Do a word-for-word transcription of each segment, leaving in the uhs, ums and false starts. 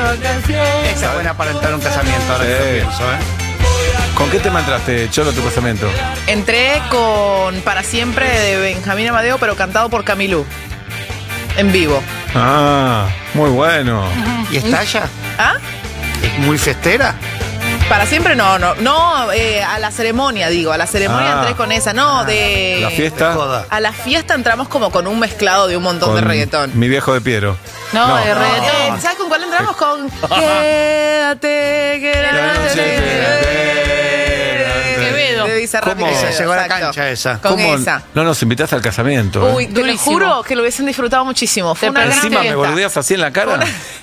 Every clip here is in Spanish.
Esa es buena para entrar a un casamiento, ahora Sí. que lo pienso, ¿eh? ¿Con qué tema entraste, Cholo, a tu casamiento? Entré con Para Siempre de Benjamín Amadeo, pero cantado por Camilú. En vivo. Ah, muy bueno. ¿Y estalla? ¿Ah? ¿Es muy festera? Para Siempre no, no, no, eh, a la ceremonia, digo, a la ceremonia Ah. entré con esa, no, de... La fiesta. De joda. A la fiesta entramos como con un mezclado de un montón de con reggaetón. Mi viejo de Piero. No, No. de reggaetón. Eh, ¿Sabes con cuál entramos? Con Quédate, quédate. Quevedo. De Bizarrap y ¿Cómo? Quevedo, Llegó a la exacto. cancha esa. Con ¿Cómo esa. no nos invitaste al casamiento? eh? Uy, te lo Durísimo. juro que lo hubiesen disfrutado muchísimo. Fue Te una gran perdiste. Encima me fiesta. boludeas así en la cara.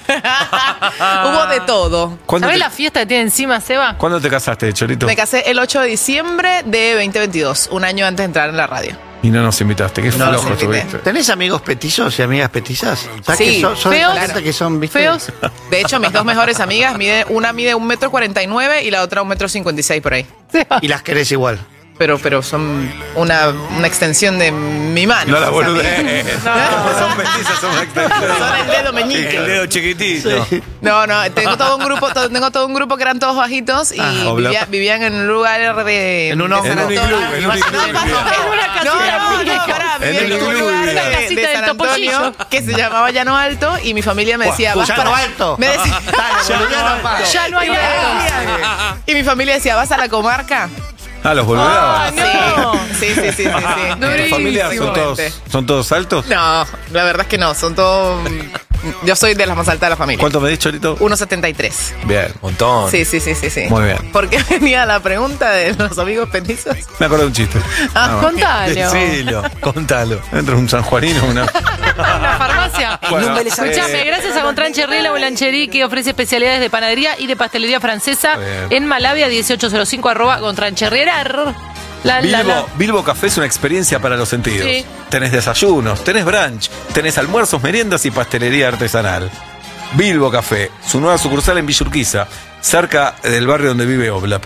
Hubo de todo. ¿Cuándo ¿Sabés te, la fiesta que tiene encima, Seba? ¿Cuándo te casaste, Cholito? Me casé el ocho de diciembre de veinte veintidós, un año antes de entrar en la radio. Y no nos invitaste. Qué No nos flojo invité. estuviste. ¿Tenés amigos petizos y amigas petizas? ¿Sabes Sí. que son, son Feos. gente que son, viste? Feos. De hecho, mis dos mejores amigas, mide, una mide un metro cuarenta y nueve y la otra un metro cincuenta y seis por ahí. Seba. Y las querés igual. Pero, pero son una, una extensión de mi mano. No la esas boludees. amigas. No, son petizas, son una extensión. Son el dedo meñique. El dedo chiquitito. No, no, tengo todo un grupo, todo- tengo todo un grupo que eran todos bajitos y Ah, vivía- vivían en un lugar de En un de hongo. San En un Antonio. iglú, en un No, iglú no, vivía. no, En una casita no, no, vieja. pará, En vivía el en un iglú lugar vivía. de, La casita de del San Antonio Topollillo. que se llamaba Llano Alto y mi familia me decía, vas Llano para Alto. Me decía, Dale, boludealo, pa. Ya no hay y, me algo. decía- y mi familia decía, ¿vas a la comarca? Ah, los boludeabas. No. Sí, sí, sí, sí, sí. ¿En tu familia son todos, son todos altos? No, la verdad es que no, son todos... Yo soy de las más altas de la familia. ¿Cuánto me dis, Cholito? uno setenta y tres. Bien. Montón. Sí, sí, sí, sí, sí. Muy bien. ¿Por qué venía la pregunta de los amigos petizos? Me acuerdo de un chiste. Ah, Contalo. Decilo, contalo. Entra un sanjuanino, una... Una farmacia. Bueno, Escuchame, eh, gracias a Contrancherry, la boulangerie que ofrece especialidades de panadería y de pastelería francesa Bien. en Malavia dieciocho cero cinco arroba Contrancherrierar. La, la, la. Bilbo, Bilbo Café es una experiencia para los sentidos. Sí. Tenés desayunos, tenés brunch, tenés almuerzos, meriendas y pastelería artesanal. Bilbo Café, su nueva sucursal en Villa Urquiza, cerca del barrio donde vive Oblap.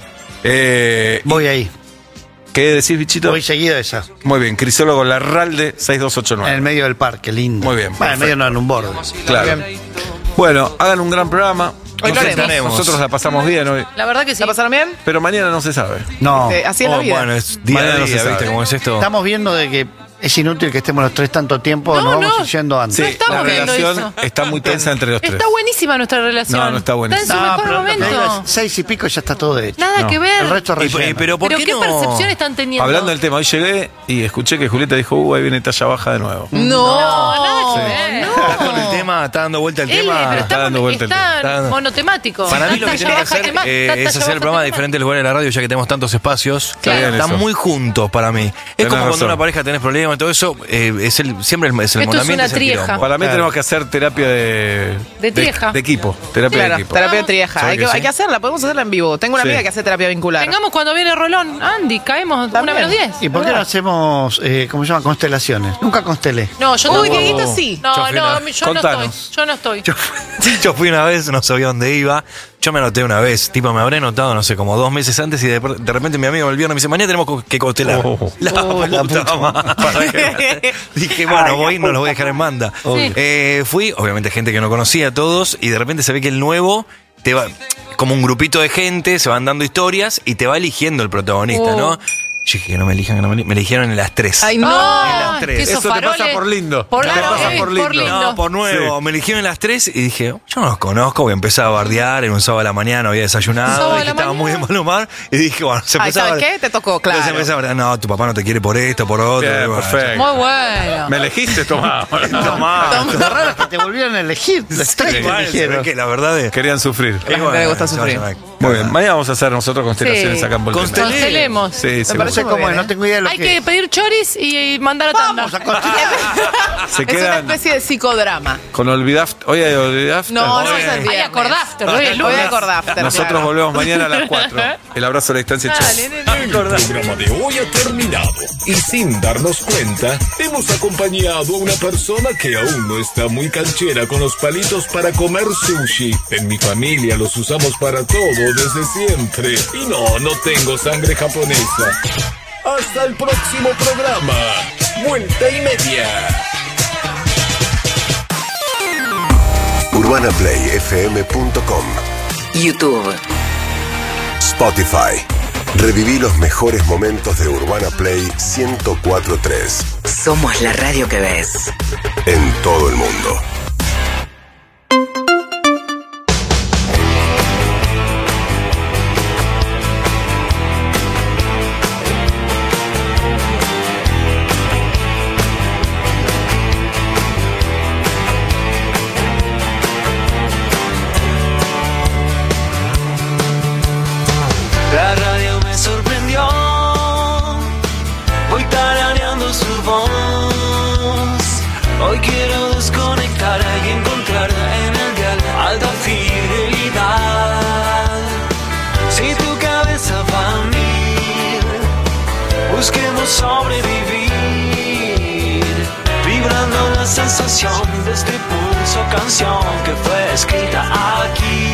Eh, Voy ahí. ¿Qué decís, bichito? Voy seguido de esa. Muy bien, Crisólogo Larralde seis dos ocho En el nueve. medio del parque, lindo. Muy bien, Bueno, en medio no, en un borde. Claro. Bueno, hagan un gran programa. Hoy lo Nosotros- haremos. Nosotros la pasamos bien hoy, La verdad que sí. ¿La pasaron bien? pero mañana no se sabe. No. Sí, así es la Oh, vida. bueno, es día Mañana a no se día, ¿viste sabe. cómo es esto? Estamos viendo de que es inútil que estemos los tres tanto tiempo, No, nos vamos no. yendo antes. Sí, estamos la viendo relación eso. está muy tensa entre los tres. Está buenísima nuestra relación. No, no está buenísima. Está en su No, mejor pero lo que digo momento. es seis y pico ya está todo hecho. Nada No. que ver. El resto es Y- relleno. pero ¿por Pero qué, qué no? percepción están teniendo. Hablando del tema, hoy llegué y escuché que Julieta dijo, uh, ahí viene talla baja de nuevo. No, No, nada que Sí. ver. Está con el tema, está dando vuelta el Él, tema. pero está está, dando vuelta el está tema. Está dando- monotemático. Para mí lo que Talla tiene que baja hacer tema- eh, talla es hacer baja el programa de tema. diferentes lugares de la radio, ya que tenemos tantos espacios. Claro. Bien Están eso. muy juntos para mí. Es Tenés como cuando razón. una pareja tenés problemas y todo eso, eh, es el, siempre el, es el Esto es ambiente, una es el trieja. quilombo. Para mí Claro. tenemos que hacer terapia de... De trieja. De, equipo. Terapia Claro, de equipo. terapia de trieja. ¿Sabe Hay que que, sí? hay que hacerla, podemos hacerla en vivo. Tengo una Sí. amiga que hace terapia vincular. Tengamos cuando viene Rolón, Andy, caemos una También. menos diez. ¿Y por qué no hacemos, eh, cómo se llama, constelaciones? Nunca constelé. No, yo Uy, no. Dieguito, sí. No, Yo fui no, una- yo no Contanos. estoy. Yo no estoy. Yo, yo fui una vez, no sabía dónde iba. Yo me anoté una vez, tipo, me habré anotado, no sé, como dos meses antes y de, de repente mi amigo el viernes me dice, mañana tenemos que constelar. Oh. La, Oh, la puta puta madre. Dije, bueno, voy, no los voy a dejar en banda. Sí. Eh, fui, obviamente gente que no conocía a todos, y de repente se ve que el nuevo te va, como un grupito de gente, se van dando historias y te va eligiendo el protagonista, Oh. ¿no? Yo dije que no me elijan, que no me elijan. Me eligieron en las tres. Ay, no. Ah, en las tres. que esos Eso te pasa faroles- por lindo. Por, Te claro, pasa eh, por lindo. No, por nuevo. Sí. Me eligieron en las tres y dije, yo no los conozco, voy a empezar a bardear. En un sábado a la mañana había desayunado, Sábado a dije, la estaba muy de mañana. mal humor. Y dije, bueno, se Ay, empezaba ¿sabes qué? Te tocó, claro. Entonces empecé a bardear, no, tu papá no te quiere por esto, por otro. Bien, y bueno, perfecto. Muy bueno. ¿Me elegiste? Tomá. Tomá. Lo raro es que te volvieron a elegir. Los tres te Igual, se ve eligieron. que la verdad es. Querían sufrir. la gente le gusta sufrir. Muy bien, mañana vamos a hacer nosotros constelaciones Sí. acá en Volcán. Constel- Constelemos. Sí, sí. No parece sé muy cómo bien, es, ¿eh? no tengo idea de lo Hay que que es. pedir choris y mandar a tanda. Vamos a constelar. Se Es una quedan especie de psicodrama. con Olvidaft. Hoy hay Olvidaft. No, no Oye. es el Hay viernes. acordafter, hoy es Hoy lunes. acordafter. Nosotros claro. volvemos mañana a las cuatro. El abrazo a la distancia. Chau. Dale, nene. El programa de hoy ha terminado y sin darnos cuenta hemos acompañado a una persona que aún no está muy canchera con los palitos para comer sushi. En mi familia los usamos para todo desde siempre y no, no tengo sangre japonesa. Hasta el próximo programa. Vuelta y media. urbana play f m punto com. YouTube. Spotify. Reviví los mejores momentos de Urbana Play ciento cuatro punto tres. Somos la radio que ves. En todo el mundo. La radio me sorprendió, voy tarareando su voz. Hoy quiero desconectar y encontrarla en el dial. Alta fidelidad. Si tu cabeza va a mil, busquemos sobrevivir, vibrando la sensación de este pulso canción que fue escrita aquí.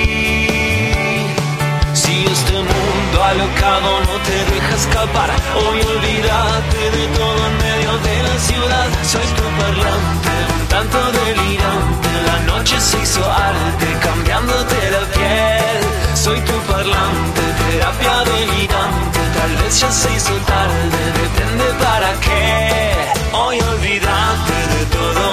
Si este mundo alocado no te deja escapar, hoy olvídate de todo en medio de la ciudad. Soy tu parlante, un tanto delirante. La noche se hizo arte, cambiándote la piel. Soy tu parlante, terapia delirante. Tal vez ya se hizo tarde, depende para qué. Hoy olvídate de todo.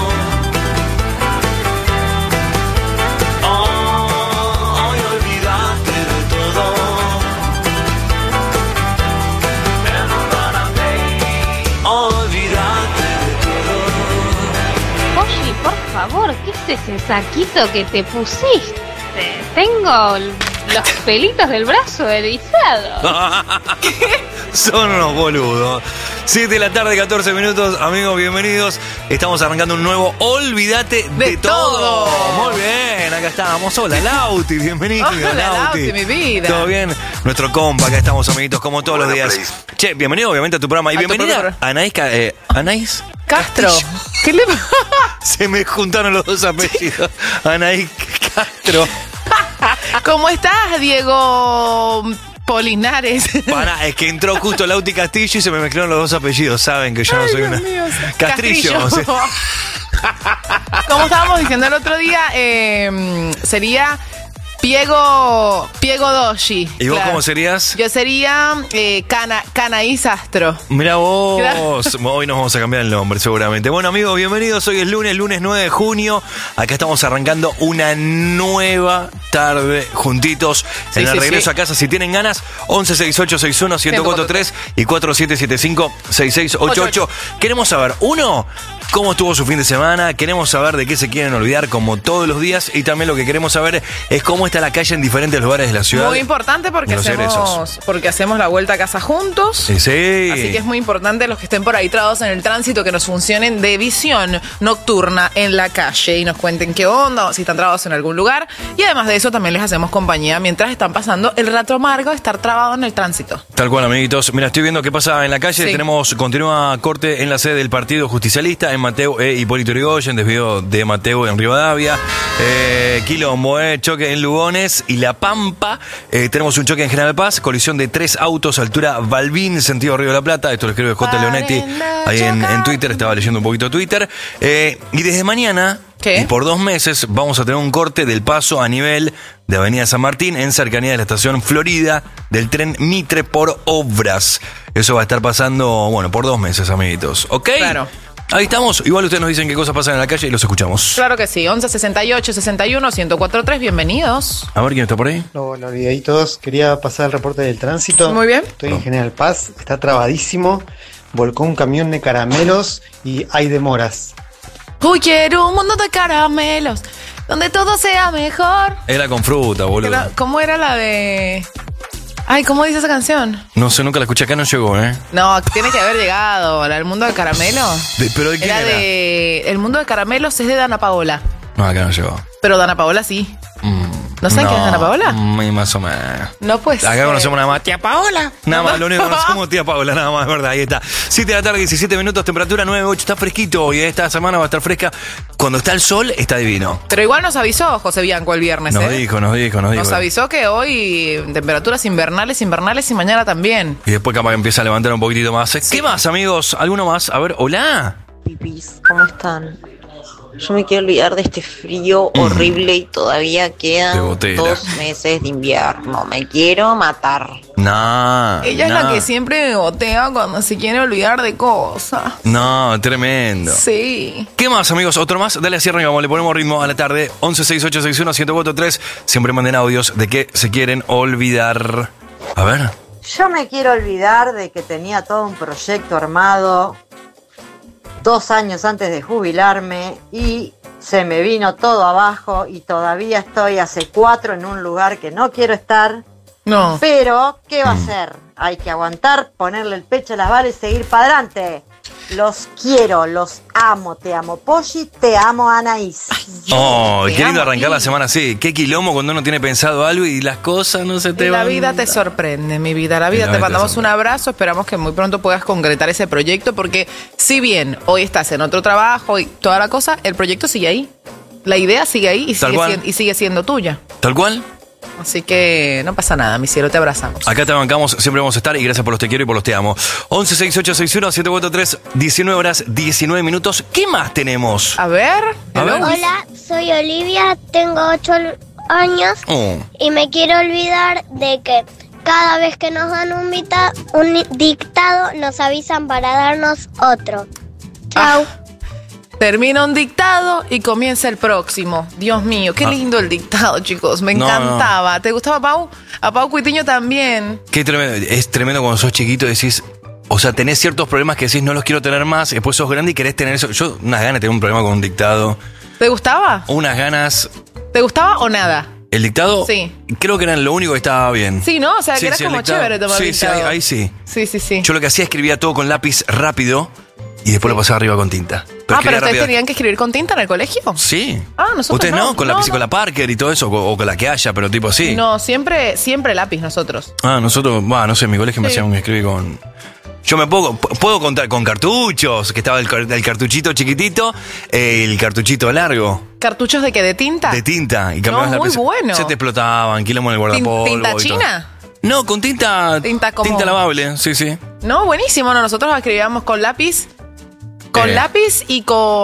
Por favor, ¿qué es ese saquito que te pusiste? Tengo los pelitos del brazo erizados. Son unos boludos. siete de la tarde, catorce minutos. Amigos, bienvenidos. Estamos arrancando un nuevo Olvídate de, De todo. todo. Muy bien, acá estamos. Hola, Lauti, bienvenido. Hola, Lauti, mi vida. ¿Todo bien? Nuestro compa, acá estamos, amiguitos, como todos los días. Che, bienvenido, obviamente, a tu programa. Y A tu bienvenida programa. a Anaís, Ca- eh, Anaís Castro. Castillo. ¿Qué le pasa? Se me juntaron los dos apellidos. Anaís Castro. ¿Cómo estás, Diego Polinares? Para, es que entró justo Lauti Castillo y se me mezclaron los dos apellidos. Saben que yo no Ay, soy Dios una. mío. Castrillo. Castrillo. o sea. Como estábamos diciendo el otro día, eh, sería Piego Piego Doshi. ¿Y vos Claro. cómo serías? Yo sería eh, Cana, Canaís Astro. Mira vos, Claro. hoy nos vamos a cambiar el nombre seguramente. Bueno amigos, bienvenidos, hoy es lunes, lunes nueve de junio. Acá estamos arrancando una nueva tarde juntitos Sí, en el sí, regreso sí. a casa. Si tienen ganas, once sesenta y ocho sesenta y uno ciento cuarenta y tres y cuatro siete siete cinco seis seis ocho ocho. Queremos saber, uno, cómo estuvo su fin de semana. Queremos saber de qué se quieren olvidar como todos los días. Y también lo que queremos saber es cómo está la calle en diferentes lugares de la ciudad. Muy importante porque de los hacemos, egresos. porque hacemos la vuelta a casa juntos. Sí, sí. Así que es muy importante los que estén por ahí trabados en el tránsito que nos funcionen de visión nocturna en la calle y nos cuenten qué onda, o si están trabados en algún lugar. Y además de eso también les hacemos compañía mientras están pasando el rato amargo de estar trabado en el tránsito. Tal cual, amiguitos. Mira, estoy viendo qué pasa en la calle. Sí. Tenemos, continúa corte en la sede del Partido Justicialista en Mateo e Hipólito Yrigoyen, desvío de Mateo en Rivadavia. Eh, Quilombo, eh, choque en Lugones y La Pampa. Eh, tenemos un choque en General Paz, colisión de tres autos, altura Balbín, sentido Río de la Plata. Esto lo escribe J. Leonetti ahí en, en Twitter. Estaba leyendo un poquito Twitter. Eh, y desde mañana, ¿Qué? y por dos meses, vamos a tener un corte del paso a nivel de Avenida San Martín en cercanía de la estación Florida del tren Mitre por obras. Eso va a estar pasando, bueno, por dos meses, amiguitos. ¿Ok? Claro. Ahí estamos. Igual ustedes nos dicen qué cosas pasan en la calle y los escuchamos. Claro que sí, once sesenta y ocho sesenta y uno ciento cuarenta y tres, bienvenidos. A ver quién está por ahí. Hola, olvidaditos. Quería pasar el reporte del tránsito. Muy bien. Estoy en General Paz, está trabadísimo. Volcó un camión de caramelos y hay demoras. Uy, quiero un mundo de caramelos, donde todo sea mejor. Era con fruta, boludo. Era- ¿Cómo era la de...? Ay, ¿cómo dice esa canción? No sé, nunca la escuché. Acá no llegó, ¿eh? No, tiene que haber llegado. ¿La del mundo de caramelo? De- ¿Pero de quién Era era? de... El mundo de caramelos es de Dana Paola. No, acá no llegó. Pero Dana Paola sí. Mm, ¿No saben quién es Dana Paola? mm, más o menos. No, pues. Acá conocemos nada más. Tía Paola. Nada más, lo único que conocemos tía Paola, nada más, verdad. Ahí está. siete de la tarde, diecisiete minutos, temperatura nueve ocho. Está fresquito hoy. Esta semana va a estar fresca. Cuando está el sol, está divino. Pero igual nos avisó José Bianco el viernes, Nos ¿eh? dijo, nos dijo, nos dijo. Nos avisó que hoy temperaturas invernales, invernales y mañana también. Y después capaz que empieza a levantar un poquitito más. ¿Qué más, amigos? ¿Alguno más? A ver, hola. Pipis, ¿cómo están? Yo me quiero olvidar de este frío Mm. horrible y todavía De quedan botella. dos meses de invierno. Me quiero matar. No. Ella es no. la que siempre me botea cuando se quiere olvidar de cosas. No, tremendo. Sí. ¿Qué más, amigos? ¿Otro más? Dale así arriba, vamos, le ponemos ritmo a la tarde. once sesenta y ocho sesenta y uno ciento cuatro tres. Siempre manden audios de que se quieren olvidar. A ver. Yo me quiero olvidar de que tenía todo un proyecto armado dos años antes de jubilarme y se me vino todo abajo y todavía estoy hace cuatro en un lugar que no quiero estar. No. Pero, ¿qué va a hacer? Hay que aguantar, ponerle el pecho a las balas y seguir para adelante. Los quiero, los amo, te amo Polly, te amo Anaís. Oh, te qué lindo amo, arrancar la Lili. semana así. Qué quilombo cuando uno tiene pensado algo y las cosas no se te Y la van. vida te sorprende, mi vida. La vida Y la te vida te mandamos un sorprende. abrazo. Esperamos que muy pronto puedas concretar ese proyecto. Porque si bien hoy estás en otro trabajo y toda la cosa, el proyecto sigue ahí. La idea sigue ahí y Tal sigue, cual. siendo, y sigue siendo tuya. Tal cual. Así que no pasa nada, mi cielo, te abrazamos. Acá te bancamos, siempre vamos a estar y gracias por los te quiero y por los te amo. once sesenta y ocho sesenta y uno ciento cuatro tres, diecinueve horas, diecinueve minutos. ¿Qué más tenemos? A ver. A ver. Hola, soy Olivia, tengo ocho años Oh. y me quiero olvidar de que cada vez que nos dan un, vita- un dictado nos avisan para darnos otro. Chau. Termina un dictado y comienza el próximo. Dios mío, qué Ah. lindo el dictado, chicos. Me No, encantaba. ¿Te gustaba, Pau? A Pau Cuitiño también. Qué tremendo. Es tremendo cuando sos chiquito y decís, o sea, tenés ciertos problemas que decís no los quiero tener más, y después sos grande y querés tener eso. Yo, unas ganas de tener un problema con un dictado. ¿Te gustaba? Unas ganas. ¿Te gustaba o nada? ¿El dictado? Sí. Creo que era lo único que estaba bien. Sí, ¿no? O sea, que Sí, era sí, el como dictado. chévere tomar Sí, sí, dictado. ahí, ahí sí. Sí, sí, sí. Yo lo que hacía escribía todo con lápiz rápido y después lo pasaba arriba con tinta. ah, escribía pero ustedes rápido. tenían que escribir con tinta en el colegio. Sí. Ah, nosotros Ustedes no, no. con No, lápiz y no. con la Parker y todo eso, o, o con la que haya, pero tipo así. No, siempre, siempre lápiz nosotros. Ah, nosotros, bueno, no sé, en mi colegio me Sí. hacían escribir con. Yo me puedo, puedo contar con cartuchos, que estaba el, car- el cartuchito chiquitito, eh, el cartuchito largo, ¿Cartuchos de qué? ¿De tinta? de tinta. Y No, cambiabas la muy pesa. bueno. Se te explotaban, quilombo en el Tin- guardapolvo. ¿Tinta y todo. china? No, con tinta. Tinta como- lavable, sí, sí. No, buenísimo. No, nosotros escribíamos con lápiz. Con Eh. lápiz y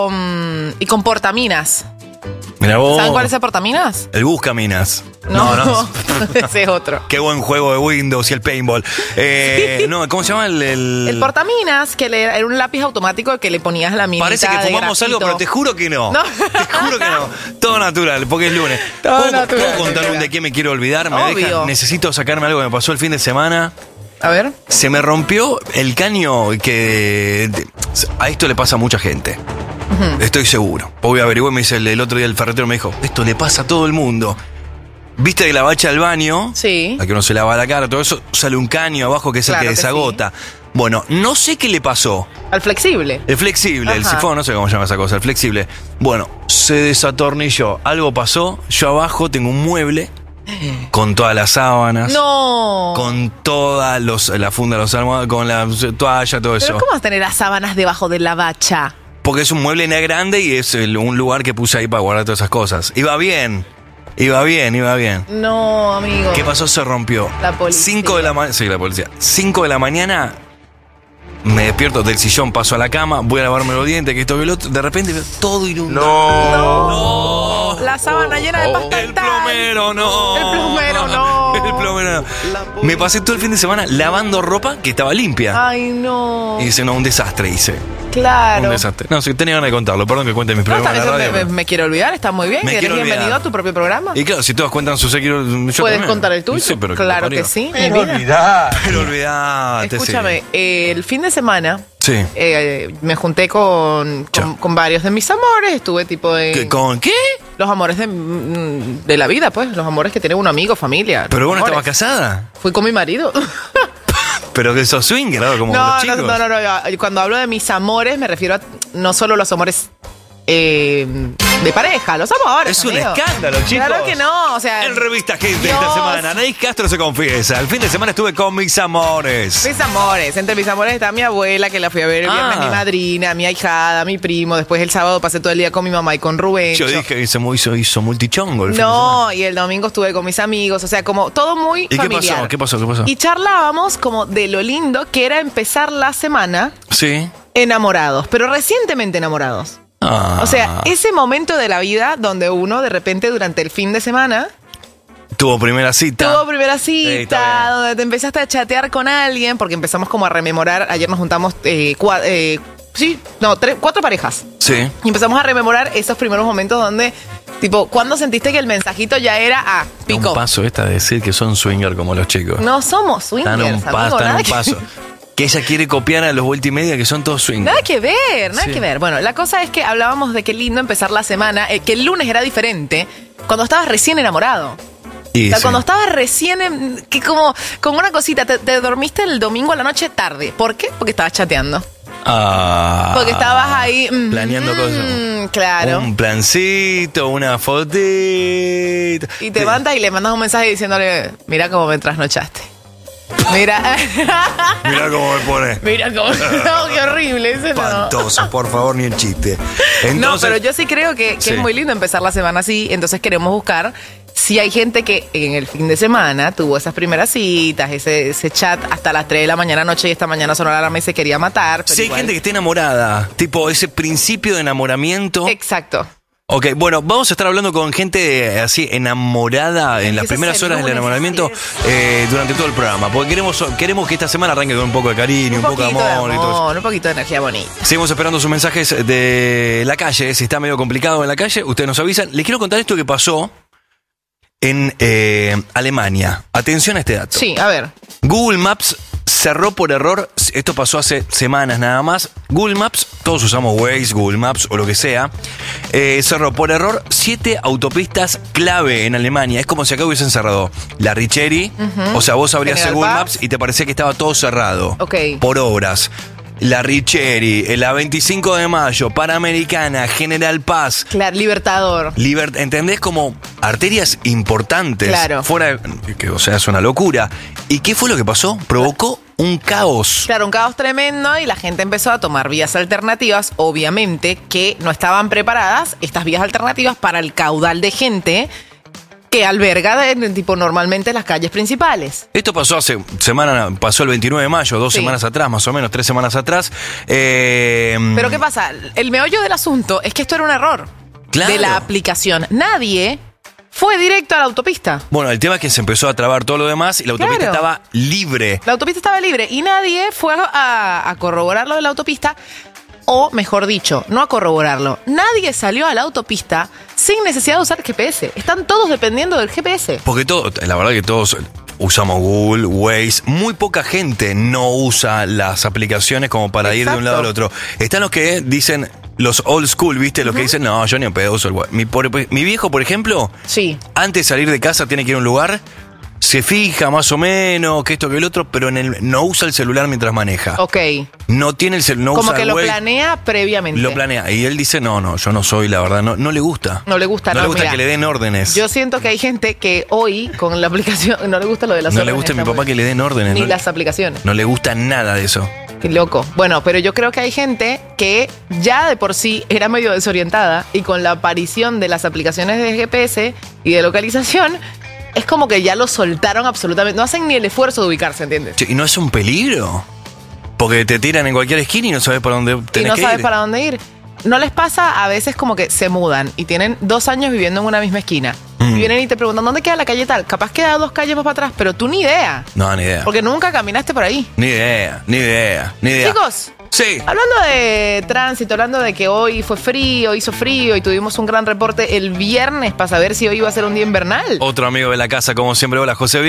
con. y con portaminas. Mira vos. ¿Saben cuál es el portaminas? El Buscaminas. No, no. no. ese es otro. Qué buen juego de Windows y el paintball. Eh, no, ¿cómo se llama el...? El, El portaminas, que le- era un lápiz automático que le ponías la minita Parece que de fumamos grafito. algo, pero te juro que no. No. Te juro que no. Todo natural, porque es lunes. Todo ¿Puedo, natural. ¿puedo contar un de qué me quiero olvidar? ¿Me Obvio. dejan? Necesito sacarme algo que me pasó el fin de semana. A ver. Se me rompió el caño que... A esto le pasa a mucha gente. Estoy seguro. Voy a averiguar, me dice el, el otro día el ferretero me dijo, esto le pasa a todo el mundo. ¿Viste que la bacha del baño? Sí. A que uno se lava la cara, todo eso, sale un caño abajo que es Claro el que que desagota. Bueno, no sé qué le pasó. Al flexible. El flexible, el Ajá. sifón, no sé cómo se llama esa cosa, el flexible. Bueno, se desatornilló, algo pasó, yo abajo tengo un mueble con todas las sábanas, No. con toda los, la funda de los almohadas, con la toalla, todo Pero eso. ¿cómo vas a tener las sábanas debajo de la bacha? Porque es un mueble nada grande y es el- un lugar que puse ahí para guardar todas esas cosas. Iba bien, iba bien, iba bien. No, amigo. ¿Qué pasó? Se rompió. La policía. Cinco de la mañana. Sí, la policía. Cinco de la mañana. Me despierto del sillón, paso a la cama, voy a lavarme los dientes, que esto que lo otro. De repente veo todo inundado. No. La sábana llena de pasta El plomero no. El plomero no. El plomero no. Me pasé todo el fin de semana lavando ropa que estaba limpia. Ay, no. Y dice, no, un desastre, hice. Claro. Un desastre. No, sí, tenía ganas de contarlo. Perdón que cuente mis No, problemas está- en la eso radio. me, me- me quiero olvidar, está muy bien. Me Eres quiero bienvenido olvidar. a tu propio programa. Y claro, si todos cuentan su secreto, yo Puedes también. contar el tuyo. Sí, pero que claro te que parió. sí. mi vida. Pero olvidate, Escúchame, sí. eh, el fin de semana Sí. eh, me junté con, con, con varios de mis amores. Estuve tipo de. ¿Qué- ¿Con qué? Los amores de, mm, de la vida, pues. Los amores que tiene un amigo, familia. Pero vos no amores. estabas casada. Fui con mi marido. Pero que sos swinger, ¿no? Como No, los no, chicos. no, no, no. Cuando hablo de mis amores, me refiero a no solo los amores eh, de pareja, los amores. Es un amigo. escándalo, chicos. Claro que no, o sea. En Revista Gente esta Dios. semana, Anaís Castro se confiesa. El fin de semana estuve con mis amores. Mis amores, entre mis amores está mi abuela, que la fui a ver el viernes, Ah. mi madrina, mi ahijada, mi primo. Después el sábado pasé todo el día con mi mamá y con Rubén. Yo dije que se mu- hizo, hizo multichongo el fin de No, y el domingo estuve con mis amigos, o sea, como todo muy semana. ¿Y qué familiar. pasó? ¿Qué pasó? ¿Qué pasó? Y charlábamos como de lo lindo que era empezar la semana Sí. enamorados, pero recientemente enamorados. Ah. O sea, ese momento de la vida donde uno de repente durante el fin de semana Tuvo primera cita. tuvo primera Sí, cita, está bien. donde te empezaste a chatear con alguien, porque empezamos como a rememorar, ayer nos juntamos, eh, cua- eh, sí, no, tres, cuatro parejas. Sí. Y empezamos a rememorar esos primeros momentos donde, tipo, ¿cuándo sentiste que el mensajito ya era a Un pico? paso esta de decir que son swinger como los chicos. No somos swingers, Están un amigo, paso, están nada un que- paso. Que ella quiere copiar a los vuelta y media que son todos swingers. Nada que ver, nada Sí. que ver. Bueno, la cosa es que hablábamos de qué lindo empezar la semana, eh, que el lunes era diferente cuando estabas recién enamorado. Y O sea, sí. cuando estabas recién, en- que como, como una cosita, te, te dormiste el domingo a la noche tarde. ¿Por qué? Porque estabas chateando. Ah, Porque estabas ahí. mm, planeando cosas. mm, Claro. Un plancito, una fotito. Y te levantas y le mandas un mensaje diciéndole, mira cómo me trasnochaste. Mira. Mira cómo me pone. Mira cómo. No, qué horrible. Ese no. Espantoso, por favor, ni el chiste. Entonces, No, pero yo sí creo que, que Sí. es muy lindo empezar la semana así. Entonces queremos buscar si hay gente que en el fin de semana tuvo esas primeras citas, ese, ese chat hasta las tres de la mañana noche y esta mañana sonó la alarma y se quería matar. Pero si hay igual. gente que esté enamorada, tipo ese principio de enamoramiento. Exacto. Ok, bueno, vamos a estar hablando con gente eh, así enamorada en las Empieza primeras ese horas del lunes, enamoramiento así eh, durante todo el programa, porque queremos queremos que esta semana arranque con un poco de cariño, un, poco de poquito amor, y todo eso. amor, un poquito de energía bonita. Seguimos esperando sus mensajes de la calle, si está medio complicado en la calle, ustedes nos avisan. Les quiero contar esto que pasó en eh, Alemania. Atención a este dato. Sí, a ver. Google Maps cerró por error, esto pasó hace semanas nada más, Google Maps, todos usamos Waze, Google Maps o lo que sea, eh, cerró por error siete autopistas clave en Alemania. Es como si acá hubiesen cerrado la Richeri, Ujú. o sea, vos abrías el General Google Paz. Maps y te parecía que estaba todo cerrado. Ok. Por obras. La Richeri, la veinticinco de mayo, Panamericana, General Paz. Claro, Libertador. Libert- ¿Entendés? Como arterias importantes. Claro. Fuera, que, o sea, es una locura. ¿Y qué fue lo que pasó? Provocó un caos. Claro, un caos tremendo y la gente empezó a tomar vías alternativas, obviamente que no estaban preparadas estas vías alternativas para el caudal de gente que alberga de, tipo normalmente las calles principales. Esto pasó hace semana, pasó el veintinueve de mayo, dos Sí. semanas atrás, más o menos, tres semanas atrás. Eh, Pero ¿qué pasa? El meollo del asunto es que esto era un error Claro. de la aplicación. Nadie fue directo a la autopista. Bueno, el tema es que se empezó a trabar todo lo demás y la autopista Claro. estaba libre. La autopista estaba libre y nadie fue a, a corroborar lo de la autopista. O, mejor dicho, no a corroborarlo. Nadie salió a la autopista sin necesidad de usar G P S. Están todos dependiendo del G P S. Porque todo, la verdad que todos usamos Google, Waze. Muy poca gente no usa las aplicaciones como para ir de un lado al otro. Están los que dicen, los old school, ¿viste? Los que dicen, no, yo ni en pedo uso el Waze. Mi, por- mi viejo, por ejemplo, sí. antes de salir de casa tiene que ir a un lugar, se fija más o menos que esto que el otro, pero en el, no usa el celular mientras maneja. Ok. No tiene el celular, no Como usa que el lo Waze. planea previamente. Lo planea. Y él dice, no, no, yo no soy, la verdad, no, no le gusta. No le gusta, No, no, le gusta mira. que le den órdenes. Yo siento que hay gente que hoy, con la aplicación, no le gusta lo de las no le órdenes, gusta a mi está papá muy- que le den órdenes. Ni no, las aplicaciones. no le gusta nada de eso. Qué loco. Bueno, pero yo creo que hay gente que ya de por sí era medio desorientada y con la aparición de las aplicaciones de G P S y de localización, es como que ya lo soltaron absolutamente. No hacen ni el esfuerzo de ubicarse, ¿entiendes? Che, ¿y no es un peligro? Porque te tiran en cualquier esquina y no sabes para dónde Y tenés no que sabes ir. para dónde ir. ¿No les pasa a veces como que se mudan y tienen dos años viviendo en una misma esquina? Mm. Y vienen y te preguntan, ¿dónde queda la calle tal? Capaz queda dos calles más para atrás, pero tú ni idea. No, ni idea. Porque nunca caminaste por ahí. Ni idea, ni idea, ni idea. Chicos, sí. Hablando de tránsito, hablando de que hoy fue frío, hizo frío y tuvimos un gran reporte el viernes para saber si hoy iba a ser un día invernal. Otro amigo de la casa, como siempre, hola, José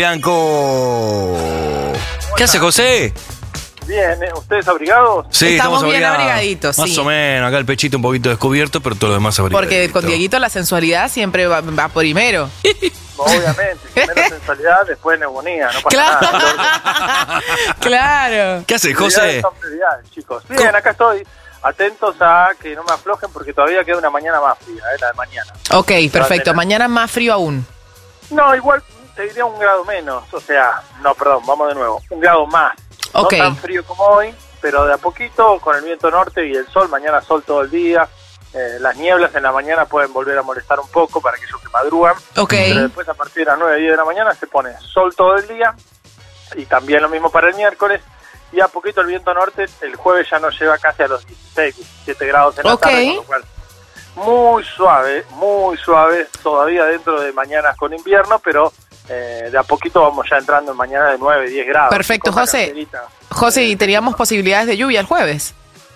Bianco. ¿Qué hace, José? Bien, ¿eh? ¿Ustedes abrigados? Sí, Estamos bien abrigados. abrigaditos, Más sí. o menos, acá el pechito un poquito descubierto, pero todo lo demás abrigado. Porque con Dieguito la sensualidad siempre va, va primero. Obviamente, si menos sensualidad, después neumonía, no pasa Claro. nada. Claro. ¿Qué haces, Prioridades José? son prioridades, chicos. Bien, acá estoy, atentos a que no me aflojen porque todavía queda una mañana más fría, ¿eh? La de mañana. Ok, perfecto. Mañana más frío aún. No, igual te diría un grado menos, o sea, no, perdón, vamos de nuevo, un grado más. Ok. No tan frío como hoy, pero de a poquito, con el viento norte y el sol, mañana sol todo el día. Eh, las nieblas en la mañana pueden volver a molestar un poco para aquellos que madrugan. Ok. Pero después a partir de las nueve, diez de la mañana se pone sol todo el día. Y también lo mismo para el miércoles. Y a poquito el viento norte, el jueves ya nos lleva casi a los dieciséis, diecisiete grados en la Ok. tarde, con lo cual muy suave, muy suave, todavía dentro de mañanas con invierno, pero eh, de a poquito vamos ya entrando en mañanas de nueve, diez grados. Perfecto, José. Caserita. José, ¿y teníamos posibilidades de lluvia el jueves?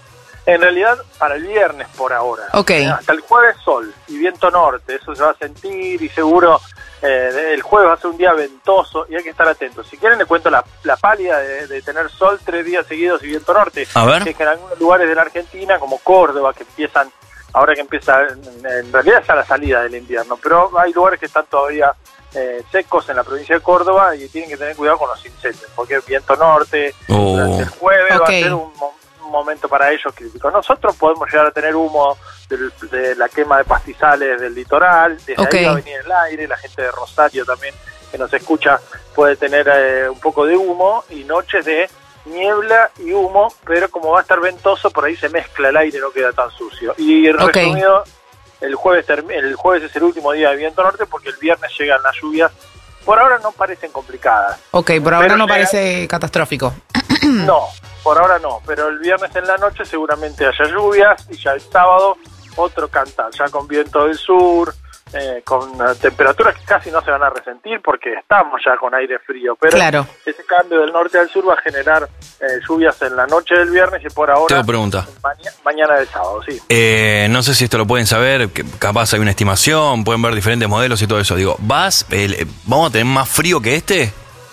En realidad, para el viernes por ahora. Ok. Eh, hasta el jueves sol y viento norte, eso se va a sentir y seguro eh, el jueves va a ser un día ventoso y hay que estar atentos. Si quieren, les cuento la, la pálida de, de tener sol tres días seguidos y viento norte. A ver. Que es que en algunos lugares de la Argentina, como Córdoba, que empiezan, ahora que empieza, en realidad ya la salida del invierno, pero hay lugares que están todavía eh, secos en la provincia de Córdoba y tienen que tener cuidado con los incendios, porque viento norte, Oh. durante el jueves va a Ok. ser un momento un momento para ellos crítico. Nosotros podemos llegar a tener humo del- de la quema de pastizales del litoral, desde Ok. ahí va a venir el aire, la gente de Rosario también que nos escucha puede tener eh, un poco de humo y noches de niebla y humo, pero como va a estar ventoso, por ahí se mezcla el aire, no queda tan sucio. Y Ok. resumido, el jueves, term- el jueves es el último día de viento norte porque el viernes llegan las lluvias. Por ahora no parecen complicadas. Ok, por ahora Pero no llega- parece catastrófico. No, por ahora no, pero el viernes en la noche seguramente haya lluvias y ya el sábado otro cantar, ya con viento del sur, eh, con eh, temperaturas que casi no se van a resentir porque estamos ya con aire frío, pero Claro. ese cambio del norte al sur va a generar eh, lluvias en la noche del viernes y por ahora Tengo pregunta. maña- mañana del sábado, sí. Eh, no sé si esto lo pueden saber, que capaz hay una estimación, pueden ver diferentes modelos y todo eso. Digo, ¿vas, el- ¿vamos a tener más frío que este?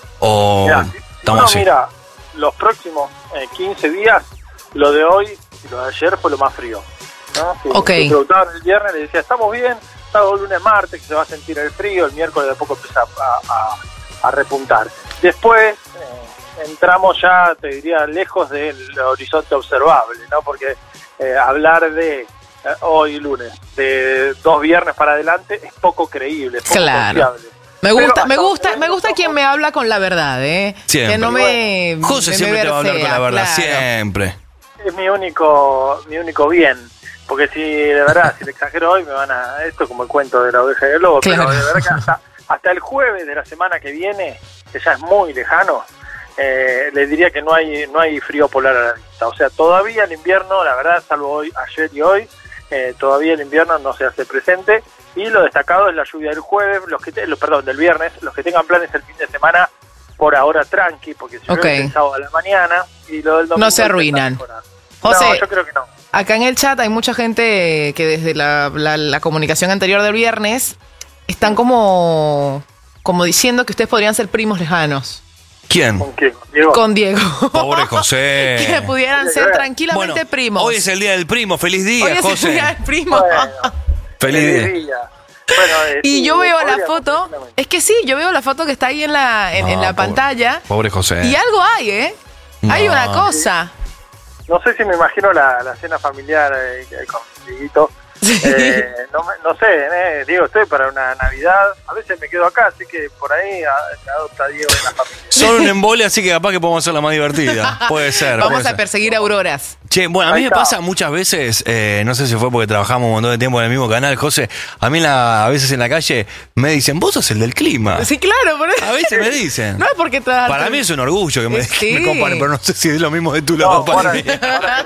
¿O Mirá, si estamos uno así? mira los próximos eh, quince días, lo de hoy y lo de ayer fue lo más frío, ¿no? Si Ok. me preguntaban el viernes, le decía, estamos bien, sábado, lunes, martes, que se va a sentir el frío, el miércoles de a poco empieza a, a- a repuntar. Después eh, entramos ya, te diría, lejos del horizonte observable, ¿no? Porque eh, hablar de eh, hoy lunes, de dos viernes para adelante, es poco creíble, es poco Claro. confiable. Me Pero gusta, me hasta gusta, donde me gusta ven quien los me habla con la verdad, ¿eh? Siempre. Que no me. José me siempre te va a hablar con la versea, verdad, claro. siempre. Es mi único mi único bien, porque si de verdad, si le exagero hoy me van a, esto es como el cuento de la oveja y el lobo, Claro. pero de verdad que hasta, hasta el jueves de la semana que viene, que ya es muy lejano, eh, les diría que no hay no hay frío polar a la vista, o sea, todavía el invierno, la verdad, salvo hoy, ayer y hoy, eh, todavía el invierno no se hace presente, y lo destacado es la lluvia del jueves, los que te- lo- perdón, del viernes, los que tengan planes el fin de semana, por ahora tranqui, porque si Ok. llueve el sábado a la mañana, y lo del domingo No se empieza a arruinan. mejorar. José, No, yo creo que no. acá en el chat hay mucha gente que desde la, la- la comunicación anterior del viernes están como, como diciendo que ustedes podrían ser primos lejanos. ¿Quién? ¿Con quién? Diego. Con Diego. Pobre José. Que pudieran ser tranquilamente Bueno, primos. Hoy es el día del primo, feliz día, Hoy es el José. día del primo. Feliz día. día. Bueno, eh, Y sí, yo veo la podría- foto, es que sí, yo veo la foto que está ahí en la, en, en Ah, la pobre- pantalla. Pobre José. Y algo hay, ¿eh? Hay No. una cosa. No sé si me imagino la, la cena familiar eh, con Dieguito. Eh, no, me- no sé, eh, Diego, estoy para una Navidad. A veces me quedo acá, así que por ahí a- me adopta Diego en la familia. Son un embole, así que capaz que podemos hacerla más divertida. Puede ser. Vamos puede a ser. perseguir auroras. Che, bueno, a mí Ahí me está. pasa muchas veces, eh, no sé si fue porque trabajamos un montón de tiempo en el mismo canal, José, a mí la, a veces en la calle me dicen, vos sos el del clima. Sí, claro, por eso. A veces me dicen. No es porque tra- Para mí es un orgullo que me, Sí. que me comparen, pero no sé si es lo mismo de tu No, lado para ahora, mí.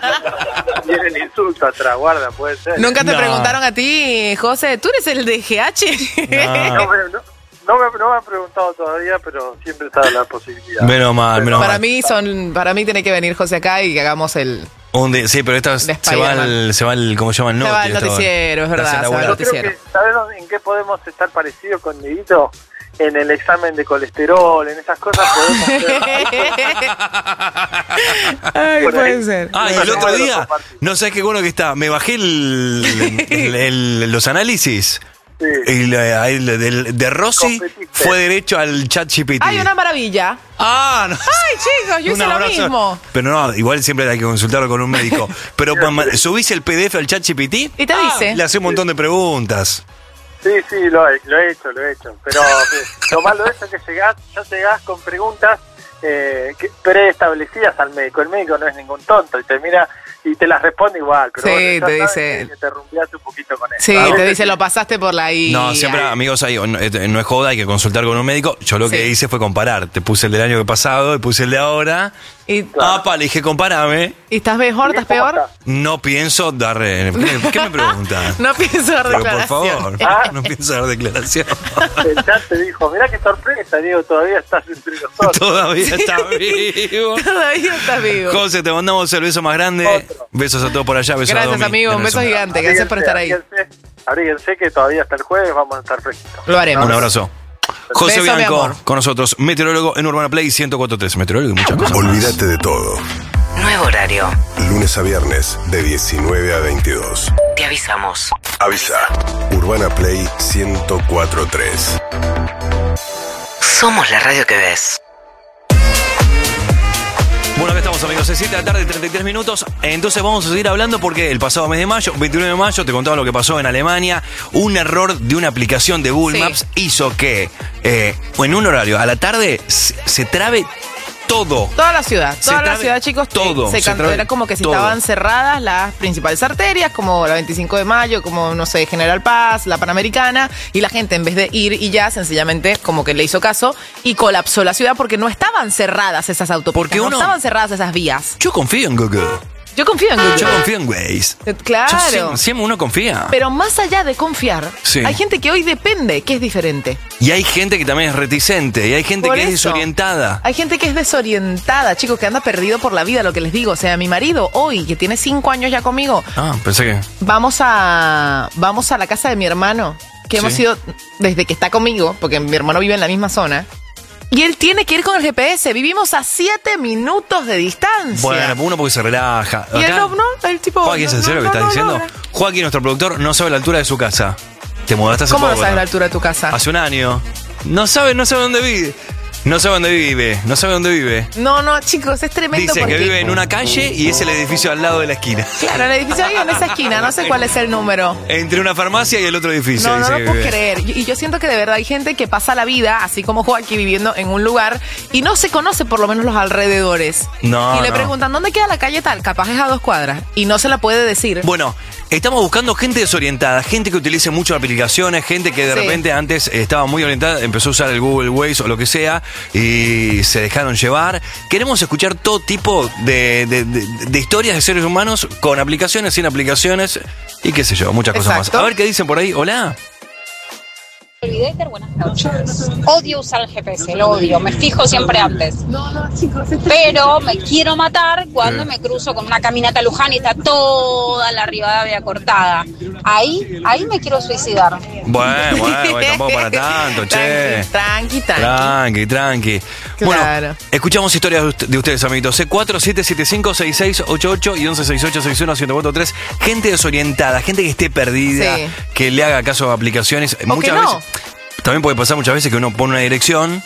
ahora viene el insulto atrás, guarda, puede ser. Nunca te No. preguntaron a ti, José, ¿tú eres el de G H? No. No, me, no, no me, no me han preguntado todavía, pero siempre está la posibilidad. Menos mal, menos Para mal. mí son, para mí tiene que venir José acá y que hagamos el. Un día- sí, pero esta De se va Spider-Man. el, se va el, ¿cómo se llama? El Se va el noti, esto. noticiero, es La verdad, hacen se va el laburar. Yo creo noticiero. que, ¿sabes dónde- en qué podemos estar parecidos con Dieguito? En el examen de colesterol, en esas cosas podemos ser- Ay, Por ahí. puede ser. Ah, y el otro día, no sabes qué bueno que está. Me bajé el, el- el- los análisis. Sí. Y la- ahí el del- de Rossi Competiste. fue derecho al chat G P T. Ay, una maravilla. Ah, no. Ay, chicos, yo Un hice lo abrazo. mismo. Pero no, igual siempre hay que consultarlo con un médico. Pero ma- subís el P D F al chat G P T Y te dice. le hace un montón de preguntas. Sí, sí, lo he, lo he hecho, lo he hecho. Pero eh, lo malo de eso es que llegás, ya llegás con preguntas eh, que- preestablecidas al médico. El médico no es ningún tonto y te mira y te las responde igual. Pero Sí, vos ya te sabes dice- que te rumbeaste un poquito con eso. Sí, A te veces dice, lo pasaste por la I. No, siempre, amigos, ahí, no, eh, no es joda, hay que consultar con un médico. Yo lo que Sí. hice fue comparar. Te puse el del año pasado y puse el de ahora. Y, Apa, le dije, compárame. ¿Y estás mejor? ¿Estás peor? No pienso dar... eh, ¿Qué, qué me preguntas? No pienso dar Pero por declaración. favor, Ah. no pienso dar declaración. El chat te dijo, mirá qué sorpresa, Diego, todavía estás entre nosotros. Todavía está vivo. Todavía estás vivo. José, te mandamos el beso más grande. Besos a todos por allá. Besos a Gracias, Domi. amigo. Un beso gigante. Gracias por estar ahí. Abríguense, abríguense que todavía hasta el jueves vamos a estar fresquitos. Lo haremos. Un abrazo. José Beso, mi Bianco amor. con nosotros, meteorólogo en Urbana Play ciento cuatro punto tres. Meteorólogo y muchas cosas más. Olvídate de todo. Nuevo horario. Lunes a viernes de diecinueve a veintidós. Te avisamos. Avisa. Urbana Play ciento cuatro punto tres. Somos la radio que ves. Bueno, acá estamos, amigos. Es siete de la tarde, treinta y tres minutos. Entonces vamos a seguir hablando porque el pasado mes de mayo, veintinueve de mayo, te contaba lo que pasó en Alemania. Un error de una aplicación de Google Sí. Maps hizo que eh, en un horario a la tarde se, se trabe todo. Toda la ciudad, Se toda la trabe ciudad, chicos, todo, se se cantó, trabe era como que si todo. estaban cerradas las principales arterias, como la veinticinco de mayo, como, no sé, General Paz, la Panamericana, y la gente en vez de ir y ya, sencillamente como que le hizo caso y colapsó la ciudad porque no estaban cerradas esas autopistas, Porque no uno- estaban cerradas esas vías. Yo confío en Google. Yo confío en Google. Yo confío en Waze. Eh, Claro. Yo siempre, siempre uno confía. Pero más allá de confiar, Sí. hay gente que hoy depende, que es diferente. Y hay gente que también es reticente. Y hay gente Por que es eso. desorientada. Hay gente que es desorientada, chicos, que anda perdido por la vida, lo que les digo. O sea, mi marido hoy, que tiene cinco años ya conmigo, Ah, pensé que... vamos a vamos a la casa de mi hermano, que hemos Sí. ido desde que está conmigo, porque mi hermano vive en la misma zona. Y él tiene que ir con el G P S. Vivimos a siete minutos de distancia. Bueno, uno porque se relaja. y él Acá- no, no, el tipo. Joaquín, ¿es no, en serio no, lo que no, estás no, diciendo? no. Joaquín, nuestro productor, no sabe la altura de su casa. Te mudaste hace ¿Cómo no poco, sabes la altura de tu casa? Hace un año. No sabe, no sabe dónde vive. No sabe dónde vive. No sabe dónde vive. No, no, chicos, es tremendo. Dice porque... que vive en una calle y es el edificio al lado de la esquina. Claro, el edificio ahí en esa esquina, no sé cuál es el número. Entre una farmacia y el otro edificio. No, no dice lo que puedo vive. creer. Y y yo siento que de verdad hay gente que pasa la vida, así como Joaquín, viviendo en un lugar y no se conoce por lo menos los alrededores. No, y le no. preguntan, ¿dónde queda la calle tal? Capaz es a dos cuadras. Y no se la puede decir. Bueno, estamos buscando gente desorientada, gente que utilice mucho aplicaciones, gente que de Sí. repente antes estaba muy orientada, empezó a usar el Google Waze o lo que sea y se dejaron llevar. Queremos escuchar todo tipo de, de- de- de historias de seres humanos con aplicaciones, sin aplicaciones y qué sé yo, muchas cosas Exacto. más. A ver qué dicen por ahí. Hola. Navigator, buenas noches. Odio usar el G P S, lo odio, me fijo siempre antes. Pero me quiero matar cuando Sí. me cruzo con una caminata Luján y está toda la Rivadavia cortada. Ahí, ahí me quiero suicidar. Bueno, bueno, bueno, tampoco para tanto, che. Tranqui, tranqui. Tranqui, tranqui. Bueno, Claro. escuchamos historias de ust- de ustedes, amiguitos. C cuatro siete siete cinco seis seis ocho ocho y once sesenta y ocho sesenta y uno ciento cuatro tres. Gente desorientada, gente que esté perdida, Sí. que le haga caso a aplicaciones. O Muchas que no. veces. También puede pasar muchas veces que uno pone una dirección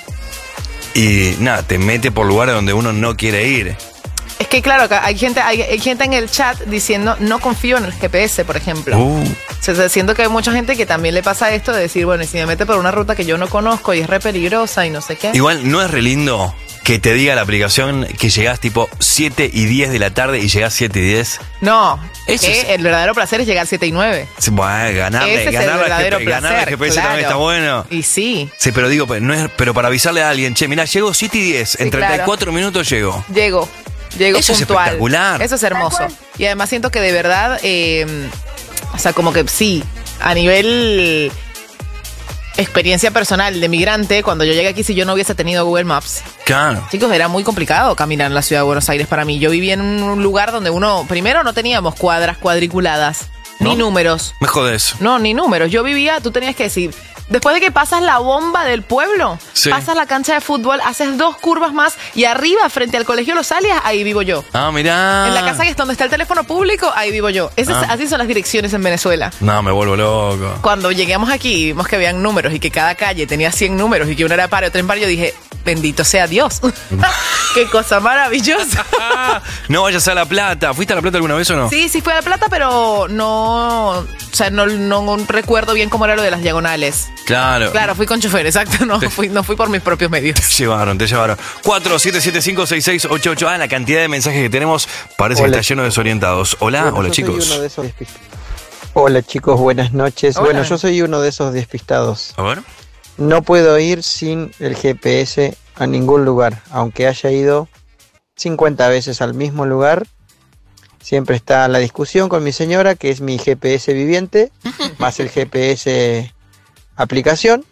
y nada, te mete por lugares donde uno no quiere ir. Es que claro, que hay gente, hay, hay gente en el chat diciendo, no confío en el G P S, por ejemplo. Uh, O sea, siento que hay mucha gente que también le pasa esto de decir, bueno, y si me mete por una ruta que yo no conozco y es re peligrosa y no sé qué. igual no es re lindo que te diga la aplicación que llegás tipo siete y diez de la tarde y llegás siete y diez. No, Eso que es- el verdadero placer es llegar siete y nueve. Bueno, ganarle, Ese es el ganarle, al verdadero G P- ganarle al placer, G P S también claro. está bueno. Y sí, Sí, pero digo, pero, no es, pero para avisarle a alguien, che, mirá, llego siete y diez, en Sí, claro. treinta y cuatro minutos llego. llego. Llego Eso es puntual. espectacular. Eso es hermoso. Y además siento que de verdad, eh, o sea, como que sí, a nivel experiencia personal de migrante, cuando yo llegué aquí, si yo no hubiese tenido Google Maps, Claro. chicos, era muy complicado caminar en la ciudad de Buenos Aires para mí. Yo vivía en un lugar donde uno, primero no teníamos cuadras cuadriculadas, ni ¿No? números. Me jodes. No, ni números. Yo vivía, tú tenías que decir, después de que pasas la bomba del pueblo, Sí. pasas la cancha de fútbol, haces dos curvas más y arriba, frente al colegio Los Alias, ahí vivo yo. Ah, mirá. En la casa que es donde está el teléfono público, ahí vivo yo. Ese es- Ah. así son las direcciones en Venezuela. No, me vuelvo loco. Cuando llegamos aquí y vimos que habían números y que cada calle tenía cien números y que uno era par y otro impar, yo dije, bendito sea Dios. Qué cosa maravillosa. No vayas a La Plata. ¿Fuiste a La Plata alguna vez o no? Sí, sí fue a La Plata, pero no, o sea, no, no recuerdo bien cómo era lo de las diagonales. Claro. Claro, fui con chofer, exacto, no fui, no fui por mis propios medios. Te llevaron, te llevaron. cuatro siete siete cinco seis seis ocho ocho. Ah, la cantidad de mensajes que tenemos parece Hola. que está lleno de desorientados. Hola, Bueno, hola yo soy chicos. uno de esos despistados. Hola chicos, buenas noches. Hola. Bueno, yo soy uno de esos despistados. A ver. No puedo ir sin el G P S a ningún lugar, aunque haya ido cincuenta veces al mismo lugar. Siempre está la discusión con mi señora, que es mi G P S viviente, más el G P S aplicación.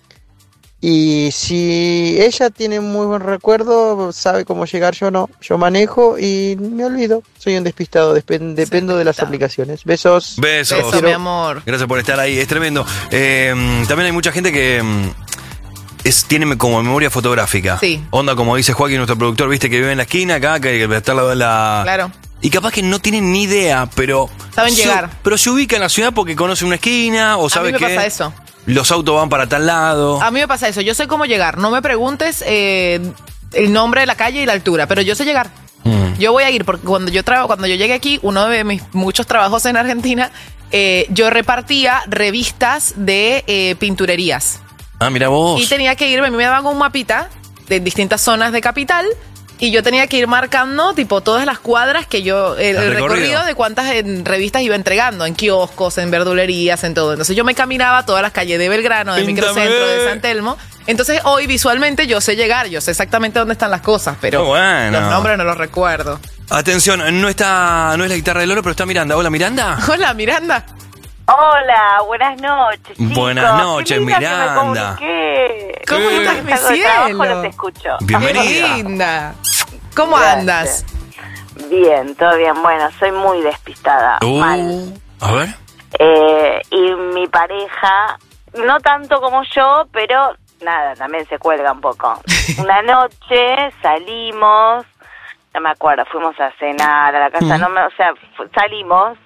Y si ella tiene muy buen recuerdo, sabe cómo llegar, yo no. Yo manejo y me olvido. Soy un despistado, dep- dependo de las aplicaciones. Besos. Besos. Beso, mi amor. Gracias por estar ahí, es tremendo. Eh, también hay mucha gente que mm, es, tiene como memoria fotográfica. Sí. Onda, como dice Joaquín, nuestro productor, viste, que vive en la esquina acá, que está al lado de la... Claro. Y capaz que no tienen ni idea, pero... Saben se- llegar. Pero se ubica en la ciudad porque conoce una esquina o A sabe mí me que... pasa eso. Los autos van para tal lado. A mí me pasa eso. Yo sé cómo llegar. No me preguntes eh, el nombre de la calle y la altura, pero yo sé llegar. Mm. Yo voy a ir porque cuando yo trabajo, cuando yo llegué aquí, uno de mis muchos trabajos en Argentina, eh, yo repartía revistas de eh, pinturerías. Ah, mira vos. Y tenía que ir, a mí me daban un mapita de distintas zonas de capital y yo tenía que ir marcando tipo todas las cuadras que yo, el, El el recorrido. recorrido de cuántas en revistas iba entregando, en kioscos, en verdulerías, en todo. Entonces yo me caminaba todas las calles de Belgrano, de Píntame. Microcentro, de San Telmo. Entonces hoy visualmente yo sé llegar, yo sé exactamente dónde están las cosas, pero Qué bueno. los nombres no los recuerdo. Atención, no está, no es la guitarra de Lolo, pero está Miranda. Hola, Miranda. Hola, Miranda. Hola, buenas noches, chicos. Buenas noches, Qué linda que me Miranda. comuniqué. ¿Cómo Eh, estás, mi salgo de trabajo, cielo? los escucho. Bienvenida. Qué linda. ¿Cómo Gracias. andas? Bien, todo bien. Bueno, soy muy despistada. Uh, Mal. a ver. Eh, y mi pareja, no tanto como yo, pero nada, también se cuelga un poco. Una noche salimos, no me acuerdo, fuimos a cenar a la casa, Mm. no me, o sea, fu- salimos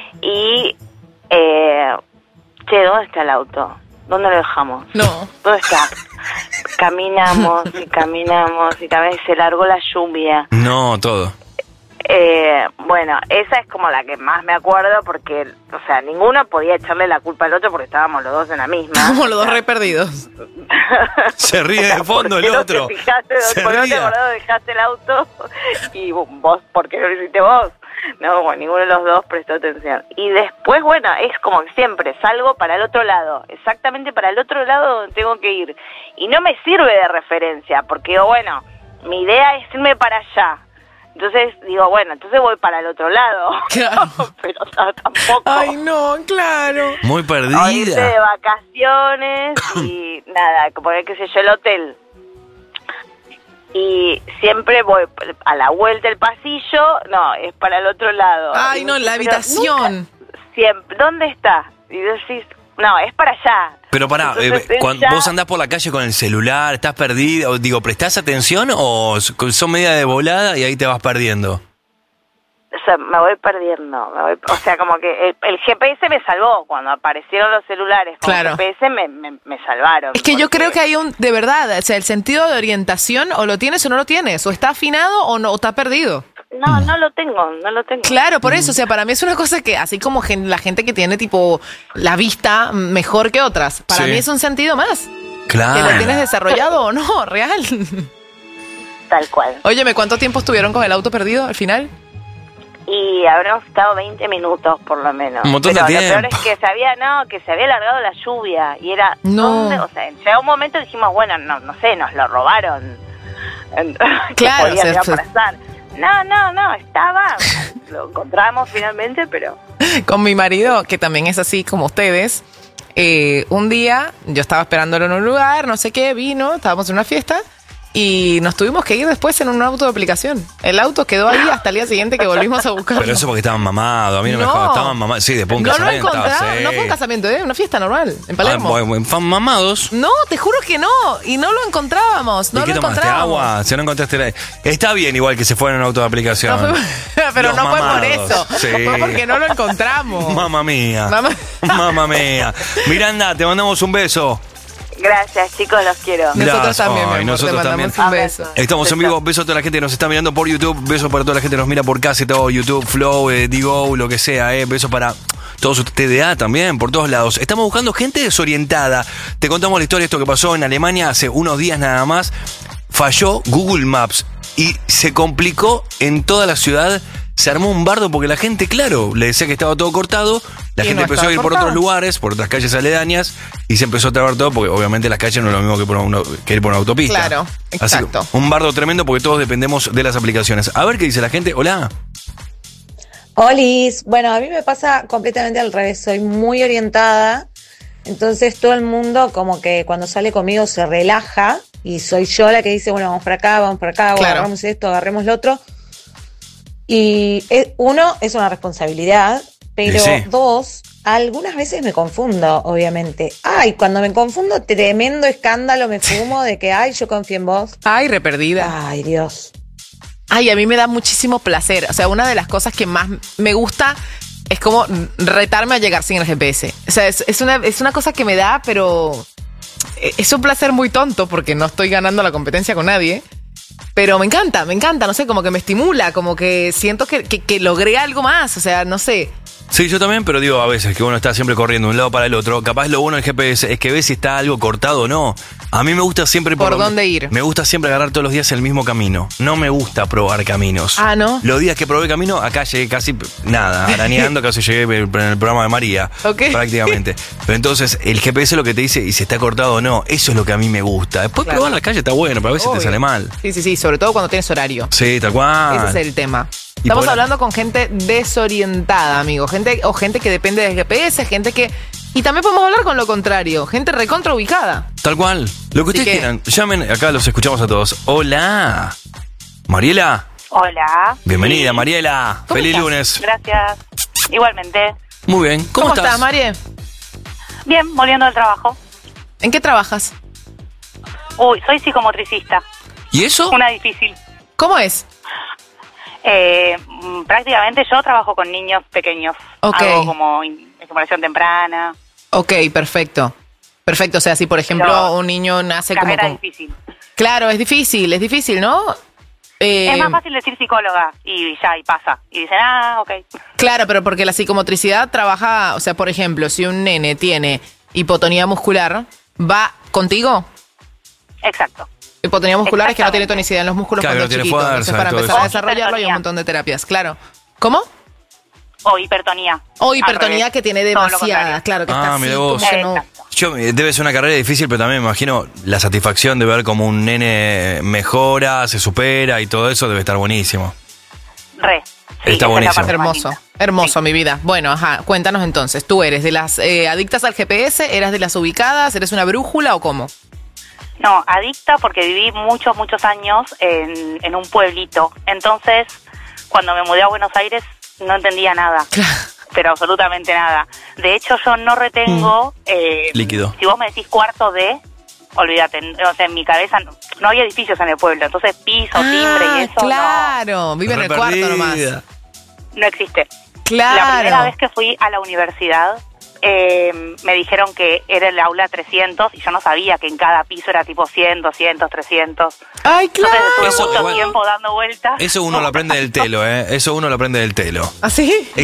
y, eh, che, ¿dónde está el auto? ¿Dónde lo dejamos? No. ¿Dónde está? Caminamos y caminamos y caminamos y se largó la lluvia. No, todo. Eh, bueno, esa es como la que más me acuerdo porque, o sea, ninguno podía echarle la culpa al otro porque estábamos los dos en la misma. Como los dos re perdidos. Se ríe de fondo el ¿Por qué otro. No te fijaste, Se ¿por qué no te ría. acordás dónde dejaste el auto? Y vos, ¿por qué no lo hiciste vos? No, bueno, ninguno de los dos prestó atención. Y después, bueno, es como que siempre salgo para el otro lado, exactamente para el otro lado donde tengo que ir. Y no me sirve de referencia, porque digo, bueno, mi idea es irme para allá. Entonces digo, bueno, entonces voy para el otro lado. Claro. Pero t- tampoco. Ay, no, claro. Muy O irse de perdida. vacaciones y nada, como que qué sé yo, el hotel. Y siempre voy a la vuelta del pasillo, no, es para el otro lado. Ay, Y no, me- la pero habitación. nunca- siempre, ¿dónde está? Y decís, no, es para allá. Pero pará, Entonces, eh, él cuando ya- vos andás por la calle con el celular, estás perdido, digo, ¿prestás atención o s- son media de volada y ahí te vas perdiendo? O sea, me voy perdiendo. Me voy, o sea, como que el, el G P S me salvó. Cuando aparecieron los celulares con Claro. G P S me, me, me salvaron. Es que yo porque- creo que hay un, de verdad, o sea, el sentido de orientación o lo tienes o no lo tienes, o está afinado o no, o está perdido. No, no lo tengo, no lo tengo. Claro, por eso, o sea, para mí es una cosa que, así como gen- la gente que tiene tipo la vista mejor que otras, para Sí. mí es un sentido más. Claro. Que lo tienes desarrollado o no, real. Tal cual. Óyeme, ¿cuánto tiempo estuvieron con el auto perdido al final? Y habremos estado veinte minutos por lo menos. Un montón de Pero lo peor tiempo. es que se había, no, que se había alargado la lluvia y era, No. ¿dónde? O sea, llegó un momento y dijimos, bueno, no, no sé, nos lo robaron. Que Claro, podían o sea, ir a fue- prestar. No, no, no, estaba, lo encontramos finalmente, pero Con mi marido, que también es así como ustedes, eh, un día yo estaba esperándolo en un lugar, no sé qué, vino, estábamos en una fiesta y nos tuvimos que ir después en un auto de aplicación. El auto quedó ahí hasta el día siguiente que volvimos a buscarlo. Pero eso porque estaban mamados, a mí no, me No. jodas, estaban mamados. Sí, después un No lo casamiento. encontramos, sí. no fue un casamiento, ¿eh? Una fiesta normal, en Ah, Palermo. bueno, bueno, fan mamados. No, te juro que no, y no lo encontrábamos, no ¿Y qué lo tomaste? encontrábamos. ¿Agua? Si no encontraste la... Está bien igual que se fuera en un auto de aplicación. No fue- pero Los no fue por mamados. eso, Sí. fue porque no lo encontramos. Mamma mía. Mamá- Mamma mía. Miranda, te mandamos un beso. gracias chicos, los quiero. Nosotros Gracias. también, mi Ay, amor, nosotros te mandamos también. un beso. Estamos en vivo, beso a toda la gente que nos está mirando por YouTube, beso para toda la gente que nos mira por casi todo YouTube, Flow, eh, Digo, lo que sea, eh, beso para todos ustedes, T D A también, por todos lados. Estamos buscando gente desorientada. Te contamos la historia de esto que pasó en Alemania hace unos días nada más. Falló Google Maps y se complicó en toda la ciudad se armó un bardo porque la gente, claro, le decía que estaba todo cortado, la Y gente no empezó a estaba ir por cortado. otros lugares, por otras calles aledañas, y se empezó a trabar todo porque obviamente las calles no es lo mismo que, por una, que ir por una autopista. Claro, Así que, exacto. un bardo tremendo porque todos dependemos de las aplicaciones. A ver qué dice la gente. Hola. Olis, bueno, a mí me pasa completamente al revés, soy muy orientada, entonces todo el mundo como que cuando sale conmigo se relaja y soy yo la que dice, bueno, vamos para acá, vamos para acá, Claro. agarramos esto, agarremos lo otro. Y es- uno, es una responsabilidad, pero Sí, sí. dos, algunas veces me confundo, obviamente. Ay, cuando me confundo, tremendo escándalo me fumo de que, ay, yo confío en vos. Ay, re perdida. Ay, Dios. Ay, a mí me da muchísimo placer. O sea, una de las cosas que más me gusta es como retarme a llegar sin el G P S. O sea, es, es una, es una cosa que me da, pero es un placer muy tonto porque no estoy ganando la competencia con nadie. Pero me encanta, me encanta, no sé, como que me estimula, como que siento que, que, que logré algo más. O sea, no sé. Sí, yo también, pero digo a veces que uno está siempre corriendo de un lado para el otro. Capaz lo bueno del G P S es que ves si está algo cortado o no. A mí me gusta siempre ¿Por dónde ir? Me gusta siempre agarrar todos los días el mismo camino. No me gusta probar caminos. Ah, ¿no? Los días que probé camino, acá llegué casi nada, arañando, casi llegué en el programa de María. Ok. Prácticamente. Pero entonces, el G P S es lo que te dice y si está cortado o no. Eso es lo que a mí me gusta. Después Claro. probar la calle está bueno, pero a veces Obvio. te sale mal. Sí, sí, sí, sobre todo cuando tienes horario. Sí, tal cual. Ese es el tema. Y Estamos por- hablando con gente desorientada, amigo. Gente, o gente que depende del G P S, gente que. Y también podemos hablar con lo contrario, gente recontra ubicada. Tal cual. Lo que ustedes que- quieran. Llamen, acá los escuchamos a todos. Hola. Mariela. Hola. Bienvenida, Sí. Mariela. ¿Cómo Feliz estás? lunes. Gracias. Igualmente. Muy bien. ¿Cómo, ¿Cómo estás, Marie? Bien, volviendo al trabajo. ¿En qué trabajas? Uy, soy psicomotricista. ¿Y eso? Una difícil. ¿Cómo es? Eh, mm, prácticamente yo trabajo con niños pequeños. Ok. Hago como in- estimulación temprana. Ok, perfecto. Perfecto, o sea, si por ejemplo Pero un niño nace como Carrera con... difícil. Claro, es difícil, es difícil, ¿no? Eh, Es más fácil decir psicóloga y ya, y pasa. Y dicen, ah, ok. Claro, pero porque la psicomotricidad trabaja, o sea, por ejemplo, si un nene tiene hipotonía muscular, ¿va contigo? Exacto. Hipotonía muscular es que no tiene tonicidad en los músculos Claro, cuando no tiene es chiquito. fuerza Entonces, y para todo empezar eso. a desarrollarlo hay un montón de terapias, claro. ¿Cómo? O hipertonía. O Al hipertonía revés. que tiene Todo lo demasiadas, contrario. claro, que Ah, está así, mira como vos. que no... Yo, eh, debe ser una carrera difícil, pero también me imagino la satisfacción de ver cómo un nene mejora, se supera y todo eso debe estar buenísimo. Re. Sí, Está esa es la buenísimo. parte más Hermoso, linda. hermoso, mi vida. Bueno, ajá, cuéntanos entonces, ¿tú eres de las eh, adictas al G P S? ¿Eras de las ubicadas? ¿Eres una brújula o cómo? No, adicta porque viví muchos, muchos años en, en un pueblito. Entonces, cuando me mudé a Buenos Aires, no entendía nada. Pero absolutamente nada. De hecho, yo no retengo... eh, Líquido. Si vos me decís cuarto de, olvídate. O sea, en mi cabeza no, no había edificios en el pueblo. Entonces, piso, timbre y eso claro, vive en el Re cuarto nomás. perdida. no, no existe. Claro. La primera vez que fui a la universidad, eh, me dijeron que era el aula trescientos y yo no sabía que en cada piso era tipo cien, doscientos, trescientos. ¡Ay, claro! Entonces estuve Eso, mucho igual- tiempo dando vueltas. Eso uno lo aprende del telo, ¿eh? Eso uno lo aprende del telo. ¿Así? Es-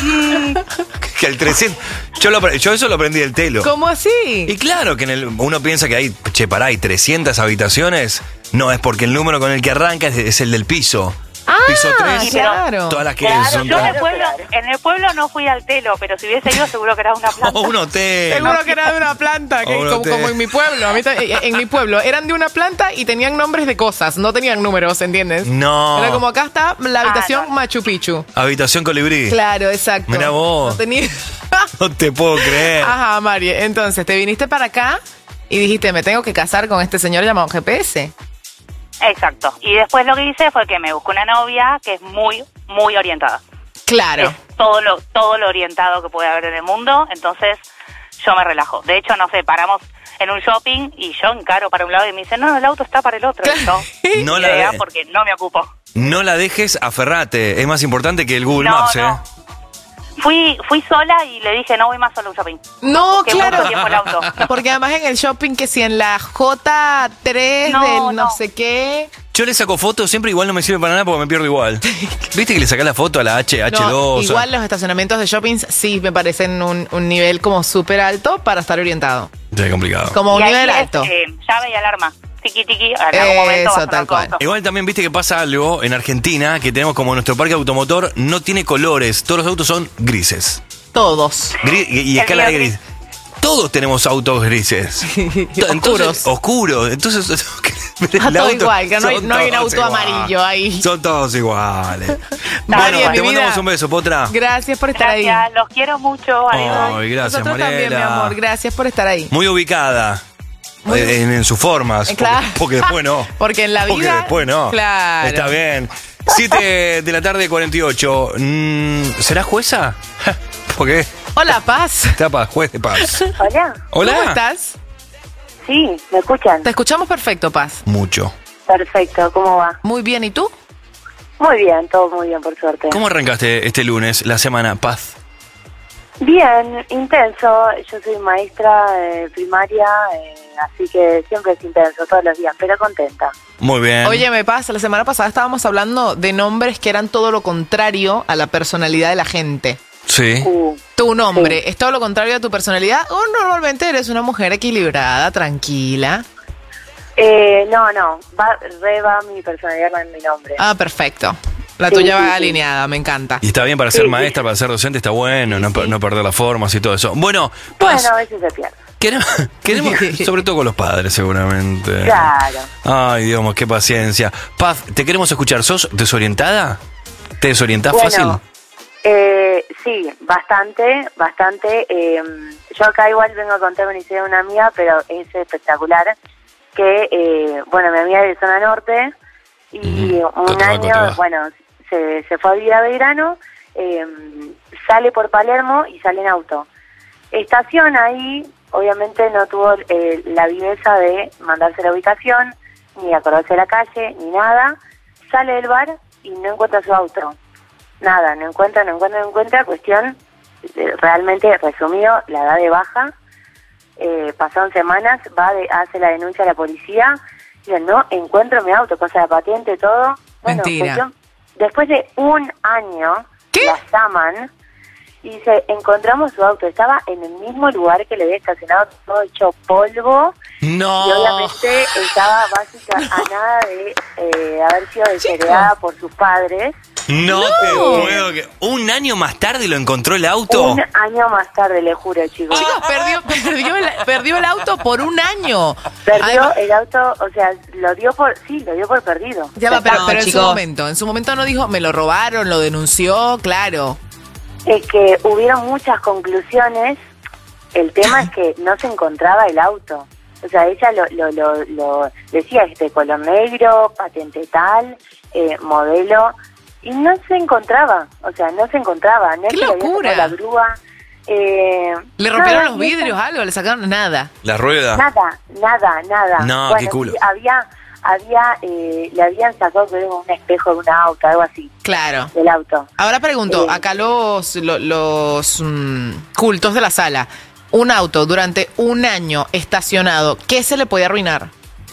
que el trescientos... Yo, lo, apre- yo eso lo aprendí del telo. ¿Cómo así? Y claro que en el, uno piensa que hay, che, pará, hay trescientas habitaciones. No, es porque el número con el que arranca es, es el del piso. Ah, piso tres. claro. Todas las que Claro, son yo en todas- el, pueblo, en el pueblo no fui al telo, pero si hubiese ido seguro que era una planta. O un hotel. Seguro que era de una planta, que O un como, hotel. como en mi pueblo. A mí ta- eh, en mi pueblo eran de una planta y tenían nombres de cosas, no tenían números, ¿entiendes? No. Era como acá está la habitación Machu Picchu. Habitación colibrí. Claro, exacto. Mirá vos. No tenía... No te puedo creer. Ajá, Mari. Entonces, te viniste para acá y dijiste, me tengo que casar con este señor llamado G P S. Exacto. Y después lo que hice fue que me busqué una novia que es muy, muy orientada. Claro. Es todo lo, todo lo orientado que puede haber en el mundo, entonces yo me relajo. De hecho, no sé, paramos en un shopping y yo encaro para un lado y me dice, no, no, el auto está para el otro. Y yo, No ni la idea, de- porque no me ocupo. No la dejes, aferrate. Es más importante que el Google No, Maps, no. ¿eh? Fui fui sola y le dije, no voy más solo a un shopping. No, Que claro. mucho tiempo el auto. Porque además en el shopping, que si en la J tres No, del no, no. sé qué. Yo le saco fotos, siempre igual no me sirve para nada porque me pierdo igual. ¿Viste que le sacás la foto a la H, H dos? No, igual los estacionamientos de shoppings sí me parecen un, un nivel como súper alto para estar orientado. Es complicado. Como un Y ahí nivel es, alto. eh, llave y alarma. tiki tiki, en algún momento va a sonar todo. Igual también viste que pasa algo en Argentina, que tenemos como nuestro parque automotor no tiene colores, todos los autos son grises. Todos. Gris, y, y escala de gris. Todos tenemos autos grises. Entonces, oscuros. Oscuros. Entonces, Ah, todo igual, que no hay, no hay un auto iguales. amarillo ahí. Son todos iguales. María, Bueno, mi te vida. mandamos un beso, Potra. Gracias por estar Gracias, ahí. los quiero mucho. Adiós. Ay, gracias, Nosotros también, mi Mariela. amor. Gracias por estar ahí. Muy ubicada. Muy- eh, En, en sus formas. Eh, claro. Porque, porque después no. Porque en la vida. Porque después no. Claro. Está bien. siete de la tarde, cuarenta y ocho. Mm, ¿Será jueza? ¿Por qué? Hola, Paz. Está paz, juez de paz. Hola. Hola. ¿Cómo estás? Sí, ¿me escuchan? Te escuchamos perfecto, Paz. Mucho. Perfecto, ¿cómo va? Muy bien, ¿y tú? Muy bien, todo muy bien, por suerte. ¿Cómo arrancaste este lunes, la semana? Paz. Bien, intenso. Yo soy maestra de primaria, eh, así que siempre es intenso, todos los días, pero contenta. Muy bien. Oye, me pasa, la semana pasada estábamos hablando de nombres que eran todo lo contrario a la personalidad de la gente. Sí. Uh, Tu nombre es todo lo contrario a tu personalidad o normalmente eres una mujer equilibrada, tranquila. eh, no, no, va, re va mi personalidad con mi nombre. Ah, perfecto. La Sí, tuya sí, va sí. alineada, me encanta. Y está bien para ser Sí, maestra, para ser docente, está bueno, no, no perder las formas y todo eso. Bueno, Paz, Bueno, a veces se pierde. queremos, queremos, sobre todo con los padres seguramente. Claro. Ay, Dios, qué paciencia. Paz, te queremos escuchar. ¿Sos desorientada? ¿Te desorientás Bueno, fácil? Eh, sí, bastante, bastante. Eh, yo acá igual vengo a contar una historia de una amiga, pero es espectacular. Que, eh, bueno, mi amiga es de zona norte y Mm, un Cotoba, año, Cotoba. bueno, se, se fue a vivir a Belgrano, eh, sale por Palermo y sale en auto. Estaciona ahí, obviamente no tuvo eh, la viveza de mandarse la ubicación, ni acordarse de la calle, ni nada. Sale del bar y no encuentra su auto. Nada, no encuentra, no encuentra, no encuentra. Cuestión, eh, realmente resumido, la da de baja. Eh, pasaron semanas, va de, hace la denuncia a la policía. Dice, no encuentro mi auto, pasa la patente, todo. Bueno, Mentira. cuestión, después de un año, la llaman y dice, encontramos su auto. Estaba en el mismo lugar que le había estacionado, todo hecho polvo. No. Y obviamente estaba básica a nada de eh, haber sido desheredada por sus padres. No, No. te puedo que... ¿Un año más tarde lo encontró el auto? Un año más tarde, le juro, chicos. Chicos, perdió, perdió, el, perdió el auto por un año. Perdió Además- el auto, o sea, lo dio por, sí, lo dio por perdido. Ya va, pero, No, pero en su chicos. momento, en su momento no dijo, me lo robaron, lo denunció, claro. Es que hubieron muchas conclusiones. El tema es que no se encontraba el auto. O sea, ella lo, lo, lo, lo decía, este color negro, patente tal, eh, modelo, y no se encontraba. O sea, no se encontraba. No es ¡Qué que le había locura! sacado la grúa. Eh, Le rompieron nada, los y esa- vidrios, algo, le sacaron nada. La rueda. Nada, nada, nada. No, Bueno, qué culo. sí, había, había, eh, le habían sacado creo, un espejo de un auto, algo así, Claro. del auto. Ahora pregunto, Eh. acá los, lo- los mm, cultos de la sala, un auto durante un año estacionado, ¿qué se le puede arruinar?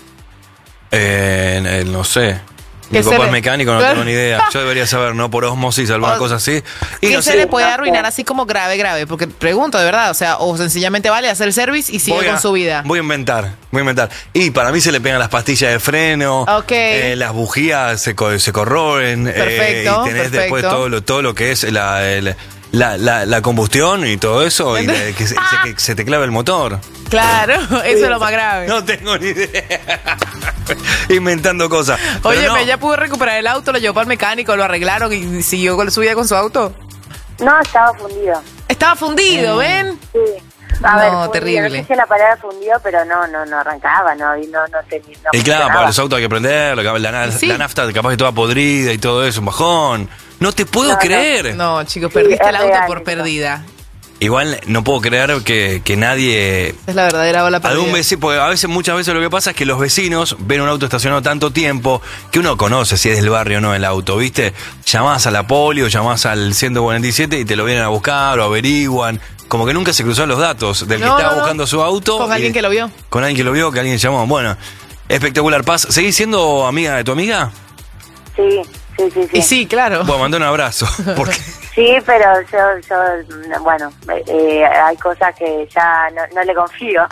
Eh, eh, no sé. Mi ¿Qué se papá le- es mecánico, no Claro. tengo ni idea. Yo debería saber, ¿no? Por osmosis, alguna O- cosa así. Y ¿Qué no se sé, le puede no sé. arruinar así como grave, grave? Porque pregunto de verdad, o sea, o sencillamente vale hacer el service y sigue voy a- con su vida. Voy a inventar, voy a inventar. Y para mí se le pegan las pastillas de freno, Ok. eh, las bujías se, co- se corroen, eh, Perfecto, y tenés perfecto. después todo lo, todo lo que es la, el- la, la, la combustión y todo eso, y la- que, se, se- que se te clava el motor. Claro, eso es lo más grave. No tengo ni idea. Inventando cosas. Pero Oye, no. ya pudo recuperar el auto, lo llevó para el mecánico, lo arreglaron y siguió con su vida con su auto. No, estaba fundido. Estaba fundido, ¿ven? Sí. A No, ver, fundido, terrible. No sé si la palabra fundido, pero no, no, no arrancaba, no, y no, no tenía. No Y claro, funcionaba. para los autos hay que prenderlo, la, na- Sí. la nafta capaz que toda podrida y todo eso, un bajón. No te puedo No, no. creer. No, chicos, Sí, perdiste es el auto real por eso. perdida. Igual no puedo creer que, que nadie... Es la verdadera ola perdida. Algún vecino, porque a veces, muchas veces lo que pasa es que los vecinos ven un auto estacionado tanto tiempo que uno conoce si es del barrio o no el auto, ¿viste? Llamás a la poli o llamás al ciento cuarenta y siete y te lo vienen a buscar o averiguan. Como que nunca se cruzaron los datos del que No, estaba no, no. buscando su auto. Con y- alguien que lo vio. Con alguien que lo vio, que alguien llamó. Bueno, espectacular. Paz, ¿seguís siendo amiga de tu amiga? Sí, sí, sí, sí. Y sí, claro. Bueno, mandé un abrazo. Porque Sí, pero yo, yo bueno, eh, hay cosas que ya no, no le confío.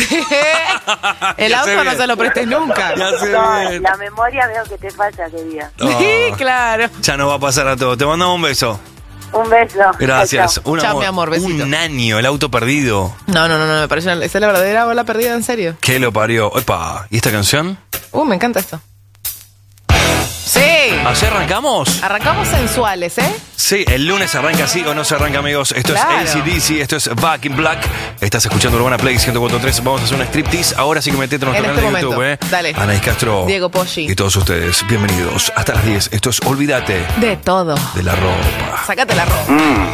El auto no se lo prestes nunca. No, la memoria veo que te falla, querida. Sí, claro. Ya no va a pasar a todo. Te mandamos un beso. Un beso. Gracias. Chao, Un Chao, amor. mi amor, besito. Un año, el auto perdido. No, no, no, no, me parece. Esa es la verdadera bola perdida, en serio. ¿Qué lo parió? Epa, ¿y esta canción? Uh, me encanta esto. Sí. ¿Así arrancamos? Arrancamos sensuales, ¿eh? Sí, el lunes arranca así o no se arranca, amigos. Esto Claro. es A C D C, esto es Back in Black. Estás escuchando Urbana Play ciento cuatro punto tres. Vamos a hacer un striptease. Ahora sí que metete en nuestro En canal este de YouTube, momento. ¿eh? Dale. Anaís Castro. Diego Poggi. Y todos ustedes, bienvenidos. Hasta las diez. Esto es Olvídate De todo. de la ropa. Sácate la ropa.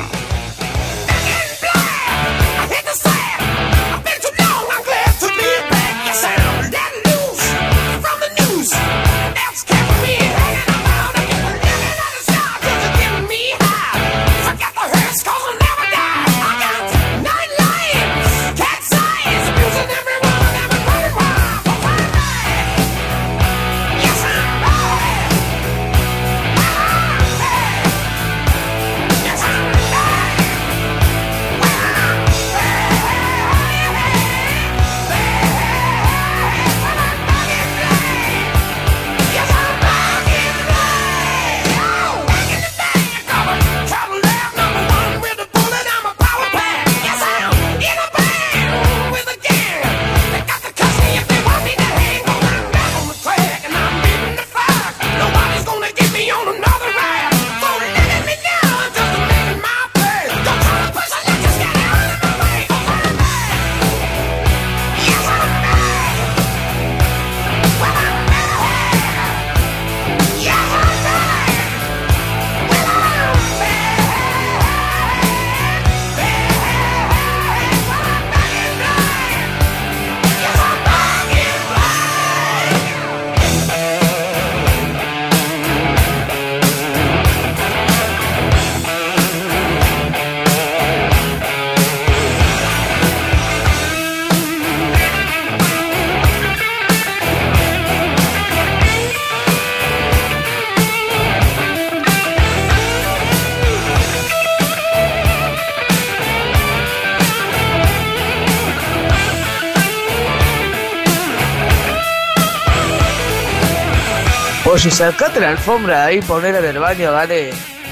Oye, sacate la alfombra de ahí, ponela en el baño, dale.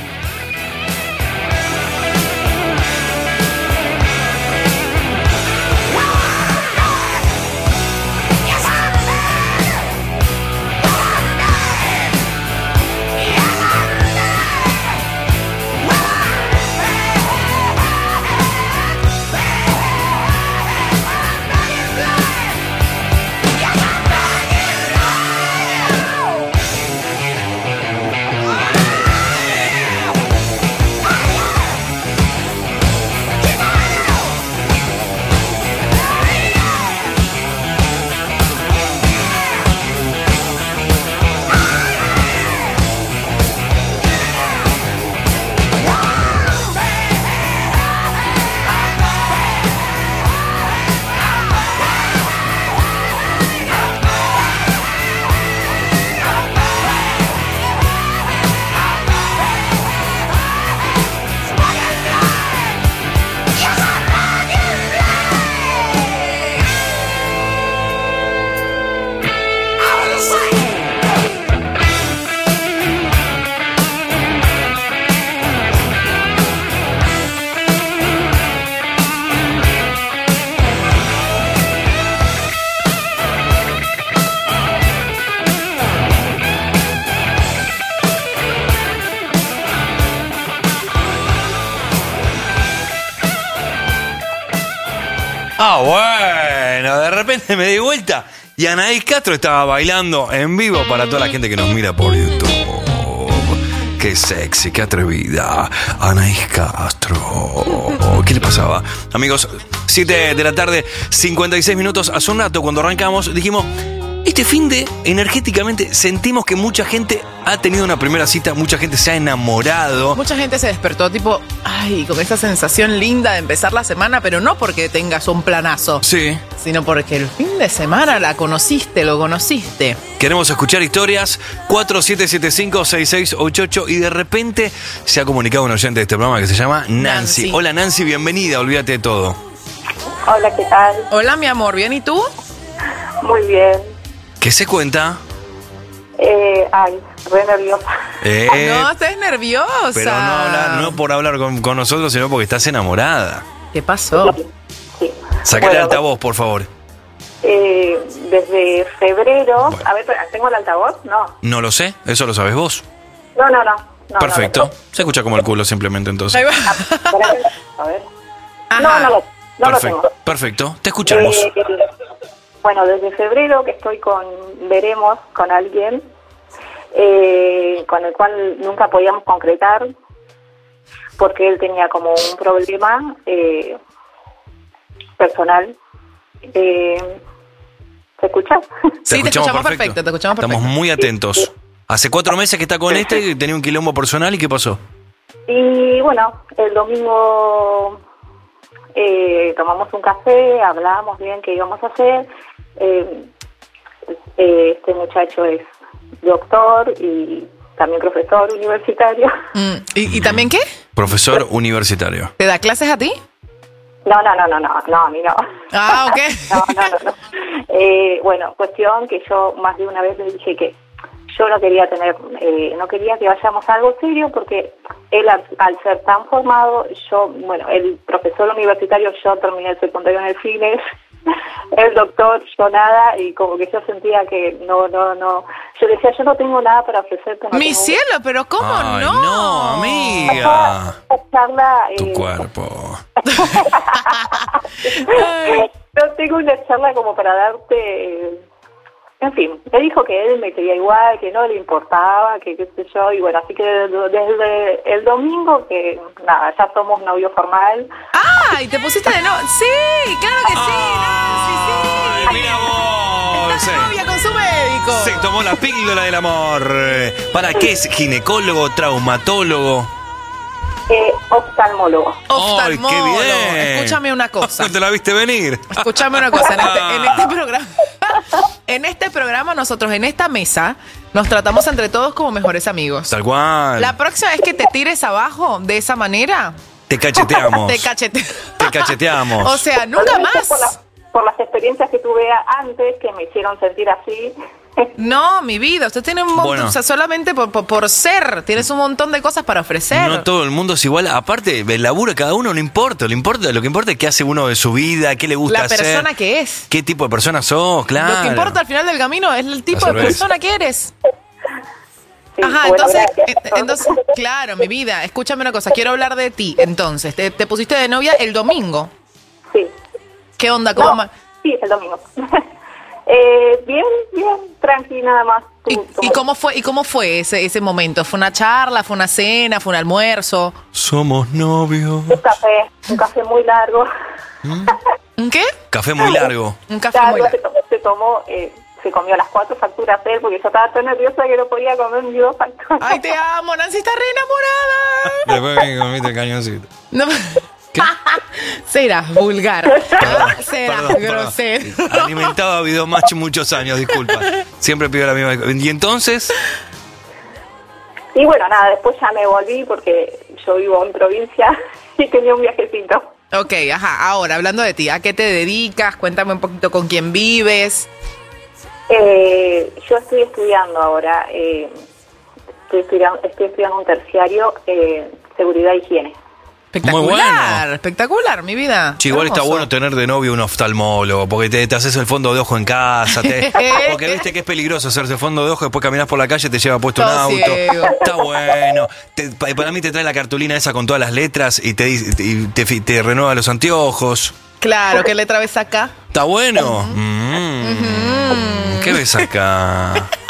Ah, bueno, de repente me di vuelta y Anaís Castro estaba bailando en vivo para toda la gente que nos mira por YouTube. Qué sexy, qué atrevida. Anaís Castro. ¿Qué le pasaba? Amigos, siete de la tarde, cincuenta y seis minutos. Hace un rato, cuando arrancamos, dijimos, Este fin de, energéticamente, sentimos que mucha gente ha tenido una primera cita, mucha gente se ha enamorado. Mucha gente se despertó tipo, ay, con esa sensación linda de empezar la semana, pero no porque tengas un planazo. Sí. Sino porque el fin de semana la conociste, lo conociste. Queremos escuchar historias, cuatro siete siete cinco, seis seis ocho ocho, y de repente se ha comunicado un oyente de este programa que se llama Nancy. Nancy. Hola Nancy, bienvenida, olvídate de todo. Hola, ¿qué tal? Hola, mi amor, ¿bien y tú? Muy bien. ¿Qué se cuenta? Eh, ay, re nerviosa. Eh, No, estés nerviosa. pero no, hablar, no por hablar con, con nosotros, sino porque estás enamorada. ¿Qué pasó? Saca el Bueno, altavoz, por favor. Eh, desde febrero... A ver, ¿tengo el altavoz? No. No lo sé, eso lo sabes vos. No, no, no. no Perfecto. Se escucha como el culo simplemente entonces. Ahí va. No, a ver. Ajá. No, no, lo, no lo Perfecto. tengo. Perfecto. Te escuchamos. Eh, bueno, desde febrero que estoy con... Veremos con alguien eh, con el cual nunca podíamos concretar porque él tenía como un problema eh, personal. Eh, ¿Se escucha? Sí, te escuchamos perfecto, te escuchamos perfecto. Estamos muy atentos. Hace cuatro meses que está con este y tenía un quilombo personal. ¿Y qué pasó? Y bueno, el domingo eh, tomamos un café, hablamos bien qué íbamos a hacer. Eh, eh, este muchacho es doctor y también profesor universitario. Mm, ¿Y, ¿Y también qué? Profesor universitario. ¿Te da clases a ti? No, no, no, no, no, no, a mí no. Ah, ok. No, no, no, no. Eh, bueno, cuestión que yo más de una vez le dije que yo no quería tener, eh, no quería que vayamos a algo serio porque él al, al ser tan formado, yo, bueno, el profesor universitario, yo terminé el secundario en el Fines, el doctor, yo nada, y como que yo sentía que no, no, no, yo decía, yo no tengo nada para ofrecerte. No Mi tengo cielo, pero ¿cómo Ay, no? no, amiga. una charla, Tu eh, cuerpo. no tengo una charla como para darte, eh, en fin, me dijo que él me quería igual, que no le importaba, que qué sé yo, y bueno, así que desde, desde el domingo que nada, ya somos novio formal. ¡Ah! ¿Y te pusiste de no? Sí, claro que sí, Nancy, sí. Mira vos. Está novia con su médico. Se tomó la píldora del amor. ¿Para qué es? ¿Ginecólogo, traumatólogo? Eh, oftalmólogo. ¡Ay, qué bien! Escúchame una cosa. ¿No te la viste venir? Escúchame una cosa. En este, en este programa, en este programa nosotros en esta mesa nos tratamos entre todos como mejores amigos. Tal cual. La próxima vez que te tires abajo de esa manera, Te cacheteamos. te cachete. Te cacheteamos. O sea, nunca más. Por, la- por las experiencias que tuve antes que me hicieron sentir así. No, mi vida, usted tiene un montón, Bueno. o sea, solamente por, por, por ser, tienes un montón de cosas para ofrecer. No todo el mundo es igual. Aparte, el laburo de cada uno no importa. Lo, importa. lo que importa es qué hace uno de su vida, qué le gusta La hacer. persona que es. ¿Qué tipo de persona sos? Claro. Lo que importa al final del camino es el tipo La de cerveza. persona que eres. Sí, Ajá, bueno, entonces, gracias. eh, entonces, claro, mi vida, escúchame una cosa, quiero hablar de ti. Entonces, te, te pusiste de novia el domingo. Sí. ¿Qué onda? ¿Cómo No, ma- sí, el domingo. eh, bien, bien, tranqui, nada más. ¿Y, y cómo fue, y cómo fue ese, ese momento? ¿Fue una charla, fue una cena, fue un almuerzo? Somos novios. Un café, un café muy largo. ¿Un qué? Café muy largo. Un café Largo, muy largo. se tomó, se, tomó eh, se comió las cuatro facturas él porque yo estaba tan nerviosa que no podía comer ni dos facturas. Ay, te amo, Nancy está re enamorada. Después me comiste el cañoncito. No. Serás vulgar. Ah, Serás Perdón, perdón. grosero. Alimentaba a Videomatch muchos años, disculpa. Siempre pido la misma. ¿Y entonces? Y bueno, nada, después ya me volví porque yo vivo en provincia y tenía un viajecito. Ok, ajá. Ahora, hablando de ti, ¿a qué te dedicas? Cuéntame un poquito con quién vives. Eh, yo estoy estudiando ahora, eh, estoy, estudiando, estoy estudiando un terciario, eh, seguridad e higiene. Espectacular, bueno. espectacular, mi vida. Che, igual está Hermoso. bueno tener de novio un oftalmólogo, porque te, te haces el fondo de ojo en casa, te- porque viste que es peligroso hacerse fondo de ojo, después caminas por la calle, te lleva puesto un Todo auto. ciego. Está bueno. Te- pa- para mí te trae la cartulina esa con todas las letras y te, dice- y te, fi- te renueva los anteojos. Claro, ¿qué letra ves acá? Está bueno. Mm. ¿Qué ves acá?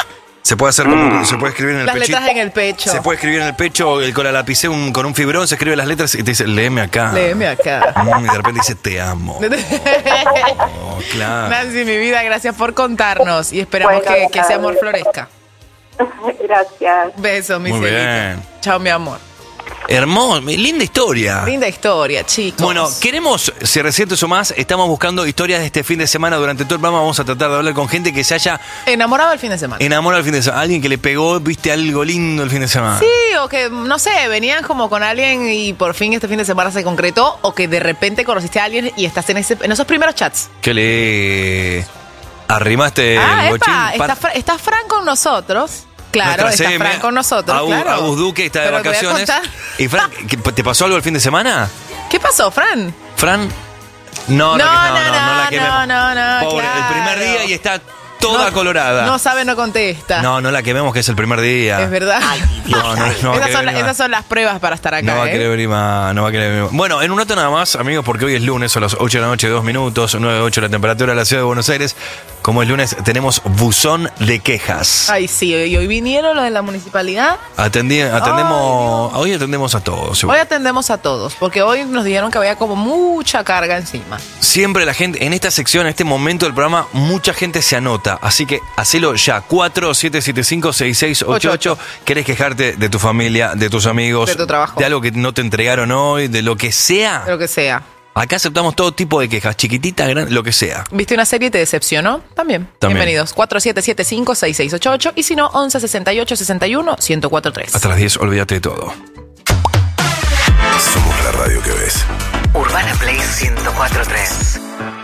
Se puede hacer como, se puede escribir en el Las pechito. letras en el pecho. Se puede escribir en el pecho el, con la lapicera, un, con un fibrón, se escribe las letras y te dice, léeme acá. Léeme acá. Mm, y de repente dice, te amo. Oh, claro. Nancy, mi vida, gracias por contarnos y esperamos Bueno, que, que ese amor gracias. florezca. Gracias. Besos, mi Muy cielito. bien. Chao, mi amor. Hermoso, linda historia. Linda historia, chicos. Bueno, queremos, si recién te sumás, estamos buscando historias de este fin de semana. Durante todo el programa vamos a tratar de hablar con gente que se haya Enamorado el fin de semana. enamorado el fin de semana. Alguien que le pegó, viste algo lindo el fin de semana. Sí, o que, no sé, venían como con alguien y por fin este fin de semana se concretó, o que de repente conociste a alguien y estás en, ese, en esos primeros chats. Que le arrimaste Ah, el bochín. epa, Par- está, Fra- está Fran con nosotros. Claro, Nuestra está C M, Fran con nosotros, Agus, claro. Agus Duque está de Pero te voy a vacaciones. contar. Y Fran, ¿qué- ¿te pasó algo el fin de semana? ¿Qué pasó, Fran? Fran, no, no, No, que- no, no, no, no, la quememos. no, no, no, Pobre, claro. el primer día y está toda No- colorada. No sabe, no contesta. No, no la quememos, que es el primer día. Es verdad. No, no, no va a esas, querer son, venir más. esas son las pruebas para estar acá, No va a ¿eh? querer venir más, no va a querer venir más. Bueno, en un rato nada más, amigos, porque hoy es lunes, son las ocho de la noche, dos minutos, nueve ocho la temperatura de la ciudad de Buenos Aires. Como es lunes, tenemos buzón de quejas. Ay, sí, y hoy vinieron los de la municipalidad. Atendí, atendemos, hoy atendemos a todos. Hoy atendemos a todos, porque hoy nos dijeron que había como mucha carga encima. Siempre la gente, en esta sección, en este momento del programa, mucha gente se anota. Así que hacelo ya. cuatro siete siete cinco seis seis ocho ocho. ¿Querés quejarte de tu familia, de tus amigos? De tu trabajo. De algo que no te entregaron hoy, de lo que sea. De lo que sea. Acá aceptamos todo tipo de quejas, chiquititas, grandes, lo que sea. ¿Viste una serie y te decepcionó? También. También. Bienvenidos. cuatro siete siete cinco seis seis ocho ocho y si no, once sesenta y ocho sesenta y uno ciento cuatro tres. Hasta las diez, olvídate de todo. Somos la radio que ves. Urbana Play ciento cuatro tres.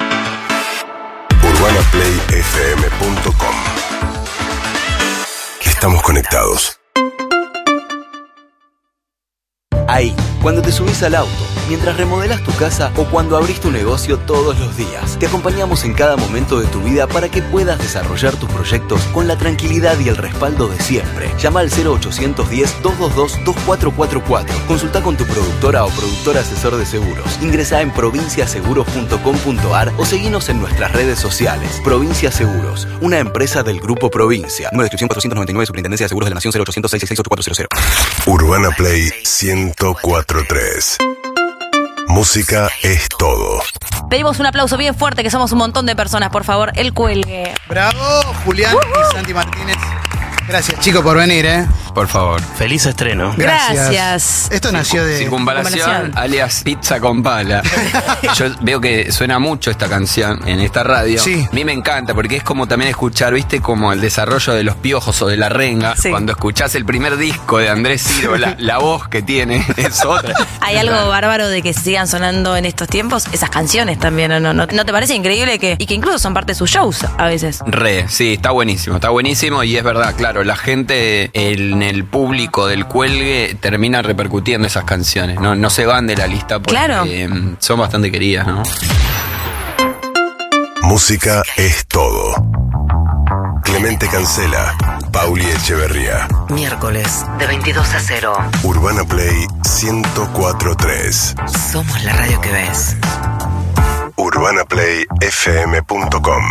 urbana play f m punto com. Estamos conectados. Ahí, cuando te subís al auto, mientras remodelas tu casa o cuando abrís tu negocio todos los días. Te acompañamos en cada momento de tu vida para que puedas desarrollar tus proyectos con la tranquilidad y el respaldo de siempre. Llama al cero ochocientos diez, doscientos veintidós, veinticuatro cuarenta y cuatro. Consulta con tu productora o productor asesor de seguros. Ingresá en provincia seguros punto com punto a r o seguinos en nuestras redes sociales. Provincia Seguros, una empresa del Grupo Provincia. Número de inscripción cuatrocientos noventa y nueve, Superintendencia de Seguros de la Nación, cero ochocientos seis seis seis ocho cuatro cero cero. Urbana Play ciento cuatro tres. Música es todo. Pedimos un aplauso bien fuerte, que somos un montón de personas, por favor, el cuelgue. Bravo, Julián y Santi Martínez. Gracias, chicos, por venir, ¿eh? Por favor. Feliz estreno. Gracias. Esto nació de... Circunvalación, Circunvalación. alias pizza con pala. Yo veo que suena mucho esta canción en esta radio. Sí. A mí me encanta porque es como también escuchar, viste, como el desarrollo de los Piojos o de la renga. Sí. Cuando escuchás el primer disco de Andrés Ciro, la, la voz que tiene es otra. Hay algo bárbaro de que sigan sonando en estos tiempos esas canciones también, ¿no? ¿No, no te parece increíble que y que incluso son parte de sus shows a veces? Re, sí, está buenísimo, está buenísimo y es verdad, claro, la gente en el público del cuelgue termina repercutiendo esas canciones, no, no se van de la lista porque Claro. eh, son bastante queridas, ¿no? Música es todo. Clemente Cancela, Pauli Echeverría. Miércoles de veintidós a cero. Urbana Play ciento cuatro tres. Somos la radio que ves. urbana play f m punto com.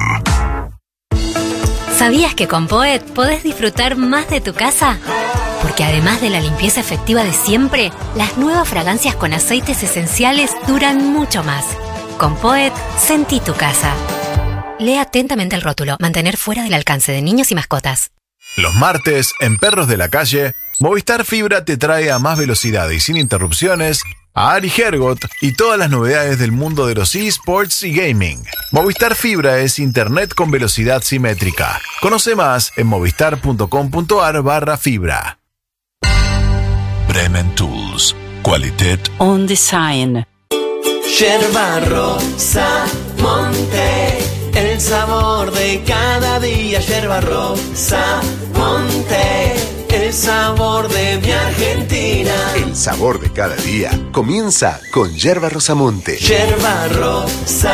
¿Sabías que con Poet podés disfrutar más de tu casa? Porque además de la limpieza efectiva de siempre, las nuevas fragancias con aceites esenciales duran mucho más. Con Poet, sentí tu casa. Lee atentamente el rótulo. Mantener fuera del alcance de niños y mascotas. Los martes, en Perros de la Calle, Movistar Fibra te trae a más velocidad y sin interrupciones a Ari Hergot y todas las novedades del mundo de los eSports y gaming. Movistar Fibra es internet con velocidad simétrica. Conoce más en movistar punto com punto a r barra fibra. Bremen Tools. Qualitet On Design. Yerba rosa, monte, el sabor de cada día. Yerba rosa, monte, el sabor de mi Argentina. El sabor de cada día comienza con Yerba Rosamonte. Yerba rosa,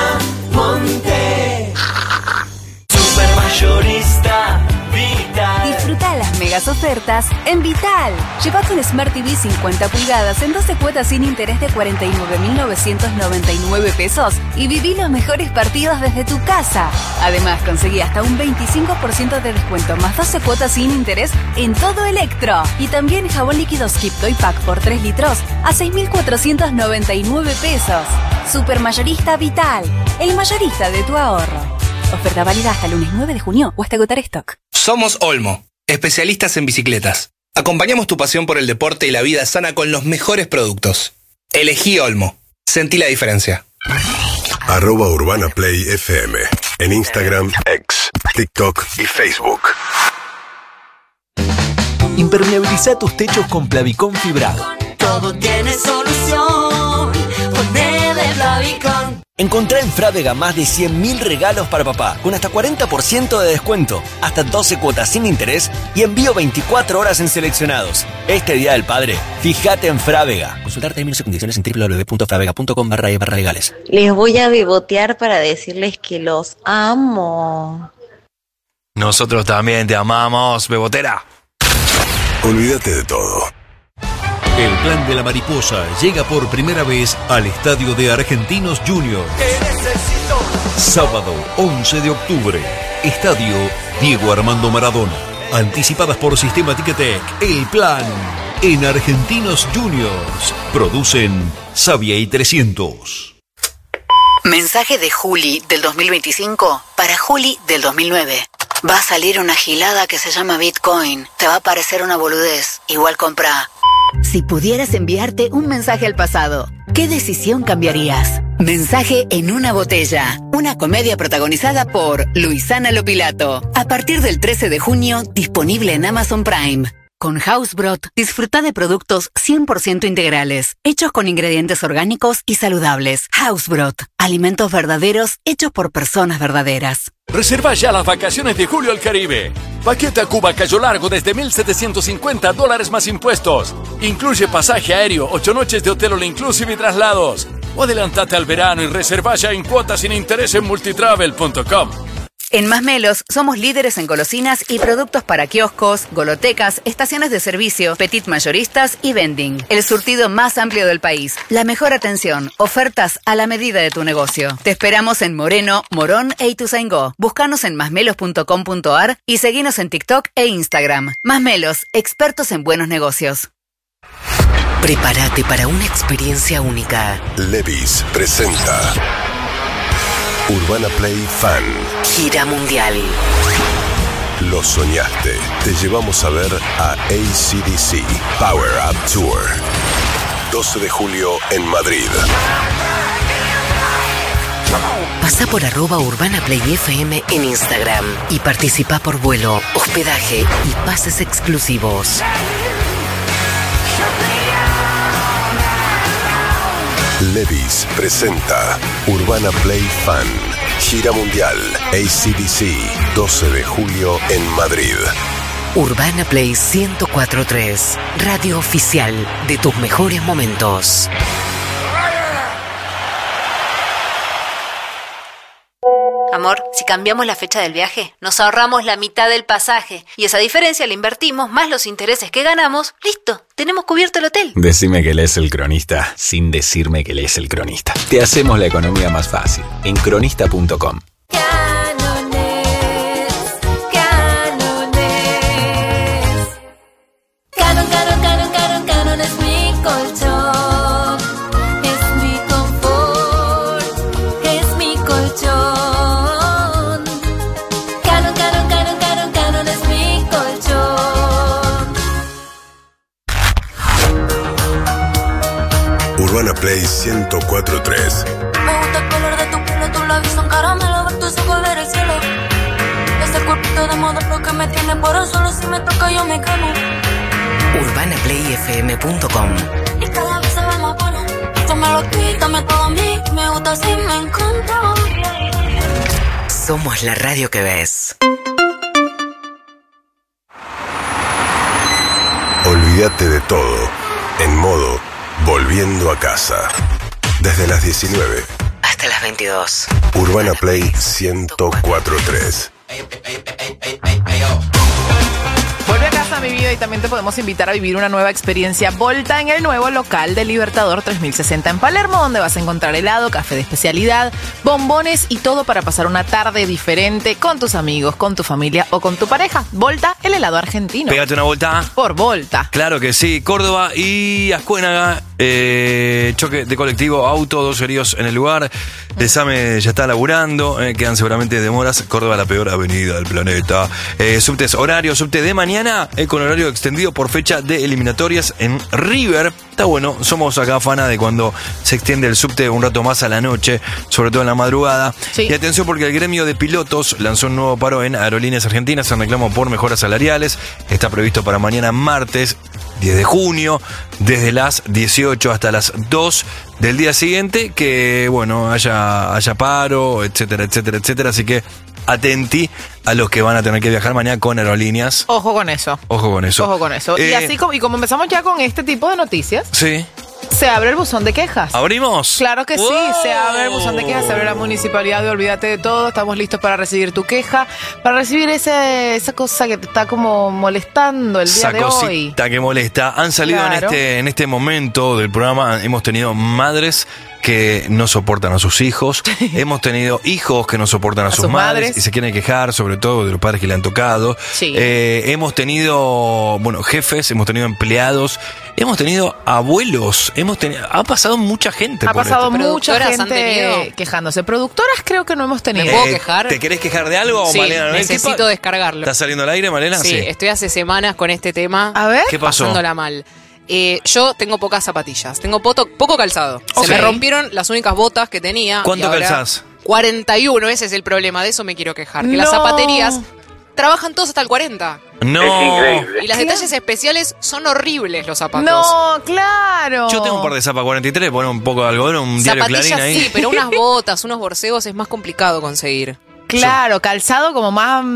monte, supermayorista, Vital. Disfruta las mega megas ofertas en Vital. Llévate un Smart T V cincuenta pulgadas en doce cuotas sin interés de cuarenta y nueve mil novecientos noventa y nueve pesos y viví los mejores partidos desde tu casa. Además, conseguí hasta un veinticinco por ciento de descuento más doce cuotas sin interés en todo Electro. Y también jabón líquido Skip Toy Pack por tres litros a seis mil cuatrocientos noventa y nueve pesos. Supermayorista Vital, el mayorista de tu ahorro. Oferta válida hasta el lunes nueve de junio o hasta agotar stock. Somos Olmo, especialistas en bicicletas. Acompañamos tu pasión por el deporte y la vida sana con los mejores productos. Elegí Olmo. Sentí la diferencia. Arroba Urbana Play F M. En Instagram, X, TikTok y Facebook. Impermeabiliza tus techos con Plavicón fibrado. Todo tiene solución. Ponele Plavicón. Encontrá en Frávega más de cien mil regalos para papá, con hasta cuarenta por ciento de descuento, hasta doce cuotas sin interés y envío veinticuatro horas en seleccionados. Este Día del Padre, fíjate en Frávega. Consultar términos y condiciones en doble u doble u doble u punto fravega punto com barra e barra legales. Les voy a bebotear para decirles que los amo. Nosotros también te amamos, bebotera. Olvídate de todo. El Plan de la Mariposa llega por primera vez al estadio de Argentinos Juniors. Sábado once de octubre. Estadio Diego Armando Maradona. Anticipadas por Sistema Ticketek. El Plan en Argentinos Juniors. Producen Savia y trescientos. Mensaje de Juli del dos mil veinticinco para Juli del dos mil nueve. Va a salir una gilada que se llama Bitcoin. Te va a parecer una boludez. Igual comprá. Si pudieras enviarte un mensaje al pasado, ¿qué decisión cambiarías? Mensaje en una botella. Una comedia protagonizada por Luisana Lopilato. A partir del trece de junio, disponible en Amazon Prime. Con Hausbrot, disfruta de productos cien por ciento integrales, hechos con ingredientes orgánicos y saludables. Hausbrot, alimentos verdaderos hechos por personas verdaderas. Reserva ya las vacaciones de julio al Caribe. Paquete a Cuba Cayo Largo desde mil setecientos cincuenta dólares más impuestos. Incluye pasaje aéreo, ocho noches de hotel all inclusive y traslados. O adelantate al verano y reserva ya en cuotas sin interés en multitravel punto com. En Masmelos somos líderes en golosinas y productos para kioscos, golotecas, estaciones de servicio, petit mayoristas y vending. El surtido más amplio del país. La mejor atención. Ofertas a la medida de tu negocio. Te esperamos en Moreno, Morón e Ituzaingó. Búscanos en masmelos punto com punto ar y seguinos en TikTok e Instagram. Masmelos, expertos en buenos negocios. Prepárate para una experiencia única. Levi's presenta Urbana Play Fan. Gira mundial. Lo soñaste. Te llevamos a ver a A C D C Power Up Tour. doce de julio en Madrid. Pasa por arroba Urbana Play F M en Instagram y participa por vuelo, hospedaje y pases exclusivos. Levi's presenta Urbana Play Fan. Gira mundial A C D C, doce de julio en Madrid. Urbana Play ciento cuatro punto tres, radio oficial de tus mejores momentos. Amor, si cambiamos la fecha del viaje, nos ahorramos la mitad del pasaje y esa diferencia la invertimos más los intereses que ganamos. ¡Listo! Tenemos cubierto el hotel. Decime que lees El Cronista sin decirme que lees El Cronista. Te hacemos la economía más fácil en cronista punto com. Canon, Canon, Canon, Canon, Canon es mi colchón, es mi confort, es mi colchón. Canon, Canon, Canon, Canon, Canon es mi colchón. Urbana Play ciento cuatro punto tres. Me gusta el color de tu pelo, tus labios son caramelo, ver tus ojos ver el cielo. Ese cuerpito de modelo que me tiene por un solo, si me toca yo me quemo. Urbana Play F M punto com. Y cada vez se ve más bueno. Tú me lo quítame todo a mí. Me gusta así, me encanta. Somos la radio que ves. Olvídate de todo. En modo Volviendo a casa. Desde las diecinueve hasta las veintidós. Urbana Play ciento cuatro punto tres. Vuelve a casa, mi y también te podemos invitar a vivir una nueva experiencia Volta en el nuevo local de Libertador tres mil sesenta en Palermo, donde vas a encontrar helado, café de especialidad, bombones y todo para pasar una tarde diferente con tus amigos, con tu familia o con tu pareja. Volta, el helado argentino. Pégate una vuelta. Por Volta. Claro que sí. Córdoba y Ascuénaga. Eh, choque de colectivo, auto, dos heridos en el lugar. El SAME ya está laburando. Eh, quedan seguramente demoras. Córdoba, la peor avenida del planeta. Eh, subtes horarios. Subte de mañana eh, con horario extendido por fecha de eliminatorias en River. Está bueno. Somos acá fana de cuando se extiende el subte un rato más a la noche, sobre todo en la madrugada. Sí. Y atención porque el gremio de pilotos lanzó un nuevo paro en Aerolíneas Argentinas en reclamo por mejoras salariales. Está previsto para mañana martes diez de junio, desde las dieciocho hasta las dos del día siguiente, que bueno, haya, haya paro, etcétera, etcétera, etcétera. Así que atenti a los que van a tener que viajar mañana con Aerolíneas. Ojo con eso. Ojo con eso. Ojo con eso. Eh, y así como, y como empezamos ya con este tipo de noticias, Sí. se abre el buzón de quejas. ¿Abrimos? Claro que ¡Wow! sí, se abre el buzón de quejas, se abre la municipalidad de Olvídate de Todo. Estamos listos para recibir tu queja, para recibir ese, esa cosa que te está como molestando el día Esa de hoy. cosita que molesta. Han salido en Claro. este en este momento del programa, hemos tenido madres que no soportan a sus hijos, hemos tenido hijos que no soportan a, A sus, sus madres, madres. y se quieren quejar, sobre todo de los padres que le han tocado. Sí. Eh, hemos tenido, bueno, jefes, hemos tenido empleados, hemos tenido abuelos, hemos tenido, ha pasado mucha gente Ha por pasado esto. mucha ¿Productoras han gente tenido? quejándose. Productoras creo que no hemos tenido. ¿Me puedo Eh, quejar? ¿Te querés quejar de algo, Sí, Malena? ¿Qué necesito pa- descargarlo. ¿Está saliendo al aire, Malena? Sí, estoy hace semanas con este tema. A ver. ¿Qué pasó? Pasándola mal. Eh, yo tengo pocas zapatillas, tengo poto- poco calzado. Ok. Se me rompieron las únicas botas que tenía. ¿Cuánto y ahora calzás? cuarenta y uno, ese es el problema, de eso me quiero quejar. Que No. las zapaterías trabajan todos hasta el cuarenta. No. Y las detalles especiales son horribles los zapatos. No, claro. Yo tengo un par de zapas cuarenta y tres, poner un poco de algodón, un diario Zapatillas Clarín ahí. sí, pero unas botas, unos borcegos es más complicado conseguir. Claro, calzado como más...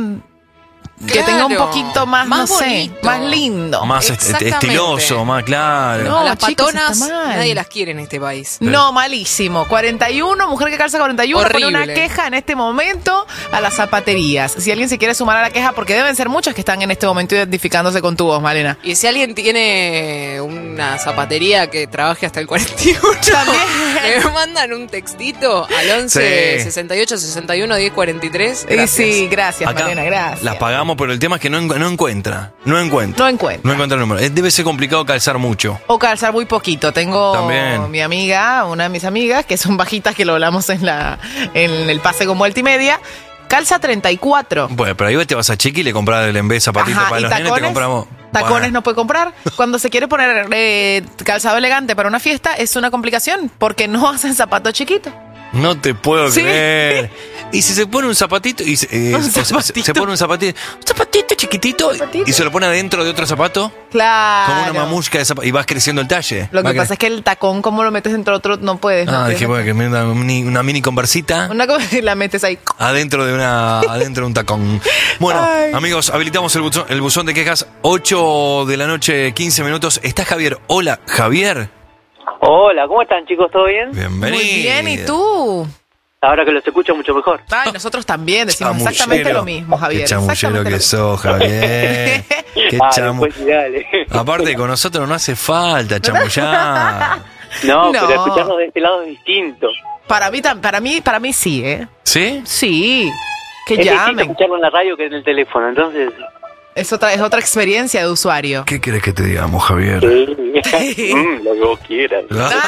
Que tenga un Claro, poquito más, más no sé, bonito. más lindo. Más est- Exactamente. estiloso, más claro. No, A las chicos, patonas está mal. nadie las quiere en este país. No, malísimo. cuarenta y uno, mujer que calza cuarenta y uno, pone una Horrible. queja en este momento a las zapaterías. Si alguien se quiere sumar a la queja, porque deben ser muchas que están en este momento identificándose con tu voz, Malena. Y si alguien tiene una zapatería que trabaje hasta el cuarenta y uno, También. le mandan un textito al once Sí. sesenta y ocho sesenta y uno diez cuarenta y tres. Y sí, gracias, Acá Malena, gracias. las pagamos, pero el tema es que no, en- no encuentra. No encuentra. No encuentra. No encuentra el número. Eh, Debe ser complicado calzar mucho. O calzar muy poquito. Tengo También. mi amiga, una de mis amigas, que son bajitas, que lo hablamos en la en el pase con vuelta y media. Calza treinta y cuatro. Bueno, pero ahí te vas a Chiqui y le compras el envés zapatitos Ajá, para y los nenes, te tacones, compramos. Tacones Bueno. no puede comprar. Cuando se quiere poner eh, calzado elegante para una fiesta, es una complicación, porque no hacen zapatos chiquitos. No te puedo Sí. creer. Y si se pone un zapatito, y se, eh, Un o sea, zapatito. se pone un zapatito, un zapatito chiquitito, Zapatito. y se lo pone adentro de otro zapato, Claro. como una mamushka de zapato, y vas creciendo el talle. Lo Va que cre- pasa es que el tacón, como lo metes dentro de otro, no puedes. ¿no? Ah, dije, Tienes- bueno, que me da una mini, una mini conversita Una cosa y la metes ahí. adentro de una adentro de un tacón. Bueno, Ay. amigos, habilitamos el buzón, el buzón de quejas, ocho de la noche, quince minutos. ¿Está Javier? Hola, Javier. Hola, ¿cómo están, chicos? ¿Todo bien? Bienvenido. Muy bien, ¿y tú? Ahora que los escucho mucho mejor. Ay, nosotros también decimos Chamullero. exactamente lo mismo, Javier. Qué chamullero exactamente que lo sos, Javier. Qué Ah, chamu- después sí, dale. Aparte, con nosotros no hace falta chamullar. No, No. pero escucharlo de este lado es distinto. Para mí, tam- para mí, para mí sí, ¿eh? ¿Sí? Sí. Que es distinto llamen. escucharlo en la radio que en el teléfono, entonces... Es otra, es otra experiencia de usuario. ¿Qué querés que te digamos, Javier? Sí. Mm, lo que vos quieras.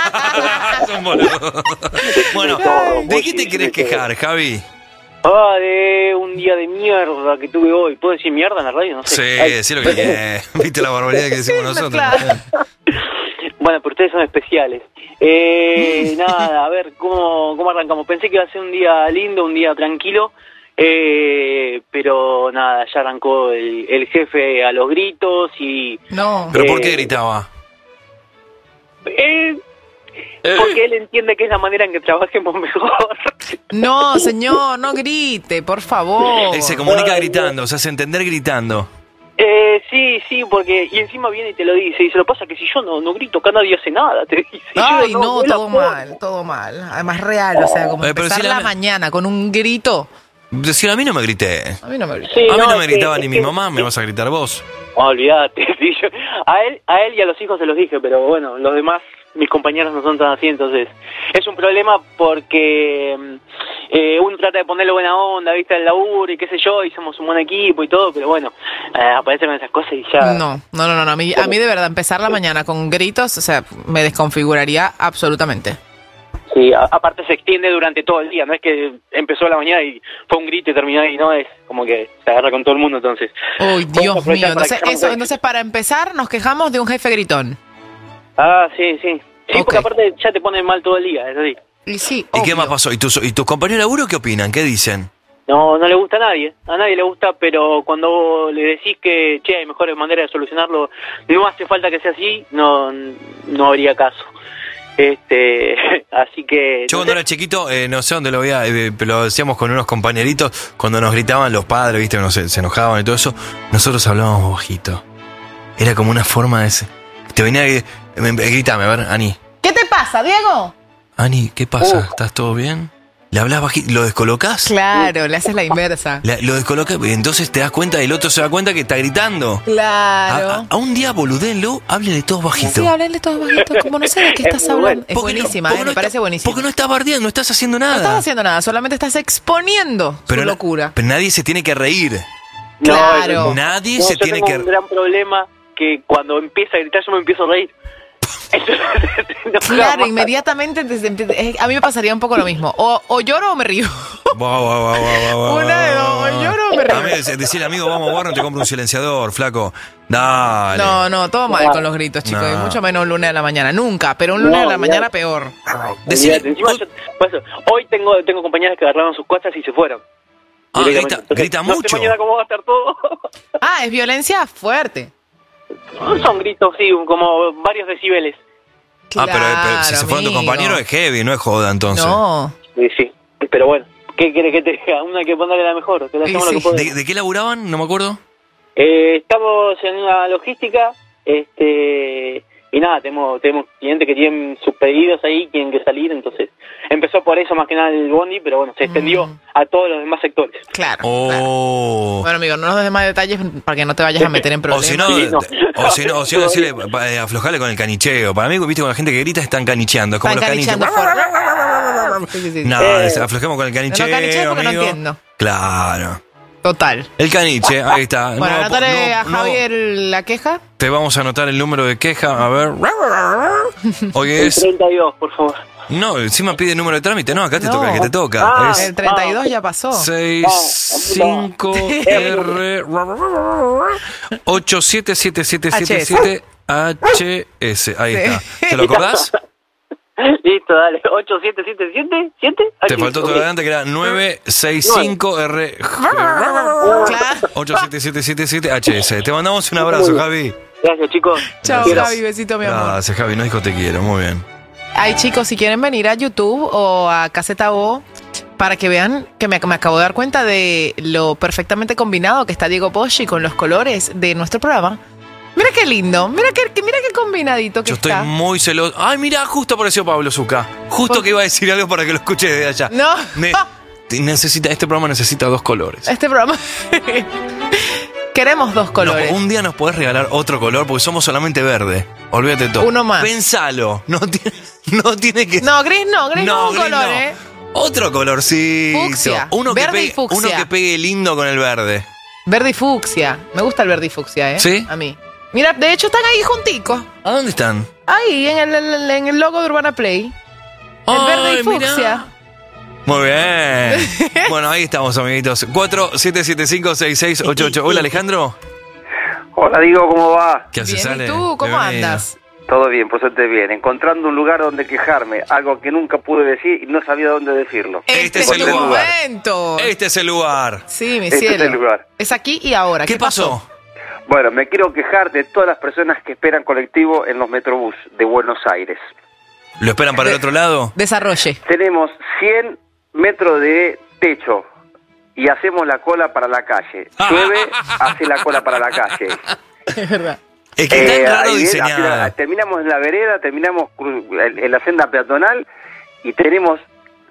Son boludos. Bueno, ¿de qué te querés quejar, Javi? Ah, de un día de mierda que tuve hoy. ¿Puedo decir mierda en la radio? No sé. Sí, Ay. decí lo que querés. ¿Viste la barbaridad que decimos nosotros? Bueno, pero ustedes son especiales. Eh, nada, a ver, ¿cómo, ¿cómo arrancamos? Pensé que iba a ser un día lindo, un día tranquilo, eh, pero nada, ya arrancó el, el jefe a los gritos y... No. ¿Pero por Eh, qué gritaba? Eh, porque él entiende que es la manera en que trabajemos mejor. No, señor, no grite, por favor. Él se comunica gritando, se hace entender gritando. Eh, sí, sí, porque... Y encima viene y te lo dice, y se lo pasa que si yo no, no grito, acá nadie hace nada, te dice. Y yo, Ay, no, es la todo forma. mal, todo mal. Además real, o sea, como Eh, pero empezar si la la me- mañana con un grito. Decir, a mí no me grité. A mí no me grita. Sí, A mí no es me que- gritaba es ni que- mi mamá, me vas a gritar vos. Oh, olvídate, sí, yo- a él, a él y a los hijos se los dije, pero bueno, los demás, mis compañeros no son tan así, entonces es un problema porque eh, uno trata de ponerle buena onda, viste, al laburo y qué sé yo, y somos un buen equipo y todo, pero bueno, eh, aparecen esas cosas y ya... No, no, no, no. A mí, a mí de verdad, empezar la mañana con gritos, o sea, me desconfiguraría absolutamente. Sí, a- aparte se extiende durante todo el día, no es que empezó a la mañana y fue un grito y terminó ahí, no, es como que se agarra con todo el mundo, entonces... Uy, Vamos a Dios aprovechar mío. para Entonces, quejarnos eso, de- entonces, para empezar, nos quejamos de un jefe gritón. Ah, sí, sí. Sí, Ok. porque aparte ya te ponen mal todo el día, es así. Y sí, ¿Y qué más pasó? ¿Y tus, ¿Y tus compañeros de laburo qué opinan? ¿Qué dicen? No, no le gusta a nadie, a nadie le gusta, pero cuando le decís que, che, hay mejores maneras de solucionarlo, no hace falta que sea así, no, no habría caso. Este, así que... Yo cuando era chiquito, eh, no sé dónde lo veía, eh, pero lo decíamos con unos compañeritos, cuando nos gritaban los padres, viste, no sé, se enojaban y todo eso, nosotros hablábamos bajito. Era como una forma de... ese- Te venía y... me- me- Grítame, a ver, Ani. ¿Qué te pasa, Diego? Ani, ¿qué pasa? ¿Estás todo bien? ¿Le hablas bajito? ¿Lo descolocás? Claro, le haces la inversa. La- lo descolocas y entonces te das cuenta, el otro se da cuenta que está gritando. Claro. A, a- a un día boludénlo, háblenle todos bajito. Sí, háblenle todos bajitos, como no sé de qué estás hablando. Es buenísima, eh, me parece buenísima. Porque no estás bardeando, no estás haciendo nada. No estás haciendo nada, solamente estás exponiendo Pero su na- locura. Pero nadie se tiene que reír. No, Claro. eso- Nadie no, se yo tiene tengo que... un gran problema que cuando empieza a gritar yo me empiezo a reír. No, Claro, jamás. inmediatamente te- te- te- a mí me pasaría un poco lo mismo. O, o lloro o me río. Guau, guau, guau, guau, guau, guau, Una de guau, dos, guau. o lloro o me río. A mí, dec- decirle amigo, vamos a Warren, te compro un silenciador, flaco. Dale. No, no, todo mal con los gritos, chicos. No. Y mucho menos un lunes a la mañana. Nunca, pero un lunes No, a la mira. mañana peor. Olvídate, encima yo- por eso, hoy tengo, tengo compañeras que agarraron sus cosas y se fueron. Ah, Directamente. grita- grita no sé mucho. mañana cómo va a estar todo. Ah, es violencia fuerte. Son gritos, sí, como varios decibeles. Ah, pero, pero si Claro, se fueron tu amigo. compañero es heavy, no es joda entonces. No. Sí, sí. Pero bueno, ¿qué quiere que te diga? Una hay que ponerle la mejor. Que le hacemos lo que podemos. ¿De, de qué laburaban? No me acuerdo. Eh, estamos en una logística, este, y nada, tenemos, tenemos clientes que tienen sus pedidos ahí, tienen que salir, entonces empezó por eso más que nada el bondi, pero bueno, se extendió a todos los demás sectores. Claro. Oh. Bueno, amigo, no nos des más detalles para que no te vayas a meter en O problemas. si no, o si no, o si no decirle, pa- eh, aflojale con el canicheo. Para mí, viste, con la gente que grita están canicheando. Es como Están los caniches. canicheando fuerte. Sí, sí, sí. No, Eh, aflojemos con el canicheo, no canichees porque no amigo. entiendo. Claro. Total. El caniche, ahí está. Bueno, No, anotale no, a no. Javier la queja. Te vamos a anotar el número de queja, a ver. Hoy El es... treinta y dos, por favor. No, encima pide el número de trámite. No, acá te No. toca el que te toca. Ah, es El treinta y dos ya pasó. seis cinco R ocho siete siete siete siete siete H S. Ahí Sí. está. ¿Te lo acordás? Listo, dale. ocho siete siete siete siete Te faltó todo adelante que era nueve seis cinco R ocho siete siete siete siete H S. Te mandamos un abrazo, Javi. Gracias, chicos. Chao, Quiero. Javi, besito, mi amor. Gracias, Javi. No dijo te quiero. Muy bien. Ay, chicos, si quieren venir a YouTube o a Caseta O para que vean que me, me acabo de dar cuenta de lo perfectamente combinado que está Diego Poggi con los colores de nuestro programa. Mira qué lindo, mira qué, mira qué combinadito que Yo estoy está. muy celoso. Ay, mira, justo apareció Pablo Zucca. Justo que iba a decir algo para que lo escuche desde allá. No. Me- necesita, este programa necesita dos colores. Este programa. Queremos dos colores. No, un día nos podés regalar otro color porque somos solamente verde. Olvídate todo. Uno más. Pensalo. No tiene, no tiene que. No, gris no, gris no, es un gris color, no. ¿eh? Otro colorcito. Fucsia. Uno que, Verde y pegue, fucsia. uno que pegue lindo con el verde. Verde y fucsia. Me gusta el verde y fucsia, ¿eh? ¿Sí? A mí. Mira, de hecho están ahí junticos. ¿A dónde están? Ahí, en el, el- en el logo de Urbana Play. El Ay, verde y mirá. fucsia. Muy bien. Bueno, ahí estamos, amiguitos. cuatro siete siete cinco seis seis ocho ocho. Hola, Alejandro. Hola, Diego, ¿cómo va? ¿Qué haces, Bien, Ale? ¿y tú? ¿Cómo Bienvenido. andas? Todo bien, por suerte bien. Encontrando un lugar donde quejarme, algo que nunca pude decir y no sabía dónde decirlo. Este es el tu lugar. momento. Este es el lugar. Sí, mi Este cielo. es el lugar. Es aquí y ahora. ¿Qué, pasó? Bueno, me quiero quejar de todas las personas que esperan colectivo en los Metrobús de Buenos Aires. ¿Lo esperan para el otro lado? Desarrolle. Tenemos cien metros de techo y hacemos la cola para la calle. Llueve, hace la cola para la calle. Es verdad. Es que está Eh, raro ahí viene, diseñado. así, terminamos en la vereda, terminamos cru- en en la senda peatonal y tenemos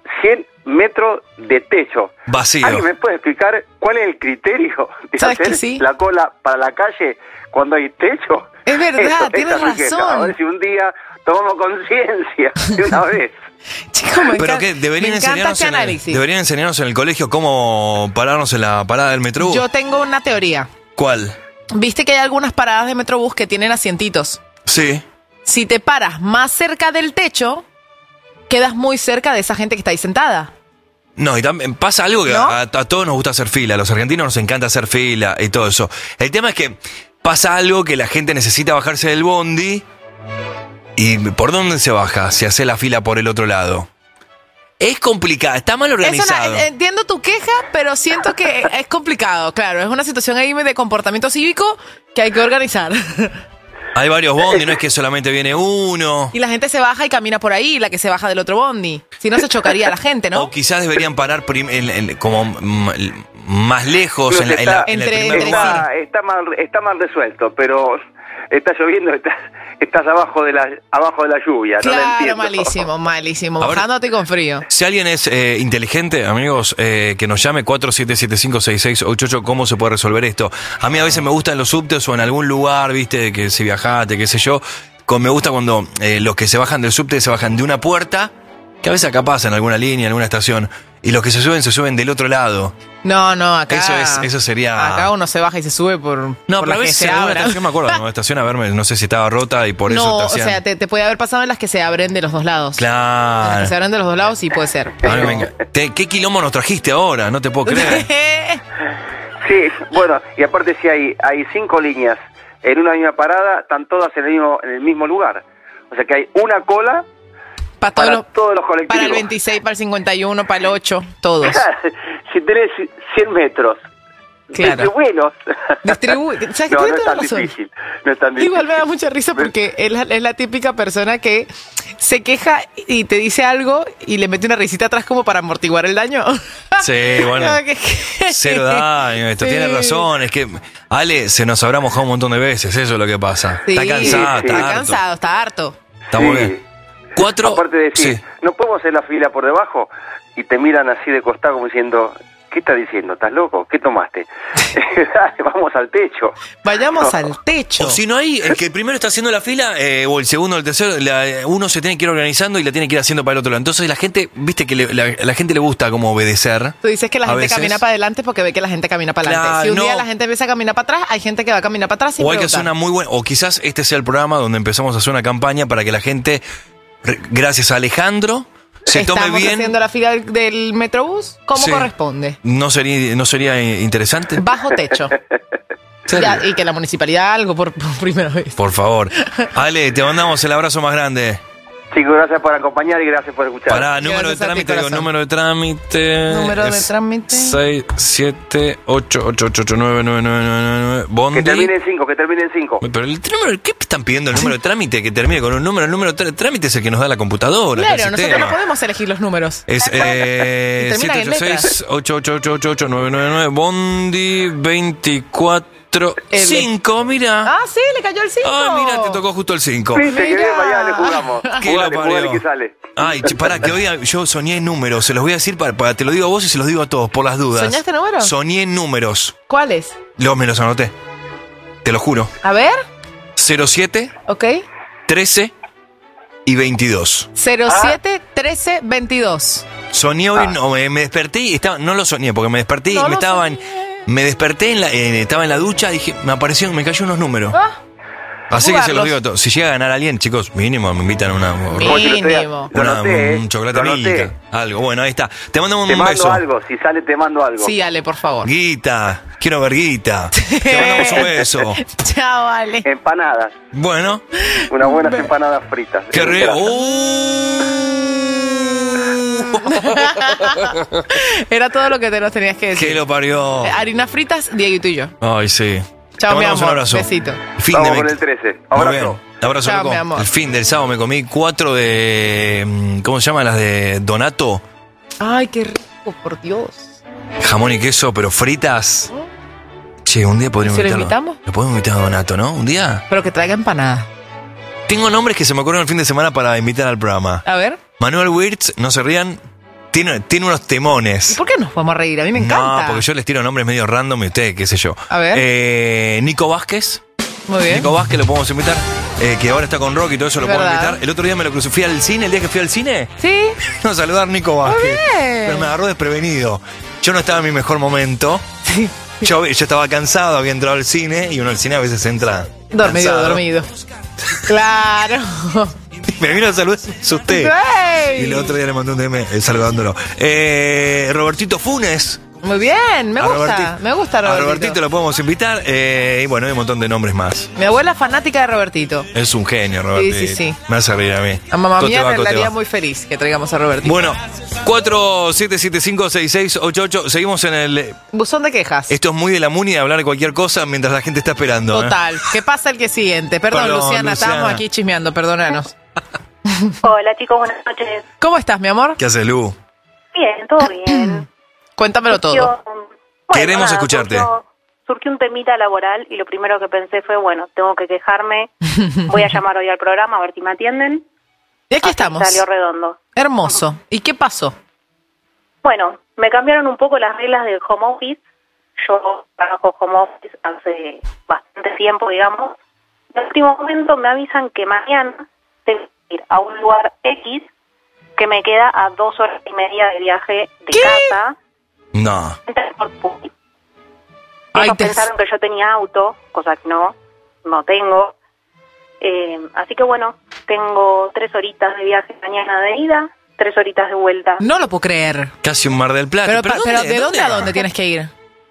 cien metros de techo. Vacío. ¿Alguien me puede explicar cuál es el criterio de ¿Sabes hacer que sí? la cola para la calle cuando hay techo? Es verdad, Eso, tienes esa es mi queja. razón. A ver si un día tomamos conciencia de una vez. Chico, me Pero encanta- que deberían me encanta enseñarnos, este en el, análisis. deberían enseñarnos en el colegio cómo pararnos en la parada del Metrobús. Yo tengo una teoría. ¿Cuál? Viste que hay algunas paradas de Metrobús que tienen asientitos. Sí. Si te paras más cerca del techo, quedas muy cerca de esa gente que está ahí sentada. No, y también pasa algo que ¿No? a, a todos nos gusta hacer fila. A los argentinos nos encanta hacer fila y todo eso. El tema es que pasa algo que la gente necesita bajarse del bondi. ¿Y por dónde se baja? Se hace la fila por el otro lado. Es complicado, está mal Es una- organizado. entiendo tu queja, pero siento que es complicado. Claro, es una situación ahí de comportamiento cívico que hay que organizar. Hay varios bondi, no es que solamente viene uno. Y la gente se baja y camina por ahí, la que se baja del otro bondi. Si no, se chocaría la gente, ¿no? O quizás deberían parar prim- en- en- como mm, más lejos, No, en la, en la- está, en el Entre- primer entre bondi. está, está mal, está mal resuelto, pero está lloviendo, estás, estás abajo de la abajo de la lluvia. No lo Claro, entiendo. malísimo, malísimo. Ahora- Bajándote con frío. Si alguien es eh, inteligente, amigos, eh, que nos llame cuatro siete siete cinco seis seis ocho ocho, ¿cómo se puede resolver esto? A mí a veces me gusta en los subtes o en algún lugar, viste, que si viajaste, qué sé yo, con, me gusta cuando eh, los que se bajan del subte se bajan de una puerta, que a veces acá pasa en alguna línea, en alguna estación, y los que se suben, se suben del otro lado. No, no, acá. Eso es, eso sería... Acá uno se baja y se sube por, No, por pero las a que veces se en alguna abran. estación, me acuerdo, en una estación a verme, no sé si estaba rota y por eso No, te o hacían... sea, te, te puede haber pasado en las que se abren de los dos lados. En las Claro. que se abren de los dos lados, sí puede ser. A mí me enca- Te- ¿Qué quilombo nos trajiste ahora? No te puedo creer. Sí, bueno, y aparte si hay hay cinco líneas en una misma parada, están todas en el mismo en el mismo lugar. O sea que hay una cola Para para todos los- todos los colectivos. Para el veintiséis, para el cincuenta y uno, para el ocho, todos. Si tenés cien metros, Claro. buenos. Distribu- ¿Sabes qué? No, no Tienes es toda tan razón. difícil. No es tan difícil. Igual me da mucha risa porque es la, es la típica persona que se queja y te dice algo y le mete una risita atrás como para amortiguar el daño. Sí, bueno. No, que- que- Cero daño, esto Sí. tiene razón. Es que Ale se nos habrá mojado un montón de veces, eso es lo que pasa. Sí, Está cansada, sí, está, Está harto. cansado, está harto. Está muy bien. Cuatro. Aparte de decir, Sí. no podemos hacer la fila por debajo y te miran así de costado como diciendo, ¿qué estás diciendo? ¿Estás loco? ¿Qué tomaste? Dale, vamos al techo. Vayamos No. al techo. O si no hay, el que primero está haciendo la fila, eh, o el segundo o el tercero, la- uno se tiene que ir organizando y la tiene que ir haciendo para el otro lado. Entonces la gente, viste que le- la, la gente le gusta como obedecer. Tú dices que la a gente veces. camina para adelante porque ve que la gente camina para adelante. Claro, Si un día no. la gente empieza a caminar para atrás, hay gente que va a caminar para atrás sin O hay que hacer preguntar. una muy buena, o quizás este sea el programa donde empezamos a hacer una campaña para que la gente, re- gracias a Alejandro, se tome Estamos bien. haciendo la fila del, del Metrobús como Sí. corresponde. ¿No sería, no sería interesante? Bajo techo. Ya, y que la municipalidad haga algo por, por primera vez. Por favor. Ale, te mandamos el abrazo más grande. Chicos, gracias por acompañar y gracias por escuchar. Pará, número de Gracias a ti, trámite, digo, corazón. número de trámite. Número de es trámite. seis siete ocho ocho ocho ocho nueve nueve nueve nueve nueve. Bondi. Que termine en cinco, que termine en cinco. Pero el número, ¿qué están pidiendo el número de trámite? Que termine con un número. El número de trámite es el que nos da la computadora. Claro, acá el nosotros sistema. no podemos elegir los números. Es eh, Y termina siete en ocho seis ocho ocho ocho ocho ocho nueve nueve nueve. Bondi veinticuatro cinco, mira. Ah, sí, le cayó el cinco. Ah, mira, te tocó justo el cinco. Viste que bien, mañana le jugamos. ¿Qué Jugale, lo jugale parió? que sale. Ay, che, pará, que hoy yo soñé en números. Se los voy a decir, para, para- te lo digo a vos y se los digo a todos, por las dudas. ¿Soñaste números? Soñé en números. ¿Cuáles? Luego me los anoté. Te lo juro. A ver, cero siete, ok. trece y veintidós. cero siete trece veintidós. Soñé hoy, no, me, me desperté y estaba, no lo soñé, porque me desperté No y me lo estaban. Me desperté, en la, en- estaba en la ducha, dije, me aparecieron, me cayó unos números. Ah, Así que se los jugarlos. digo a todos. Si llega a ganar alguien, chicos, mínimo me invitan a una. Mínimo. Lo una- anoté, un eh. chocolate Lo anoté. Milka. Algo, bueno, ahí está. Te mandamos Te un mando beso. algo, si sale te mando algo. Sí, Ale, por favor. Guita, quiero ver guita. Te mandamos un beso. Chao, Ale. Empanadas, Bueno, unas buenas empanadas fritas. qué re. Gracias. Era todo lo que te nos tenías que decir. Que lo parió. Eh, Harinas fritas, Dieguito y yo. Ay, sí. Chao, Te mi mandamos amor. un abrazo. Besito. Fin Vamos de con me- el trece. Muy Abrazo. bien. Abrazo, Chao, loco. mi amor. El fin del sábado me comí cuatro de. mm, ¿Cómo se llama? Las de Donato. Ay, qué rico, por Dios. Jamón y queso, pero fritas. Che, un día podríamos ¿Se lo invitarlo. invitamos? Lo podemos invitar a Donato, ¿no? Un día. Pero que traiga empanada. Tengo nombres que se me ocurrieron el fin de semana para invitar al programa. A ver. Manuel Wirtz, no se rían. Tiene, tiene unos temones. ¿Y por qué nos vamos a reír? A mí me encanta. No, porque yo les tiro nombres medio random y ustedes, qué sé yo. A ver. Eh, Nico Vázquez. Muy bien. Nico Vázquez lo podemos invitar. Eh, que ahora está con Rock y todo eso Es lo podemos verdad. invitar. El otro día me lo crucé. Fui al cine, el día que fui al cine. Sí. No, a saludar a Nico Vázquez. bien. Pero me agarró desprevenido. Yo no estaba en mi mejor momento. Sí. Yo, yo estaba cansado, había entrado al cine y uno al cine a veces entra. Dormido, cansado. dormido. Claro. Me vino a saludar, asusté. ¡Ey! Y el otro día le mandé un D M eh, saludándolo. Eh, Robertito Funes. Muy bien, me A gusta. Roberti- Me gusta A Robertito. Robertito lo podemos invitar. eh, y bueno, hay un montón de nombres más. Mi abuela es fanática de Robertito. Es un genio, Robertito. Sí, sí, sí. Me hace reír a mí. A mamá Cote mía va, me cote haría va. muy feliz que traigamos a Robertito. Bueno, cuatro siete siete cinco seis seis ocho ocho. Seguimos en el. Buzón de quejas. Esto es muy de la Muni de hablar de cualquier cosa mientras la gente está esperando. ¿eh? Total. ¿Qué pasa el que siguiente? Perdón, Perdón, Luciana, Luciana. estábamos aquí chismeando, perdónanos. Hola chicos, buenas noches. ¿Cómo estás, mi amor? ¿Qué hace Lu? Bien, todo bien. Cuéntamelo todo. Surgió- bueno, Queremos nada, escucharte. Surgió, surgió un temita laboral y lo primero que pensé fue, bueno, tengo que quejarme. Voy a llamar hoy al programa a ver si me atienden. Y aquí Así estamos. Salió redondo. Hermoso. ¿Y qué pasó? Bueno, me cambiaron un poco las reglas del home office. Yo trabajo home office hace bastante tiempo, digamos. En el último momento me avisan que mañana tengo que ir a un lugar X que me queda a dos horas y media de viaje de casa. No. En transporte público. Ay, Ellos te- pensaron que yo tenía auto, cosa que no, no tengo. Eh, así que bueno, tengo tres horitas de viaje mañana de ida, tres horitas de vuelta. No lo puedo creer. Casi un Mar del Plata. Pero, ¿Pero pa- pero dónde? ¿de dónde a ¿Dónde? dónde tienes que ir?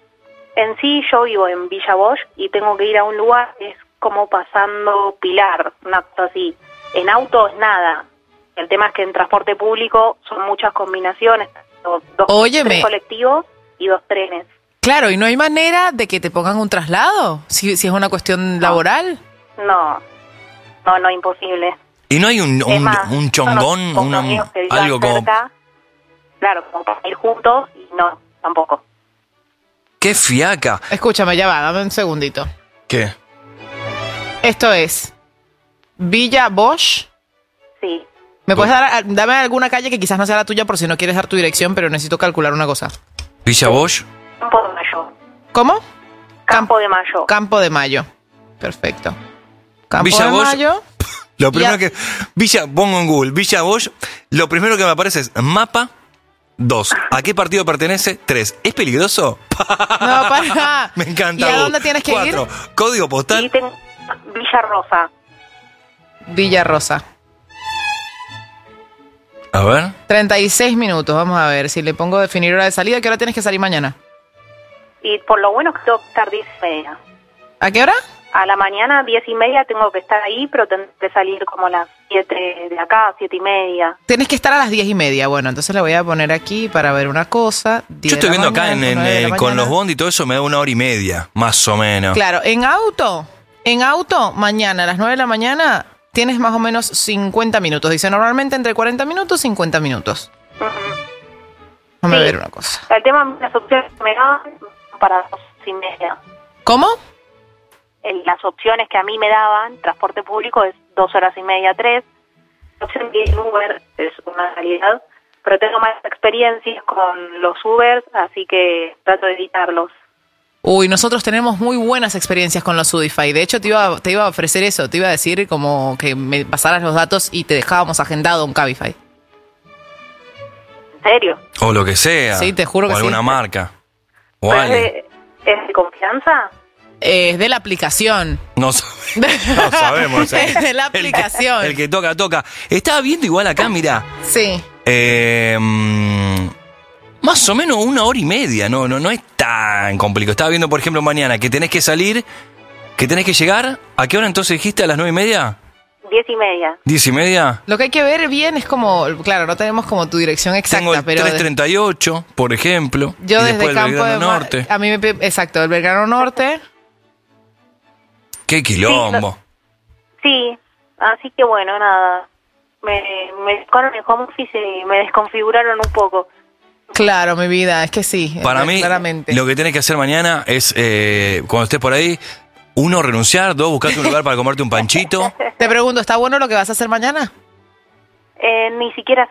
En sí, yo vivo en Villa Bosch y tengo que ir a un lugar que es como pasando Pilar, una cosa así. En auto es nada. El tema es que en transporte público son muchas combinaciones, dos, dos Óyeme. tres colectivos y dos trenes. Claro, ¿y no hay manera de que te pongan un traslado? Si, si es una cuestión laboral. No, no, no, imposible. ¿Y no hay un, Es un, más, un yo chongón, conozco una- amigos que vivan algo como... cerca, claro, como para ir juntos y no, tampoco. ¡Qué fiaca! Escúchame, ya va, dame un segundito. ¿Qué? Esto es Villa Bosch. Sí. ¿Me puedes dar, dame alguna calle que quizás no sea la tuya por si no quieres dar tu dirección, pero necesito calcular una cosa? ¿Villa Bosch? Campo de Mayo. ¿Cómo? Campo de Mayo. Campo de Mayo. Perfecto. Campo Villa de Bosch. Mayo. Lo primero Ya. que... Villa, pongo en Google, Villa Bosch, lo primero que me aparece es mapa. Dos. ¿A qué partido pertenece? Tres. ¿Es peligroso? No, para. Me encanta. ¿Y a vos. dónde tienes que Cuatro. Código postal. Y tengo Villa Rosa. Villa Rosa. A ver. treinta y seis minutos. Vamos a ver si le pongo definir hora de salida. ¿Qué hora tienes que salir mañana? Y por lo bueno es que tengo que estar diez y media. ¿A qué hora? A la mañana, diez y media, tengo que estar ahí, pero tengo que salir como a las siete de acá, siete y media. Tienes que estar a las diez y media. Bueno, entonces le voy a poner aquí para ver una cosa. Yo estoy viendo acá en, en, eh, con los bond y todo eso me da una hora y media, más o menos. Claro, en auto, en auto, mañana a las nueve de la mañana tienes más o menos cincuenta minutos. Dice normalmente entre cuarenta minutos y cincuenta minutos. Déjame Sí. ver una cosa. El tema, las opciones que me dan para las dos y media. ¿Cómo? El- las opciones que a mí me daban, transporte público, es dos horas y media, tres. La opción de Uber es una realidad, pero tengo más experiencias con los Ubers, así que trato de evitarlos. Uy, nosotros tenemos muy buenas experiencias con los Udify. De hecho, te iba, te iba a ofrecer eso. Te iba a decir como que me pasaras los datos y te dejábamos agendado un Cabify. ¿En serio? O lo que sea. Sí, te juro o que sí. alguna marca. O ¿Pero es, alguien. de, ¿Es de confianza? Es de la aplicación. No, sab- no sabemos. eh. Es de la aplicación. El que toca, toca. Estaba viendo igual acá, mira. Sí. Eh, mm, más o menos una hora y media. No, no, no es tan complicado. Estaba viendo, por ejemplo, mañana que tenés que salir, que tenés que llegar. ¿A qué hora entonces dijiste? ¿A las nueve y media? Diez y media. ¿Diez y media? Lo que hay que ver bien es como, claro, no tenemos como tu dirección exacta, Tengo el pero tres de- treinta y ocho, por ejemplo. yo y desde después el Campo de Belgrano Ma- Norte. a mí me pe- exacto, el Belgrano Norte. Qué quilombo. Sí, así que bueno, nada. Me, me sacaron el home office y me desconfiguraron un poco. Claro, mi vida, es que sí. Para eh, mí, claramente. lo que tenés que hacer mañana es, eh, cuando estés por ahí, uno, renunciar, dos, buscarte un lugar para comerte un panchito. Te pregunto, ¿está bueno lo que vas a hacer mañana? Eh, ni siquiera sé.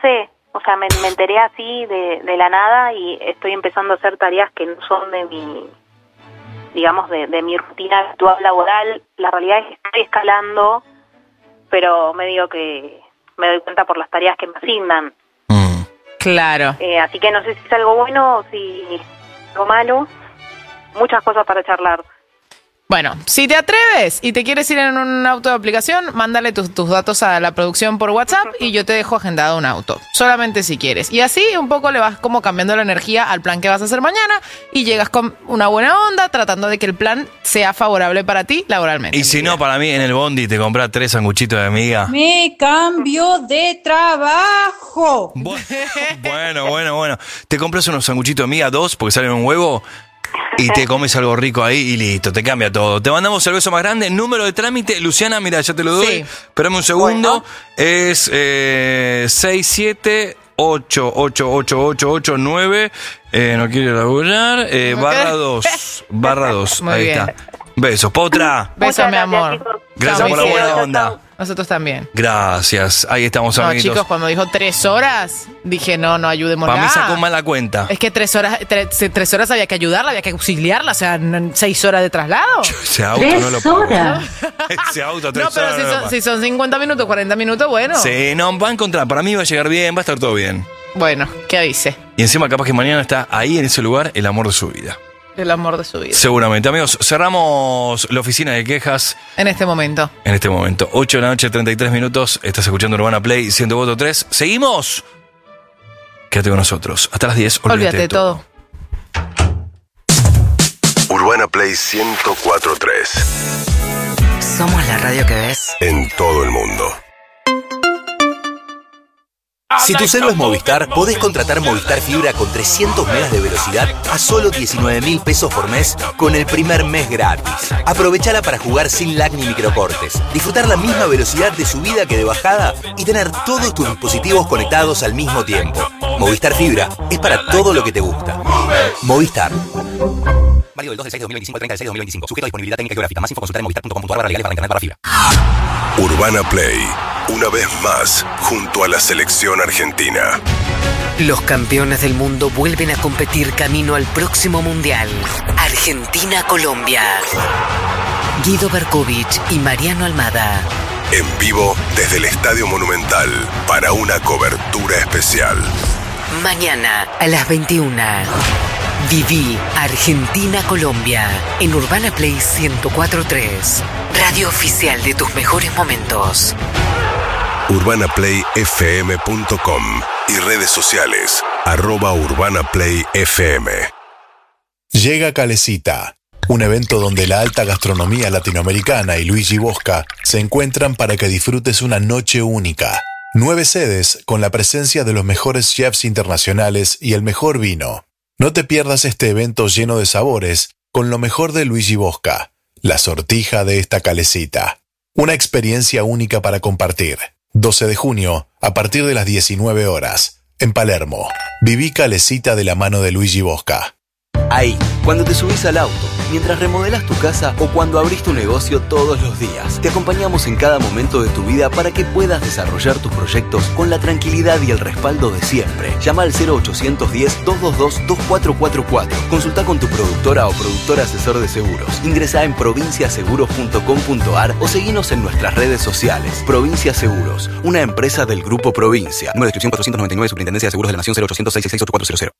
O sea, me, me enteré así de, de la nada y estoy empezando a hacer tareas que no son de mi, digamos, de, de mi rutina actual laboral. La realidad es que estoy escalando, pero medio que me doy cuenta por las tareas que me asignan. Mm. Claro. Eh, así que no sé si es algo bueno o si es algo malo. Muchas cosas para charlar. Bueno, si te atreves y te quieres ir en un auto de aplicación, mándale tus, tus datos a la producción por WhatsApp y yo te dejo agendado un auto. Solamente si quieres. Y así un poco le vas como cambiando la energía al plan que vas a hacer mañana y llegas con una buena onda tratando de que el plan sea favorable para ti laboralmente. Y si no, para mí en el bondi te compras tres sanguchitos de amiga. Me cambio de trabajo. Bueno, bueno, bueno. Te compras unos sanguchitos de amiga, dos, porque salen un huevo. Y te comes algo rico ahí y listo, te cambia todo. Te mandamos el beso más grande. Número de trámite, Luciana, mira, ya te lo doy. Sí. Espérame un segundo. Bueno. Es eh, seis siete ocho ocho ocho ocho ocho nueve. Eh, no quiero laburar. Eh, barra dos. Barra dos. Ahí bien. Está. Besos. Potra. Besos, mi amor. Chicos. Gracias por la buena onda. Nosotros también. Gracias. Ahí estamos, No, amiguitos. chicos, cuando dijo tres horas, dije, no, no ayudemos. Para mí sacó mal la cuenta. Es que tres horas, tres, tres horas había que ayudarla, había que auxiliarla, o sea, n- seis horas de traslado. Ese auto no lo puedo. Ese auto, tres No, pero horas si no lo son, puedo. si son cincuenta minutos, cuarenta minutos, bueno. Sí, no, va a encontrar. Para mí va a llegar bien, va a estar todo bien. Bueno, ¿qué dice? Y encima capaz que mañana está ahí en ese lugar el amor de su vida. El amor de su vida. Seguramente. Amigos, cerramos la oficina de quejas En este momento. en este momento. ocho de la noche, treinta y tres minutos. Estás escuchando Urbana Play, ciento voto tres. ¿Seguimos? Quédate con nosotros. Hasta las diez. Olvídate, Olvídate de todo. Urbana Play ciento cuatro punto tres. Somos la radio que ves en todo el mundo. Si tu celu es Movistar, podés contratar Movistar Fibra con trescientos megas de velocidad a solo diecinueve mil pesos por mes con el primer mes gratis. Aprovechala para jugar sin lag ni microcortes, disfrutar la misma velocidad de subida que de bajada y tener todos tus dispositivos conectados al mismo tiempo. Movistar Fibra es para todo lo que te gusta. Movistar. Válido del dos del seis de dos mil veinticinco al treinta del seis de dos mil veinticinco. Sujeto a disponibilidad técnica y geográfica. Más info consultar en movistar punto com punto a r barra legales barra internet barra fibra. Urbana Play, una vez más, junto a la selección argentina. Los campeones del mundo vuelven a competir camino al próximo mundial. Argentina-Colombia. Guido Berkovich y Mariano Almada. En vivo desde el Estadio Monumental para una cobertura especial. Mañana a las veintiuna. Viví Argentina-Colombia en Urbana Play ciento cuatro punto tres. Radio oficial de tus mejores momentos. urbana play f m punto com y redes sociales arroba Urbana Play F M. Llega Calecita, un evento donde la alta gastronomía latinoamericana y Luigi Bosca se encuentran para que disfrutes una noche única. Nueve sedes con la presencia de los mejores chefs internacionales y el mejor vino. No te pierdas este evento lleno de sabores con lo mejor de Luigi Bosca, la sortija de esta Calecita. Una experiencia única para compartir. doce de junio, a partir de las diecinueve horas, en Palermo. Viví Calecita de la mano de Luigi Bosca. Ahí, cuando te subís al auto, mientras remodelas tu casa o cuando abrís tu negocio todos los días. Te acompañamos en cada momento de tu vida para que puedas desarrollar tus proyectos con la tranquilidad y el respaldo de siempre. Llama al cero ochocientos diez, doscientos veintidós, veinticuatro cuarenta y cuatro. Consulta con tu productora o productor asesor de seguros. Ingresá en provincia seguros punto com punto a r o seguinos en nuestras redes sociales. Provincia Seguros, una empresa del Grupo Provincia. Número de inscripción cuatrocientos noventa y nueve, Superintendencia de Seguros de la Nación, cero ochocientos seis seis seis ocho cuatro cero cero.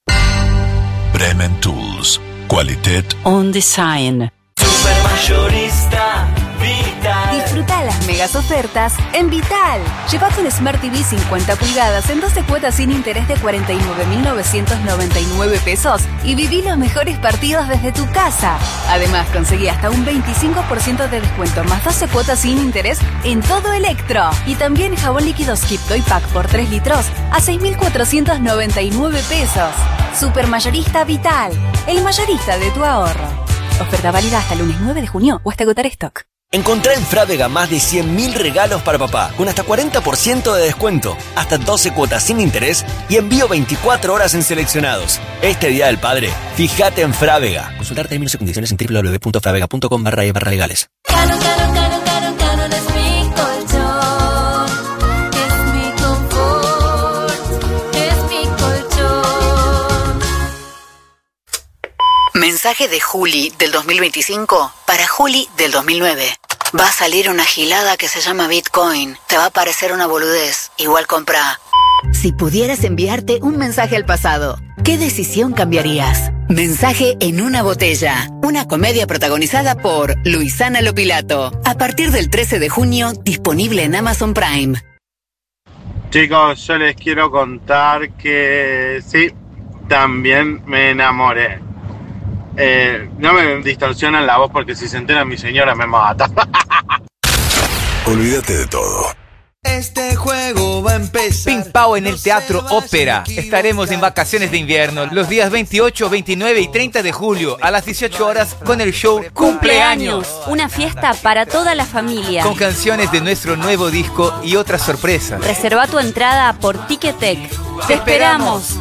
Bremen Tools. Qualitet On Design. Supermayorista Vital. Disfruta las megas ofertas en Vital. Llévate un Smart T V cincuenta pulgadas en doce cuotas sin interés de cuarenta y nueve mil novecientos noventa y nueve pesos y viví los mejores partidos desde tu casa. Además, conseguí hasta un veinticinco por ciento de descuento más doce cuotas sin interés en todo Electro. Y también jabón líquido Skip Toy Pack por tres litros a seis mil cuatrocientos noventa y nueve pesos. Supermayorista Vital, el mayorista de tu ahorro. Oferta válida hasta el lunes nueve de junio o hasta agotar stock. Encontrá en Frávega más de cien mil regalos para papá, con hasta cuarenta por ciento de descuento, hasta doce cuotas sin interés y envío veinticuatro horas en seleccionados. Este Día del Padre, fíjate en Frávega. Consultar términos y condiciones en w w w punto fravega punto com barra e barra legales. Caro, caro, caro, caro, caro, es mi colchón, es mi confort, Mensaje de Juli del dos mil veinticinco para Juli del dos mil nueve. Va a salir una gilada que se llama Bitcoin. Te va a parecer una boludez. Igual comprá. Si pudieras enviarte un mensaje al pasado, ¿qué decisión cambiarías? Mensaje en una botella. Una comedia protagonizada por Luisana Lopilato. A partir del trece de junio, disponible en Amazon Prime. Chicos, yo les quiero contar que sí, también me enamoré. Eh, no me distorsionan la voz porque si se entera mi señora me mata. Olvídate de todo. Este juego va a empezar. Ping Pao en el Teatro Ópera. Estaremos en vacaciones de invierno los días veintiocho, veintinueve y treinta de julio a las dieciocho horas con el show Cumpleaños. Una fiesta para toda la familia. Con canciones de nuestro nuevo disco y otras sorpresas. Reserva tu entrada por Ticketek. ¡Te esperamos!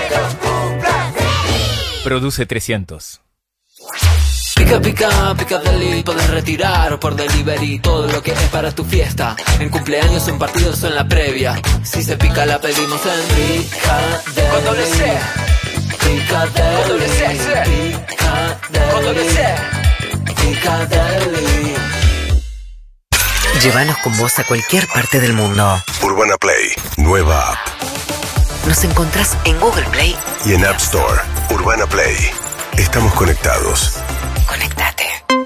Produce trescientos. Pica, pica, pica deli, podés retirar o por delivery todo lo que es para tu fiesta. En cumpleaños, en partidos o en la previa. Si se pica la pedimos en Pica Con doble C. Pica Deli. Con doble C. Pica Deli. Con doble C. Pica Deli. Llévanos con vos a cualquier parte del mundo. Urbana Play, nueva app. Nos encontrás en Google Play y en App Store. Urbana Play. Estamos conectados. Conéctate.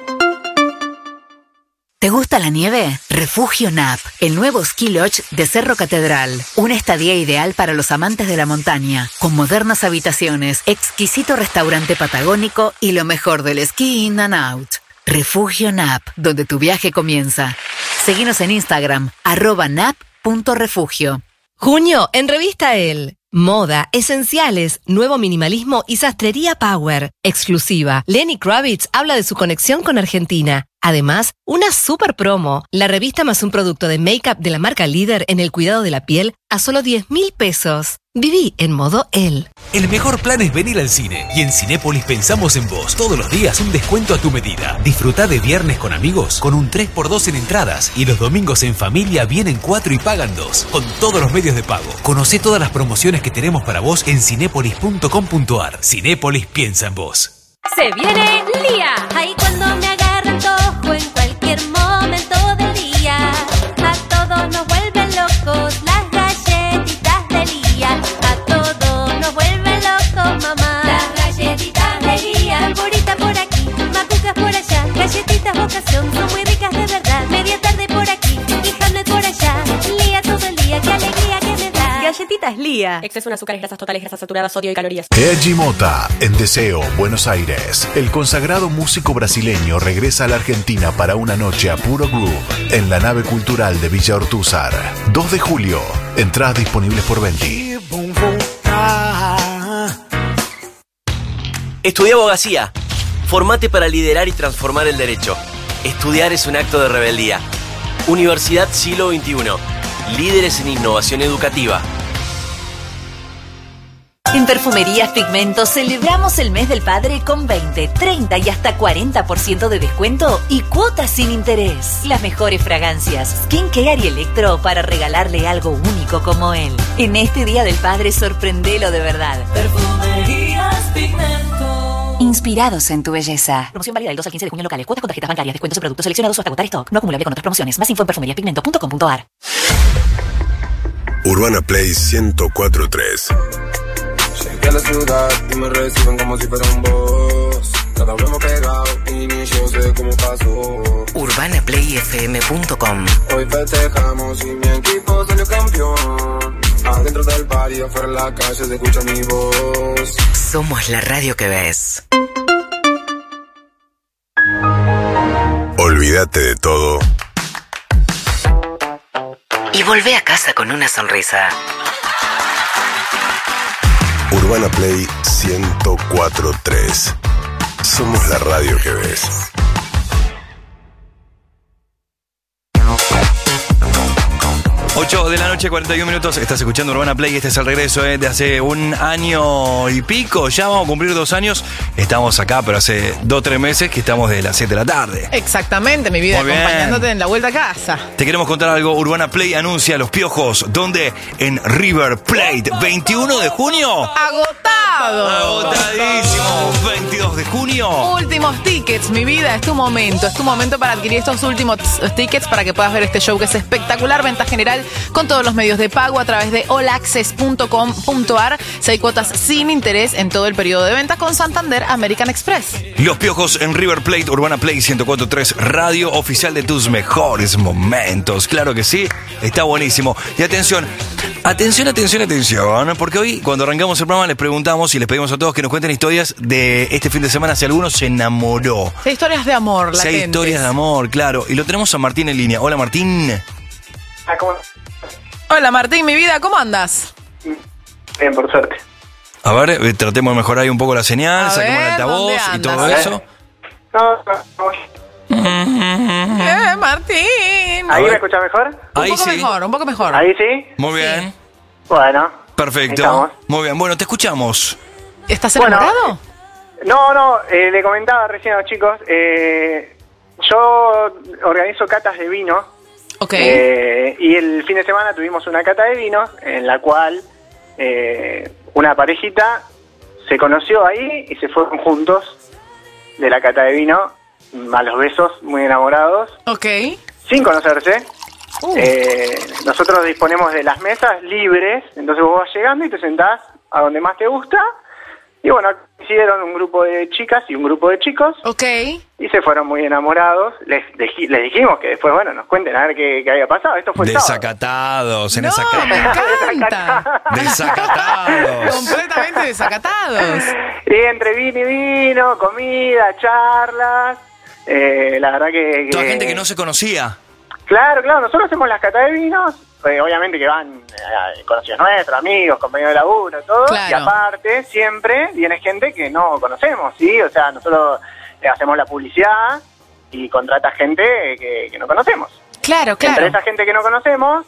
¿Te gusta la nieve? Refugio Nap, el nuevo ski lodge de Cerro Catedral. Una estadía ideal para los amantes de la montaña, con modernas habitaciones, exquisito restaurante patagónico y lo mejor del ski in and out. Refugio Nap, donde tu viaje comienza. Seguinos en Instagram, arroba nap punto refugio. Junio en Revista El. Moda, esenciales, nuevo minimalismo y sastrería power. Exclusiva. Lenny Kravitz habla de su conexión con Argentina. Además, una super promo. La revista más un producto de make-up de la marca líder en el cuidado de la piel a solo diez mil pesos. Viví en modo él. El mejor plan es venir al cine. Y en Cinépolis pensamos en vos. Todos los días un descuento a tu medida. Disfrutá de viernes con amigos con un tres por dos en entradas. Y los domingos en familia vienen cuatro y pagan dos. Con todos los medios de pago. Conocé todas las promociones que tenemos para vos en cinépolis punto com punto ar. Cinépolis piensa en vos. Se viene Lía. Ahí cuando me agarran tojo en cualquier momento del día. A todos nos vuelven locos las galletitas de Lía. A todos nos vuelven locos, mamá. Las galletitas de Lía. Polvorita por aquí, macucas por allá. Galletitas vocación, son muy ricas de verdad. Media tarde por aquí y Hamlet por allá. Lía todo el día, qué alegría que me da. Galletitas Lía. Exceso en azúcares, grasas totales, grasas saturadas, sodio y calorías. Eji Mota, en Deseo, Buenos Aires. El consagrado músico brasileño regresa a la Argentina para una noche a puro groove en la nave cultural de Villa Ortúzar. dos de julio. Entradas disponibles por Venti. Estudia abogacía. Formate para liderar y transformar el derecho. Estudiar es un acto de rebeldía. Universidad Siglo veintiuno. Líderes en innovación educativa. En Perfumerías Pigmento celebramos el mes del padre con veinte, treinta y hasta cuarenta por ciento de descuento y cuotas sin interés. Las mejores fragancias, skincare y electro para regalarle algo único como él. En este Día del Padre sorprendelo de verdad. Perfumerías Pigmento. Inspirados en tu belleza. Promoción válida del dos al quince de junio en locales. Cuotas con tarjetas bancarias. Descuentos en productos seleccionados o hasta agotar stock. No acumulable con otras promociones. Más info en perfumerias pigmento punto com punto ar. Urbana Play ciento cuatro punto tres. Llegué a la ciudad y me reciben como si fuera un boss. Cada uno pegado y ni yo sé cómo pasó. urbana play f m punto com. Hoy festejamos y mi equipo salió campeón. Adentro del bar y afuera en la calle se escucha mi voz. Somos la radio que ves. Olvídate de todo Y volvé a casa con una sonrisa. Urbana Play ciento cuatro punto tres. Somos la radio que ves. ocho de la noche, cuarenta y un minutos. Estás escuchando Urbana Play. Este es el regreso eh, de hace un año y pico. Ya vamos a cumplir dos años. Estamos acá, pero hace dos o tres meses que estamos desde las siete de la tarde. Exactamente, mi vida, Muy bien. acompañándote en la vuelta a casa. Te queremos contar algo. Urbana Play anuncia Los Piojos. ¿Dónde? En River Plate. veintiuno de junio. ¡Agotado! Agotadísimo. veintidós de junio. Últimos tickets, mi vida, es tu momento. Es tu momento para adquirir estos últimos tickets para que puedas ver este show que es espectacular. Venta general con todos los medios de pago a través de all access punto com punto a r. Seis cuotas sin interés en todo el periodo de venta con Santander American Express. Los Piojos en River Plate, Urbana Play ciento cuatro punto tres, radio oficial de tus mejores momentos. Claro que sí, está buenísimo. Y atención, atención, atención, atención, porque hoy cuando arrancamos el programa les preguntamos y les pedimos a todos que nos cuenten historias de este fin de semana si alguno se enamoró. Seis historias de amor, Seis latentes. historias de amor, claro. Y lo tenemos a Martín en línea. Hola, Martín. Ah, ¿cómo? Hola, Martín, mi vida, ¿cómo andas? Bien, por suerte. A ver, eh, tratemos de mejorar ahí un poco la señal, A saquemos ver, el altavoz ¿dónde y andas? todo A ver. eso. No, no, no. Eh, Martín. ¿Ahí me escuchas mejor? Un poco mejor, un poco mejor. ¿Ahí sí? Muy bien. Bueno. Perfecto. Estamos. Muy bien. Bueno, te escuchamos. ¿Estás Bueno, enamorado? No, no, eh, le comentaba recién a los chicos, eh, yo organizo catas de vino. Ok. Eh, y el fin de semana tuvimos una cata de vino en la cual eh, una parejita se conoció ahí y se fueron juntos de la cata de vino a los besos, muy enamorados. Ok. Sin conocerse. Uh. Eh, nosotros disponemos de las mesas libres, entonces vos vas llegando y te sentás a donde más te gusta. Y bueno, hicieron un grupo de chicas y un grupo de chicos. Ok. Y se fueron muy enamorados. Les, deji- les dijimos que después, bueno, nos cuenten a ver qué, qué había pasado. Esto fue el sábado. Desacatados, en No, esa me cata. encanta. Desacatados. Completamente desacatados. Y entre vino y vino, comida, charlas. Eh, la verdad que, que... Toda gente que no se conocía. Claro, claro, nosotros hacemos las catas de vinos, eh, obviamente que van eh, conocidos nuestros, amigos, compañeros de laburo, todo, Claro. y aparte siempre viene gente que no conocemos, ¿sí? O sea, nosotros le hacemos la publicidad y contrata gente que, que no conocemos. Claro, Entre claro. esa gente que no conocemos,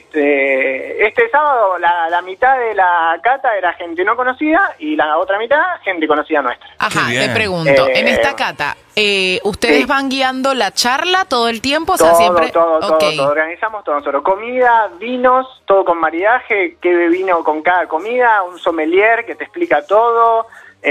este este sábado la, la mitad de la cata era gente no conocida y la otra mitad gente conocida nuestra. Ajá, Qué te bien. pregunto, Eh, en esta cata, eh, ¿ustedes sí. van guiando la charla todo el tiempo? O sea, Todo, siempre... todo, todo, Ok. todo. Organizamos todo nosotros. Comida, vinos, todo con maridaje, qué vino con cada comida, un sommelier que te explica todo.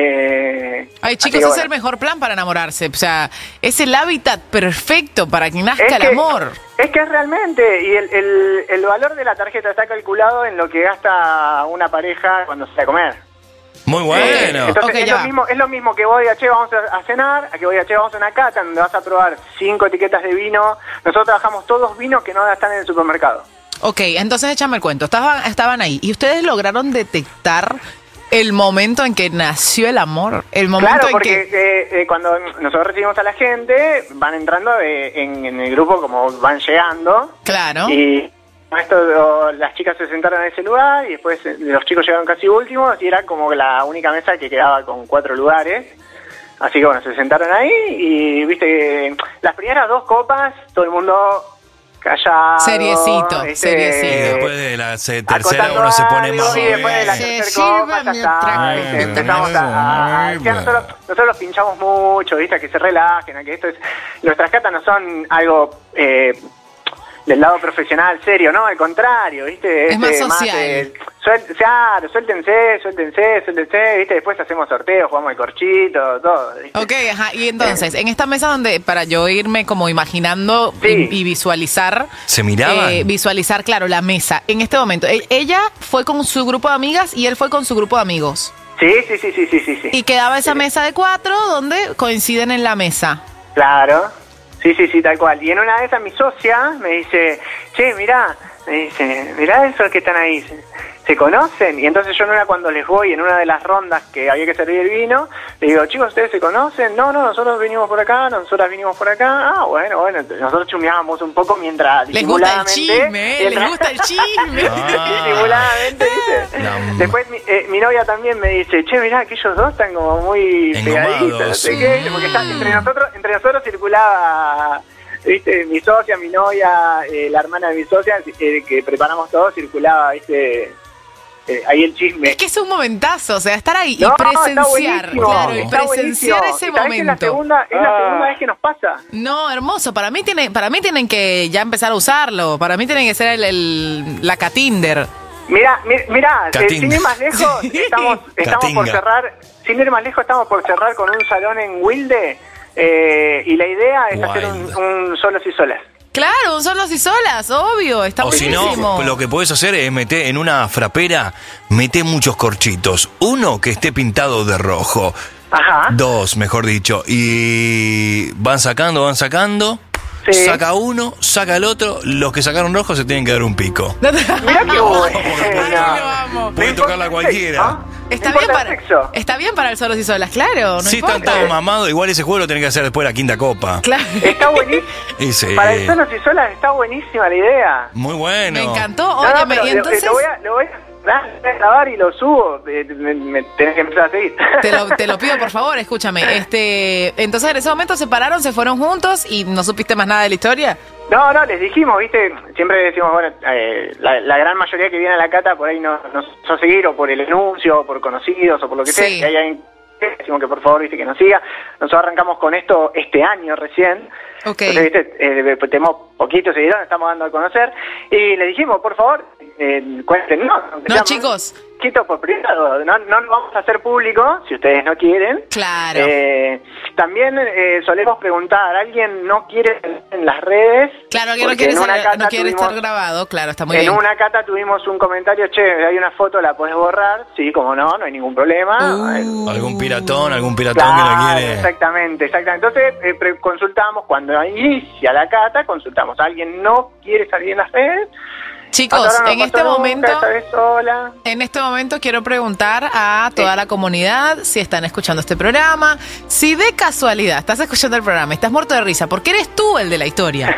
Eh, Ay, así chicos, que es bueno. el mejor plan para enamorarse. O sea, es el hábitat perfecto para que nazca Es el que- amor. Es que es realmente, y el, el, el valor de la tarjeta está calculado en lo que gasta una pareja cuando se va a comer. Muy bueno. Entonces Ok, es, ya lo va. mismo, es lo mismo que vos digas, che, vamos a, a cenar, a que vos digas, che, vamos a una cata donde vas a probar cinco etiquetas de vino. Nosotros trabajamos todos vinos que no están en el supermercado. Ok, entonces échame el cuento. Estaban, estaban ahí y ustedes lograron detectar el momento en que nació el amor. El momento Claro, en porque que... eh, eh, cuando nosotros recibimos a la gente, van entrando eh, en, en el grupo como van llegando. Claro. Y esto, o, las chicas se sentaron en ese lugar y después eh, los chicos llegaron casi últimos y era como la única mesa que quedaba con cuatro lugares. Así que bueno, se sentaron ahí y viste que las primeras dos copas, todo el mundo callado. Seriecito, ¿viste? seriecito. Y después de la se- tercera Acotando uno se pone algo, más. y después de la Se tercera sirva copa ya mi está, trago. ¿viste? Empezamos a... Ay, es que nosotros, nosotros los pinchamos mucho, ¿viste? A que se relajen, a que esto es... Nuestras catas no son algo... Eh, del lado profesional, serio, ¿no? Al contrario, ¿viste? Es más Este, social. eh, suel- claro, suéltense, suéltense, suéltense, ¿viste? Después hacemos sorteos, jugamos el corchito, todo, ¿viste? Ok, ajá. Y entonces, en esta mesa donde, para yo irme como imaginando y, y visualizar... ¿Se miraban? eh, visualizar, claro, la mesa. En este momento, e- ella fue con su grupo de amigas y él fue con su grupo de amigos. Sí, sí, sí, sí, sí, sí, sí. Y quedaba esa mesa de cuatro donde coinciden en la mesa. Claro, sí, sí, sí, tal cual. Y en una de esas mi socia me dice, che, mirá, me dice, mirá esos que están ahí, ¿se, se conocen? Y entonces yo en una cuando les voy, en una de las rondas que había que servir el vino, le digo, chicos, ¿ustedes se conocen? No, no, nosotros vinimos por acá, nosotras vinimos por acá. Ah, bueno, bueno, nosotros chumeábamos un poco mientras Les gusta el disimuladamente... chisme, eh, les mientras- gusta el chisme. Disimuladamente, ¿viste? Después mi, eh, mi novia también me dice, che, mirá, aquellos dos están como muy Engomados. pegaditos, no sé qué, porque está, entre nosotros, entre nosotros circulaba viste, mi socia, mi novia, eh, la hermana de mi socia, eh, que preparamos todo, circulaba, viste, eh, ahí el chisme. Es que es un momentazo, o sea, estar ahí No, y presenciar, está buenísimo, claro, y está presenciar buenísimo. ese ¿Sabés que momento. Es la segunda, es la segunda vez que nos pasa. No, hermoso. Para mí tiene, para mí tienen que ya empezar a usarlo. Para mí tienen que ser el, el la Catinder. Mira, mi- mira, eh, Catinga. sin ir más lejos, estamos, estamos por Catinga. cerrar, sin ir más lejos, estamos por cerrar con un salón en Wilde, eh, y la idea es hacer un, un solos y solas. Claro, un solos y solas, obvio. Está O si buenísimo. no, lo que podés hacer es meter en una frapera, meter muchos corchitos. Uno que esté pintado de rojo. Ajá. Dos, mejor dicho. Y van sacando, van sacando. Sí. Saca uno, saca el otro. Los que sacaron rojo se tienen que dar un pico. Mirá qué bueno. Puede tocarla cualquiera. Está bien, para, está bien para el solos y solas, claro. No Si importa. están todos mamados, igual ese juego lo tenés que hacer después de la quinta copa. Claro. Está buenísimo. Y sí. Para el solos y solas está buenísima la idea. Muy bueno. Me encantó. No, Óyeme, no, pero y lo- entonces Lo voy a, lo voy a grabar y lo subo. eh, Me, me tenés que empezar a seguir. te lo, te lo pido por favor, escúchame. Este, entonces en ese momento se pararon, se fueron juntos y no supiste más nada de la historia. No, no, les dijimos, viste, siempre decimos, bueno, eh, la, la gran mayoría que viene a la cata por ahí nos no, no seguir o por el anuncio, o por conocidos, o por lo que Sí. sea, y hay alguien que decimos que por favor, viste, que nos siga. Nosotros arrancamos con esto este año recién. Ok. Entonces, viste, eh, tenemos poquitos seguidores, estamos dando a conocer, y le dijimos, por favor, eh, cuéntenos. No, chicos. Quito por privado, no, no lo vamos a hacer público, si ustedes no quieren. Claro. Eh, también eh, solemos preguntar, ¿alguien no quiere salir en las redes? Claro, que no Porque quiere, en una ser- cata no quiere tuvimos- estar grabado, claro, está muy en bien. una cata tuvimos un comentario, che, hay una foto, ¿la podés borrar? Sí, como no, no hay ningún problema. Uh. Algún piratón, algún piratón que Claro, la quiere. exactamente, exactamente. Entonces eh, pre- consultamos, cuando inicia la cata, consultamos, ¿alguien no quiere salir en las redes? Chicos, Hasta ahora no en pasó este nunca, momento, esta vez sola. en este momento quiero preguntar a toda la comunidad si están escuchando este programa, si de casualidad estás escuchando el programa y estás muerto de risa porque eres tú el de la historia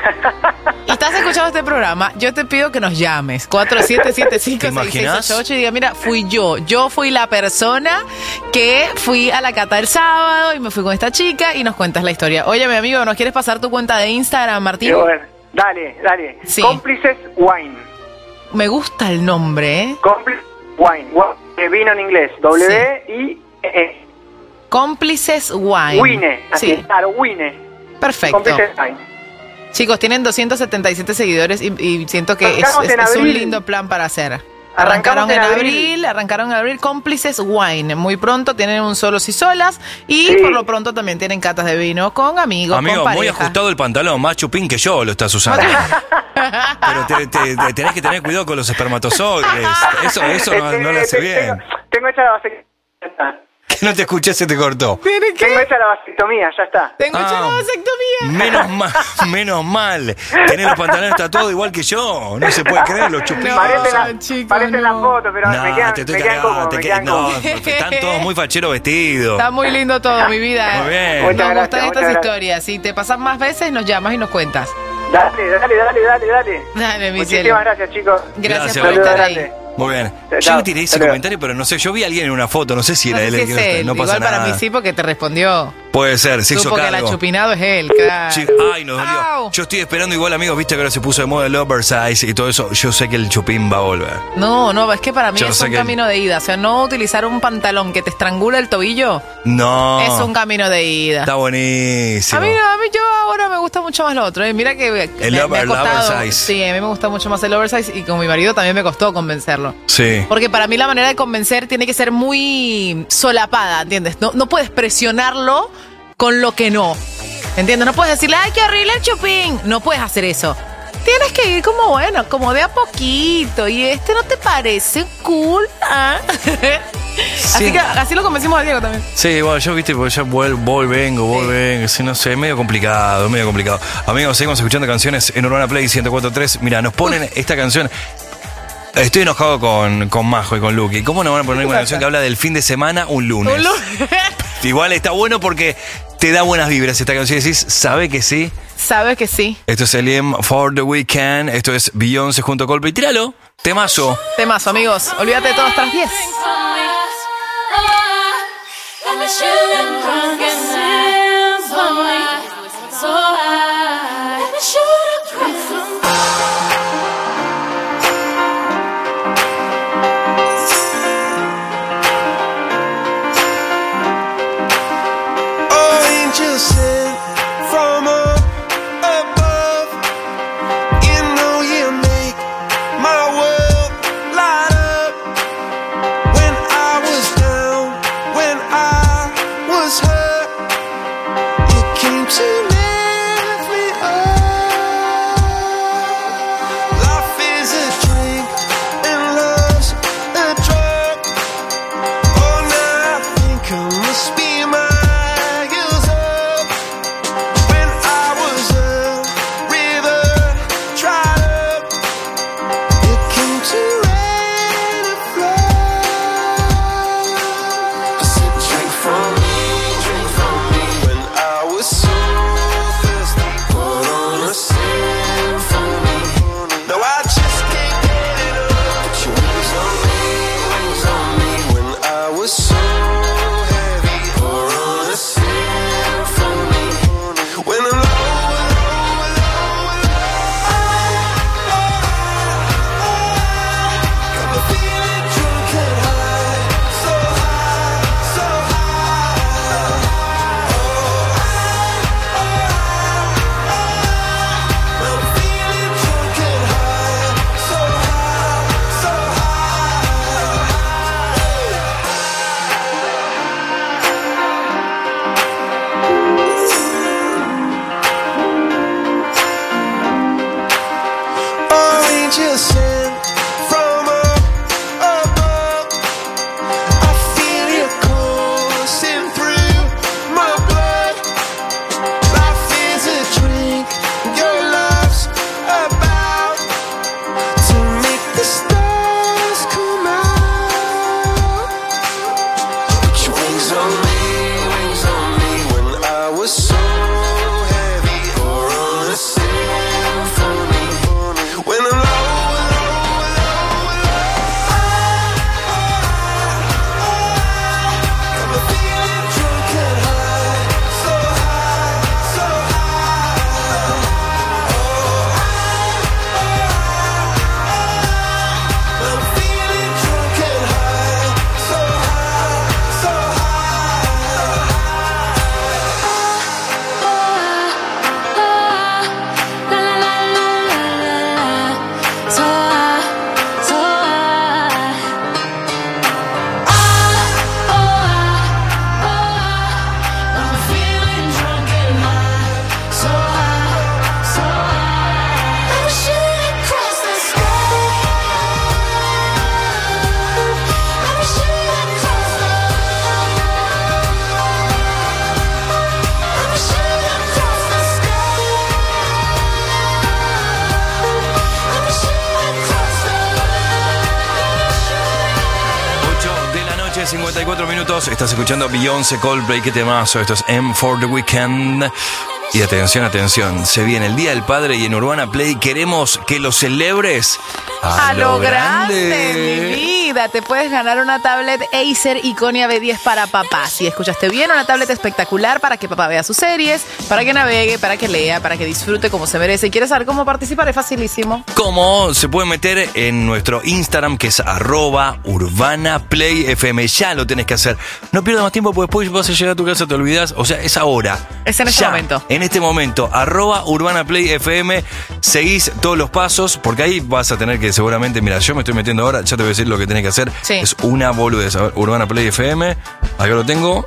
y estás escuchando este programa, yo te pido que nos llames cuatro siete siete cinco seis seis ocho ocho y diga, mira, fui yo, yo fui la persona que fui a la cata el sábado y me fui con esta chica y nos cuentas la historia. Oye, mi amigo, ¿nos quieres pasar tu cuenta de Instagram, Martín? Quiero ver. Dale, dale. Sí. Cómplices Wine. Me gusta el nombre, ¿eh? Cómplices Wine. Wa- eh, vino en inglés. W I E. Cómplices Wine. Wine. Así, Sí. claro, Wine. Perfecto. Cómplices Wine. Chicos, tienen doscientos setenta y siete seguidores y, y siento que es, Arrancamos es- en es un abril. lindo plan para hacer. Arrancamos Arrancaron en en abril. abril. arrancaron en abril Cómplices Wine. Muy pronto tienen un solos y solas y Sí. por lo pronto también tienen catas de vino con amigos, Amigo, con muy pareja. ajustado el pantalón, más chupín que yo lo estás usando. Pero te, te- te- tenés que tener cuidado con los espermatozoides. Eso, eso no, no lo hace bien. Tengo, tengo hecha la vasectomía. Que no te escuché, se te cortó. Tengo hecha la vasectomía, ya está. Tengo hecha la vasectomía. Menos mal, menos mal. Tenés los pantalones tatuados igual que yo. No se puede creer, los chupines. Parece la, parece la foto, pero No, me quedan, te estoy me quedan cagando, como, te me quedan- quedan no, como. están todos muy facheros vestidos. Está muy lindo todo, mi vida. Muy bien. Nos Muchas gustan gracias, estas muchas gracias. historias. Si te pasan más veces, nos llamas y nos cuentas. Dale, dale, dale, dale, dale. Dale, mi Muchísimas cielo. gracias, chicos. Gracias, Gracias, por Saludos estar ahí. grandes. Muy bien. Chao, Yo chao. tiré ese Hasta luego. comentario, pero no sé, yo vi a alguien en una foto, no sé si No era sé él. si el es que- él. No pasa Igual nada. para mí sí, porque te respondió. Puede ser, se hizo Supo que cargo. el achupinado es él, claro. Sí, ay, nos dolió. Au. Yo estoy esperando igual, amigos, viste que ahora se puso de moda el oversize y todo eso. Yo sé que el chupín va a volver. No, no, es que para mí Yo es sé un que- camino de ida. O sea, no utilizar un pantalón que te estrangula el tobillo No. es un camino de ida. Está buenísimo. A mí, no, a mí yo ahora me gusta mucho más lo otro. ¿eh? Mira que me, El me over- ha el costado. oversize. Sí, a mí me gusta mucho más el oversize y con mi marido también me costó convencerlo. Sí. Porque para mí la manera de convencer tiene que ser muy solapada, ¿entiendes? No, no puedes presionarlo con lo que no. ¿Entiendes? No puedes decirle, ¡ay, qué horrible el chupín! No puedes hacer eso. Tienes que ir como, bueno, como de a poquito. ¿Y este no te parece cool? ¿Ah? Así Sí. que así lo convencimos a Diego también. Sí, bueno, yo viste, porque ya vuel, voy, vengo, voy, vengo, sí, no sé, es medio complicado, es medio complicado. Amigos, seguimos escuchando canciones en Urbana Play ciento cuatro punto tres. Mira, nos ponen esta canción. Estoy enojado con, con Majo y con Luqui. ¿Cómo nos van a poner una canción que habla del fin de semana un lunes? Un lu- Igual está bueno porque te da buenas vibras esta canción. Y decís, ¿sabe que sí? Sabes que sí. Esto es Eliem for the Weekend. Esto es Beyoncé junto a Coldplay. Tíralo, temazo. Temazo, amigos. Olvídate de todo hasta las diez. So high. descend from up above. I feel you coursing through my blood. Life is a drink, your love's about to make the stars come out. Put your wings on me, wings on me. When I was so heavy, or on a symphony. When I'm low, low, low, low, I'm feeling drunk and high, so high, so high. I'm feeling drunk and high, so high, so cincuenta y cuatro minutos, estás escuchando Beyoncé, Coldplay, qué temazo, esto es M for the Weekend. Y atención, atención, se viene el Día del Padre y en Urbana Play queremos que lo celebres a, A lo grande, mi vida. Te puedes ganar una tablet Acer Iconia B diez para papá. Si escuchaste bien, una tablet espectacular para que papá vea sus series, para que navegue, para que lea, para que disfrute como se merece. ¿Quieres saber cómo participar? Es facilísimo. ¿Cómo? Se puede meter en nuestro Instagram, que es arroba Urbana Play F M. Ya lo tenés que hacer. No pierdas más tiempo, porque después vas a llegar a tu casa, te olvidas. O sea, es ahora. Es en este ya, momento. En este momento, arroba Urbana Play F M. Seguís todos los pasos, porque ahí vas a tener que seguramente, mira, yo me estoy metiendo ahora, ya te voy a decir lo que tenés que hacer. Sí. Es una boludez. A ver, Urbana Play F M. Acá lo tengo.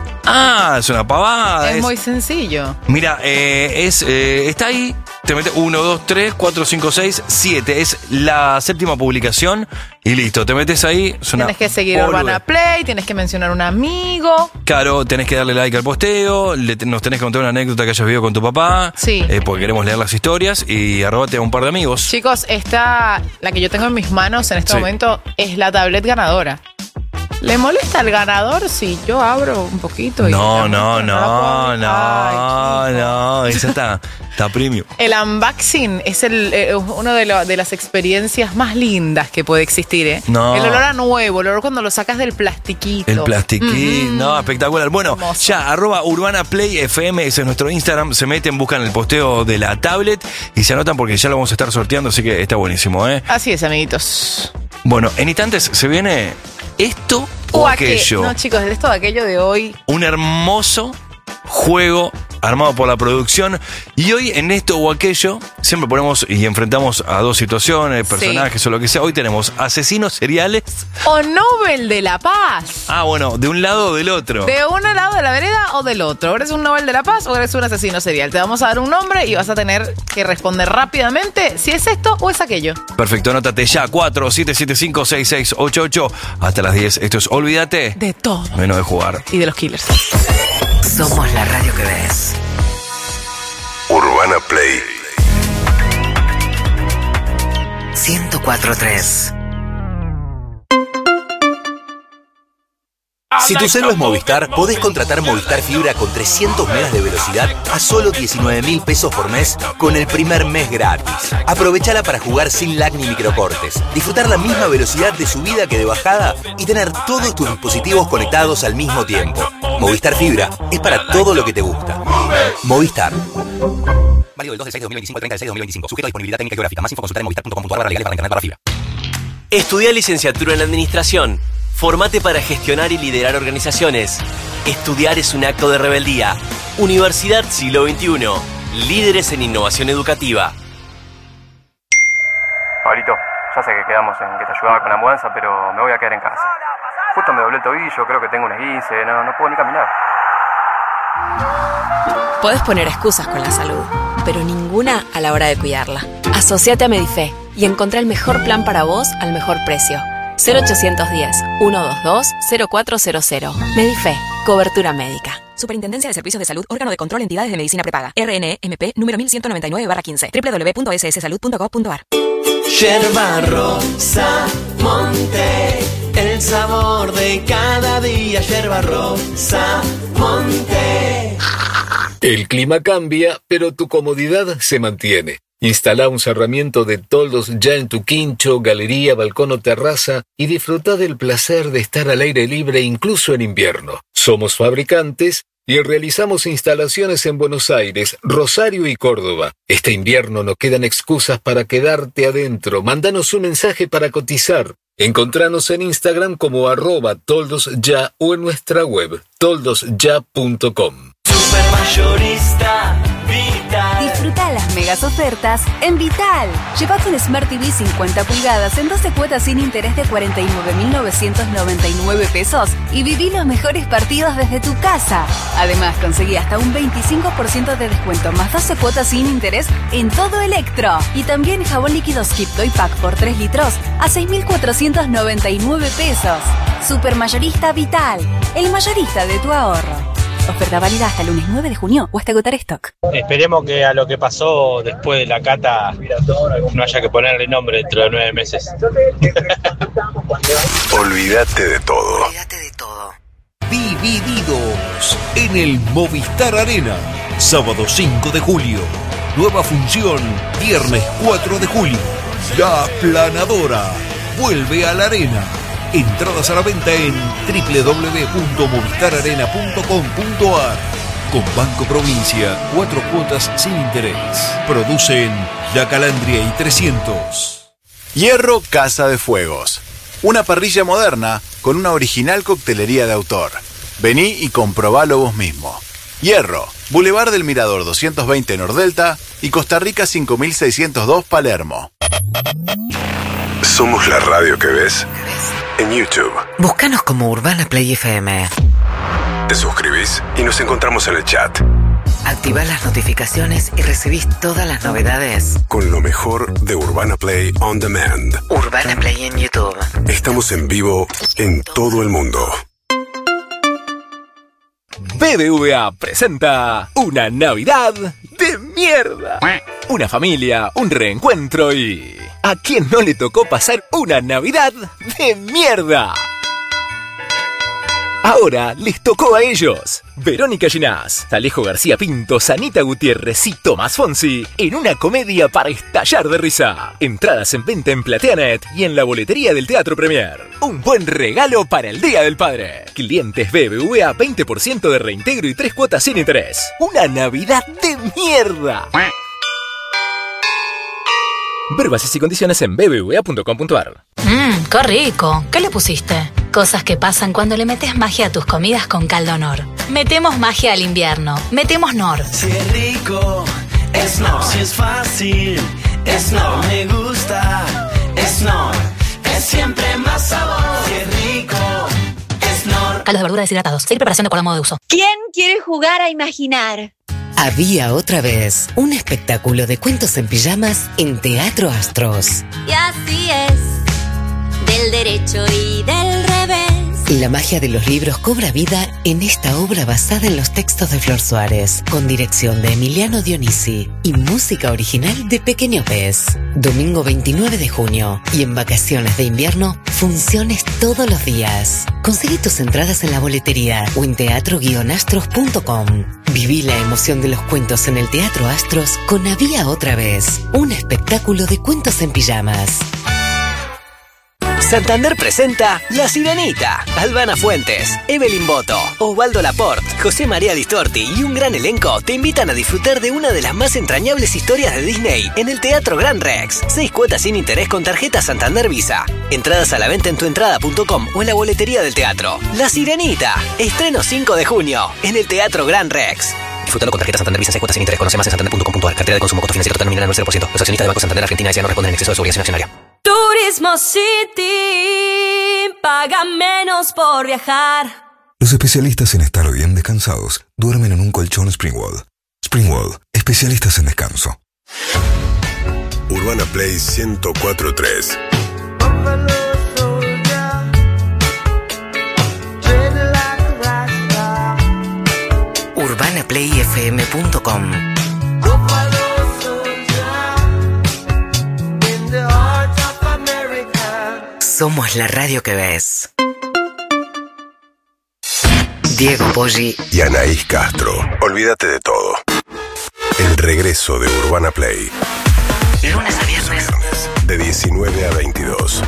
Ah, es una pavada. Es, es muy sencillo. Mira, eh, es, eh, está ahí. Te metes uno, dos, tres, cuatro, cinco, seis, siete. Es la séptima publicación y listo. Te metes ahí. Es una Tienes que seguir boludez. Urbana Play, tienes que mencionar un amigo. Claro, tenés que darle like al posteo, le, nos tenés que contar una anécdota que hayas vivido con tu papá. Sí. Eh, porque queremos leer las historias y arrobate a un par de amigos. Chicos, esta, la que yo tengo en mis manos en este Sí. momento, es la tablet ganadora. ¿Le molesta al ganador si yo abro un poquito? Y No, la no, muestro? la no, puedo- no, Ay, no. Esa está, está premium. El unboxing es el, eh, uno de, lo- de las experiencias más lindas que puede existir, ¿eh? No. El olor a nuevo, el olor cuando lo sacas del plastiquito. El plastiquín, Mm. no, espectacular. Bueno, Hermoso. ya, arroba Urbana Play F M, ese es nuestro Instagram. Se meten, buscan el posteo de la tablet y se anotan porque ya lo vamos a estar sorteando, así que está buenísimo, ¿eh? Así es, amiguitos. Bueno, en instantes se viene esto o, O aquel- aquello. No, chicos, de esto o aquello de hoy. Un hermoso juego armado por la producción. Y hoy en esto o aquello siempre ponemos y enfrentamos a dos situaciones, personajes o lo que sea. Hoy tenemos asesinos seriales. O Nobel de la Paz. Ah, bueno, de un lado o del otro. ¿De un lado de la vereda o del otro? ¿Eres un Nobel de la Paz o eres un asesino serial? Te vamos a dar un nombre y vas a tener que responder rápidamente si es esto o es aquello. Perfecto, anótate ya. cuatro siete siete cinco seis seis ocho ocho. Hasta las diez. Esto es Olvídate. De todo. Menos de jugar. Y de los killers. Somos la radio que ves. Urbana Play. ciento cuatro punto tres. Si tu celu es Movistar, podés contratar Movistar Fibra con trescientos megas de velocidad a solo diecinueve mil pesos por mes con el primer mes gratis. Aprovechala para jugar sin lag ni microcortes, disfrutar la misma velocidad de subida que de bajada y tener todos tus dispositivos conectados al mismo tiempo. Movistar Fibra es para todo lo que te gusta. Movistar. Válido del dos del seis de dos mil veinticinco al treinta del seis de dos mil veinticinco. Sujeto a disponibilidad técnica y geográfica. Más info consultar en movistar punto com punto a r barra legales barra internet barra fibra. Estudia licenciatura en Administración. Formate para gestionar y liderar organizaciones. Estudiar es un acto de rebeldía. Universidad Siglo veintiuno. Líderes en innovación educativa. Pablito, ya sé que quedamos en que te ayudaba con la mudanza, pero me voy a quedar en casa. Justo me doblé el tobillo, creo que tengo un esguince, no, no puedo ni caminar. Podés poner excusas con la salud, pero ninguna a la hora de cuidarla. Asociate a Medife y encontrá el mejor plan para vos al mejor precio. cero ochocientos diez, ciento veintidós, cero cuatro cero cero. Medife, cobertura médica. Superintendencia de Servicios de Salud, órgano de control entidades de medicina prepaga. R N E M P número mil ciento noventa y nueve barra quince. doble u doble u doble u punto s s salud punto gov punto a r. Yerba Rosa Monte, el sabor de cada día. Yerba Rosa Monte. El clima cambia, pero tu comodidad se mantiene. Instala un cerramiento de toldos ya en tu quincho, galería, balcón o terraza y disfruta del placer de estar al aire libre incluso en invierno. Somos fabricantes y realizamos instalaciones en Buenos Aires, Rosario y Córdoba. Este invierno no quedan excusas para quedarte adentro. Mándanos un mensaje para cotizar. Encontranos en Instagram como arroba toldosya o en nuestra web toldosya punto com. Supermayorista Vital. Disfruta las megas ofertas en Vital. Llévate un Smart T V cincuenta pulgadas en doce cuotas sin interés de cuarenta y nueve mil novecientos noventa y nueve pesos y viví los mejores partidos desde tu casa. Además, conseguí hasta un veinticinco por ciento de descuento más doce cuotas sin interés en todo Electro. Y también jabón líquido Skip Toy Pack por tres litros a seis mil cuatrocientos noventa y nueve pesos. Supermayorista Vital, el mayorista de tu ahorro. Oferta válida hasta el lunes nueve de junio o hasta agotar stock. Esperemos que a lo que pasó después de la cata no haya que ponerle nombre dentro de nueve meses. Olvídate de todo. Divididos en el Movistar Arena. Sábado cinco de julio. Nueva función, viernes cuatro de julio. La Planadora vuelve a la arena. Entradas a la venta en doble u doble u doble u punto movistar arena punto com punto a r. Con Banco Provincia, cuatro cuotas sin interés. Producen La Calandria y trescientos. Hierro Casa de Fuegos. Una parrilla moderna con una original coctelería de autor. Vení y comprobalo vos mismo. Hierro, Boulevard del Mirador doscientos veinte Nordelta y Costa Rica cinco mil seiscientos dos Palermo. Somos la radio que ves en YouTube. Búscanos como Urbana Play F M. Te suscribís y nos encontramos en el chat. Activás las notificaciones y recibís todas las novedades. Con lo mejor de Urbana Play On Demand. Urbana Play en YouTube. Estamos en vivo en todo el mundo. B B V A presenta una Navidad de mierda. Una familia, un reencuentro y... ¿a quién no le tocó pasar una Navidad de mierda? Ahora les tocó a ellos. Verónica Ginás, Alejo García Pinto, Sanita Gutiérrez y Tomás Fonsi en una comedia para estallar de risa. Entradas en venta en Plateanet y en la boletería del Teatro Premier. Un buen regalo para el Día del Padre. Clientes B B V A veinte por ciento de reintegro y tres cuotas sin interés. Una Navidad de mierda. Ver bases y condiciones en b b v a punto com punto a r. Mmm, qué rico. ¿Qué le pusiste? Cosas que pasan cuando le metes magia a tus comidas con Caldo Nor. Metemos magia al invierno. Metemos Nor. Si es rico, es Nor. Si es fácil, es Nor. Me gusta, es Nor. Es siempre más sabor. Si es rico, es Nor. Caldos de verduras deshidratados. Seguir preparación de acuerdo a modo de uso. ¿Quién quiere jugar a imaginar? Había otra vez un espectáculo de cuentos en pijamas en Teatro Astros. Y así es, del derecho y del revés. La magia de los libros cobra vida en esta obra basada en los textos de Flor Suárez, con dirección de Emiliano Dionisi y música original de Pequeño Pez. Domingo veintinueve de junio y en vacaciones de invierno, funciones todos los días. Conseguí tus entradas en la boletería o en teatro guion astros punto com. Viví la emoción de los cuentos en el Teatro Astros con Había otra vez, un espectáculo de cuentos en pijamas. Santander presenta La Sirenita. Albana Fuentes, Evelyn Boto, Osvaldo Laporte, José María Distorti y un gran elenco te invitan a disfrutar de una de las más entrañables historias de Disney en el Teatro Gran Rex. Seis cuotas sin interés con tarjeta Santander Visa. Entradas a la venta en tuentrada punto com o en la boletería del teatro. La Sirenita. Estreno cinco de junio en el Teatro Gran Rex. Disfrútalo con tarjeta Santander Visa, seis cuotas sin interés. Conoce más en santander punto com punto a r. Cartera de consumo, costo financiero total nominal al cero por ciento. Los accionistas de Banco Santander Argentina S A no responden en exceso de su obligación accionaria. Turismo City, paga menos por viajar. Los especialistas en estar bien descansados duermen en un colchón Springwall. Springwall, especialistas en descanso. Urbana Urbana Play ciento cuatro punto tres. urbana play f m punto com. Somos la radio que ves. Diego Poggi y Anaís Castro. Olvídate de todo. El regreso de Urbana Play. Lunes a viernes. De diecinueve a veintidós.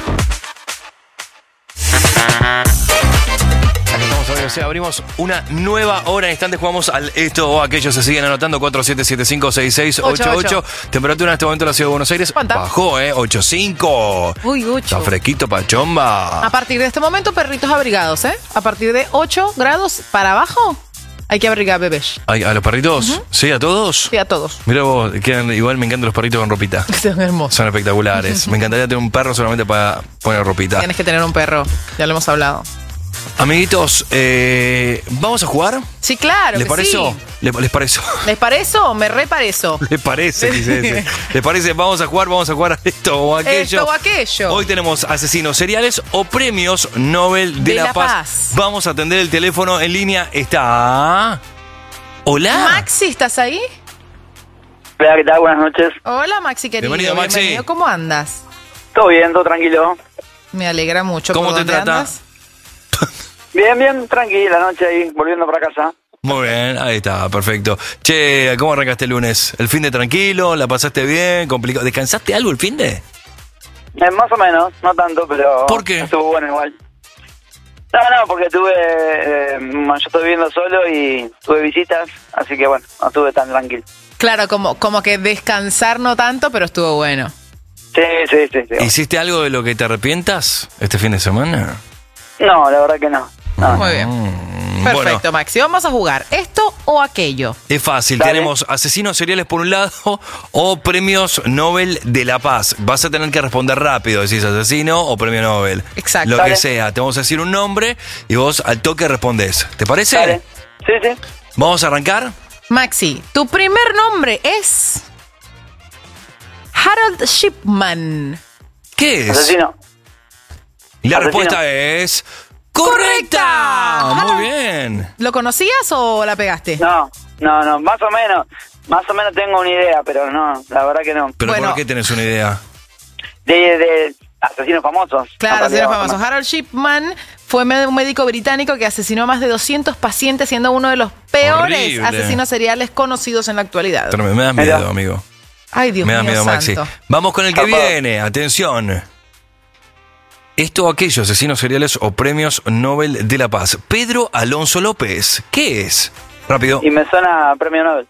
Aquí estamos hoy, o sea, abrimos una nueva hora. En instantes jugamos al esto o aquello. Se siguen anotando cuatro siete siete cinco seis seis ocho ocho. Temperatura en este momento en la ciudad de Buenos Aires. ¿Cuánta? Bajó, ¿eh? ocho punto cinco. Uy, ocho. Está fresquito pa' chomba. A partir de este momento, perritos abrigados, ¿eh? A partir de ocho grados para abajo, hay que abrigar bebés. Ay, ¿a los perritos? Uh-huh. ¿Sí? ¿A todos? Sí, a todos. Mira vos, quedan, igual me encantan los perritos con ropita. Son hermosos. Son espectaculares. Me encantaría tener un perro solamente para poner ropita. Tienes que tener un perro, ya lo hemos hablado. Amiguitos, eh, ¿vamos a jugar? Sí, claro. ¿Les que parece? sí. ¿Les, ¿Les parece? ¿Les parece o me reparece? ¿Les parece? Dice ese. ¿Les parece? Vamos a jugar, vamos a jugar a esto o aquello. Esto o aquello. Hoy tenemos asesinos seriales o premios Nobel de, De la, la Paz. Paz. Vamos a atender el teléfono en línea. Está... Hola. Maxi, ¿estás ahí? Hola, ¿qué tal? Buenas noches. Hola, Maxi, querido. Bienvenido, Maxi. Bienvenido. ¿Cómo andas? Todo bien, todo tranquilo. Me alegra mucho. ¿Cómo ¿Por te dónde trata? andas? Bien, bien, tranquila, noche ahí, volviendo para casa. Muy bien, ahí está, perfecto. Che, ¿cómo arrancaste el lunes? ¿El fin de tranquilo? ¿La pasaste bien? ¿Complicado? ¿Descansaste algo el fin de? Eh, más o menos, no tanto, pero... ¿Por qué? Estuvo bueno igual. No, no, porque tuve... Eh, yo estoy viviendo solo y tuve visitas, así que bueno, no estuve tan tranquilo. Claro, como, como que descansar no tanto, pero estuvo bueno. Sí, sí, sí. sí. ¿Hiciste algo de lo que te arrepientas este fin de semana? No, la verdad que no. no. Muy bien. Mm, Perfecto, bueno, Maxi. Vamos a jugar esto o aquello. es fácil. Dale. Tenemos asesinos seriales por un lado o premios Nobel de la Paz. Vas a tener que responder rápido. Decís asesino o premio Nobel. Exacto. Lo Dale. que sea. Te vamos a decir un nombre y vos al toque respondés. ¿Te parece? Dale. Sí, sí. ¿Vamos a arrancar? Maxi, tu primer nombre es Harold Shipman. ¿Qué es? Asesino. Y la Asesino. respuesta es... ¡Correcta! Muy bien. ¿Lo conocías o la pegaste? No, no, no, más o menos. Más o menos tengo una idea, pero no, la verdad que no. ¿Pero Bueno. por qué tenés una idea? De, de asesinos famosos. Claro, No, asesinos más o famosos. menos. Harold Shipman fue me- un médico británico que asesinó a más de doscientos pacientes, siendo uno de los peores Horrible. asesinos seriales conocidos en la actualidad. Pero me, me da Mira. miedo, amigo. Ay, Dios me da mío, miedo, Maxi. santo. Vamos con el que Papá. viene. Atención. Esto o aquello, asesinos seriales o premios Nobel de la Paz. Pedro Alonso López. ¿Qué es? Rápido. Y me suena premio Nobel.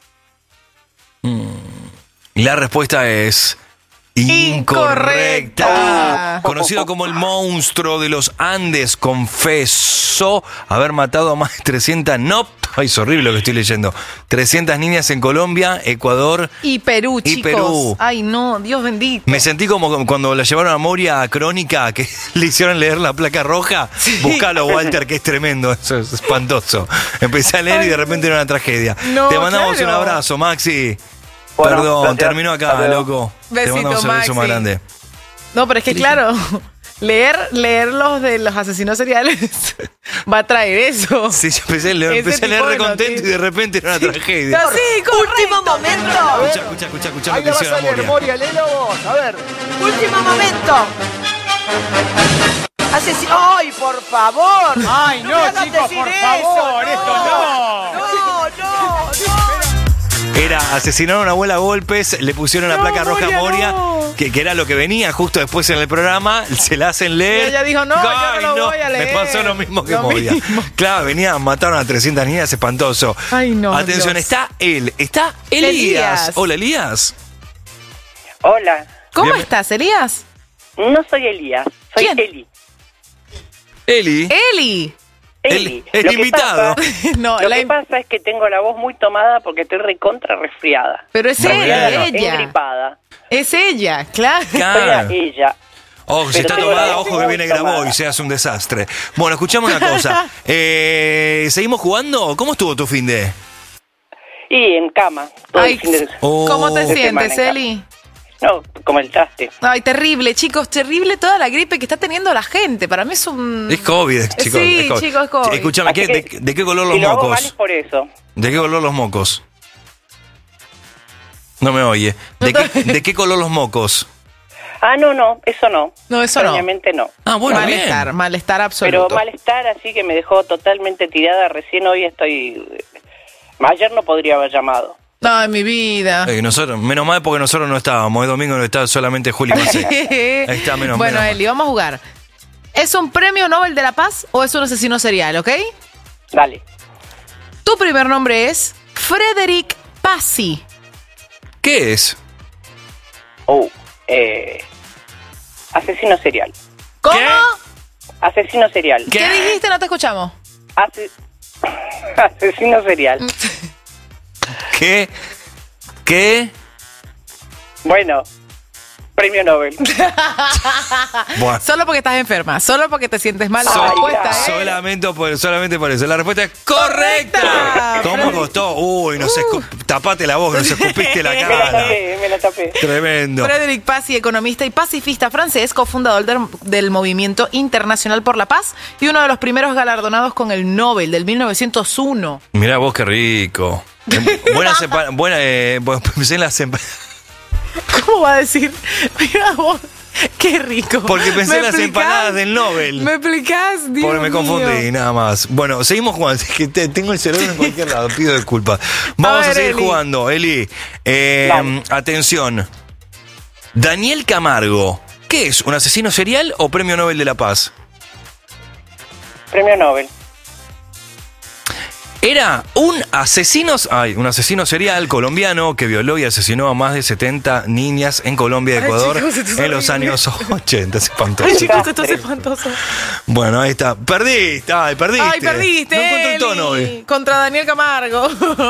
La respuesta es... Incorrecta. Incorrecta. Conocido como el monstruo de los Andes, confesó haber matado a más de trescientas... No, ay, es horrible lo que estoy leyendo. trescientas niñas en Colombia, Ecuador. Y Perú, Y chicos. Perú. Ay, no, Dios bendito. Me sentí como cuando la llevaron a Moria a Crónica, que le hicieron leer la placa roja. Buscalo, Walter, que es tremendo, eso es espantoso. Empecé a leer y de repente era una tragedia. No, Te mandamos claro. un abrazo, Maxi. Bueno, Perdón, gracias. terminó acá, Hasta luego. loco. Besito, Te mandamos un beso Maxi. más grande. No, pero es que claro, leer, leer los de los asesinos seriales va a traer eso. Sí, yo empecé, a leer- Ese empecé a leer tipo de re contento y noticias. de repente era una tragedia. Sí, último momento. Escucha, escucha, escucha, escucha Ahí lo la que vas a hicieron a leer, Moria. Moria, léelo vos. A ver. Último momento. Asesino. ¡Ay, por favor! ¡Ay, no, chicos, por favor! ¡Esto no! No, no, no. Era asesinaron a una abuela a golpes, le pusieron la No, placa roja a Moria, Moria, no. que, que era lo que venía justo después en el programa, se la hacen leer. Y ella dijo, no, yo Ay, no lo voy a leer. Me pasó lo mismo que Lo Moria. mismo. Claro, venía, mataron a trescientas niñas, espantoso. Ay, no, Atención, Dios. está él, está Elías. Elías. Hola, Elías. Hola, ¿Cómo Bien. estás, Elías? no soy Elías, soy ¿Quién? Eli. Eli. Eli. Eli. El- el Lo que invitado. pasa- No, lo la que im- pasa es que tengo la voz muy tomada porque estoy recontra resfriada. pero es Muy ella, bien. ella. Engripada. Es ella, claro. Claro. Soy ella. Ojo, si Pero está tengo la tomada, voz ojo que muy viene tomada. grabó y se hace un desastre. Bueno, escuchamos una cosa. Eh, ¿Seguimos jugando? ¿Cómo estuvo tu fin de? Y en cama. Todo Ay, el fin de Oh. ¿Cómo te de sientes, semana en Eli? No, comentaste. Ay, terrible, chicos, terrible toda la gripe que está teniendo la gente. Para mí es un... Es COVID, chicos. Sí, es COVID. chicos, es COVID. Escúchame, ¿qué, de, ¿de qué color los Si lo hago mal mocos? es por eso. ¿De qué color los mocos? No me oye. ¿De qué, ¿de qué color los mocos? Ah, no, no, eso no. No, eso no. Obviamente no. Ah, bueno, malestar, bien. malestar absoluto. Pero malestar, así que me dejó totalmente tirada. Recién hoy estoy... Ayer no podría haber llamado. No, en mi vida. Eh, nosotros, menos mal porque nosotros no estábamos. El domingo no estaba solamente Juli Macé. Ahí está, menos Bueno, menos Eli, vamos a jugar. ¿Es un premio Nobel de la Paz o es un asesino serial, ok? Dale. Tu primer nombre es Frederick Pazzi. ¿Qué es? Oh, eh... Asesino serial. ¿Cómo? Asesino serial. ¿Qué, ¿Qué dijiste? No te escuchamos. Ase... Asesino serial. ¿Qué? ¿Qué? Bueno, premio Nobel. Bueno. Solo porque estás enferma, solo porque te sientes mal. La So- respuesta es... solamente, por, solamente por eso. La respuesta es correcta. ¿Cómo costó? Uy, no sé, escu- tapate la voz, nos escupiste la Me la cara. tapé, me la tapé. Tremendo. Frederick Pazzi, economista y pacifista francés, cofundador del, del Movimiento Internacional por la Paz y uno de los primeros galardonados con el Nobel del mil novecientos uno. Mirá vos, qué rico. Buenas empa- buena, eh, pues, pensé en las empa- ¿Cómo va a decir? Mira vos, qué rico. Porque pensé ¿Me en las explicás? empanadas del Nobel. ¿Me explicás? Dios Porque me confundí, mío. nada más. Bueno, seguimos jugando. Es que te- tengo el cerebro en cualquier lado, pido disculpas. Vamos a, ver, seguir Eli. jugando, Eli. Eh, atención. Daniel Camargo, ¿qué es? ¿Un asesino serial o premio Nobel de la Paz? Premio Nobel. Era un asesino, ay, un asesino serial colombiano que violó y asesinó a más de setenta niñas en Colombia y Ay, Ecuador chicos, esto es en los horrible. años ochenta. Es espantoso. Ay, chicos, esto es espantoso. Bueno, ahí está. Perdiste, ay, perdiste. Ay, perdiste, No encuentro el tono Eli, hoy. contra Daniel Camargo.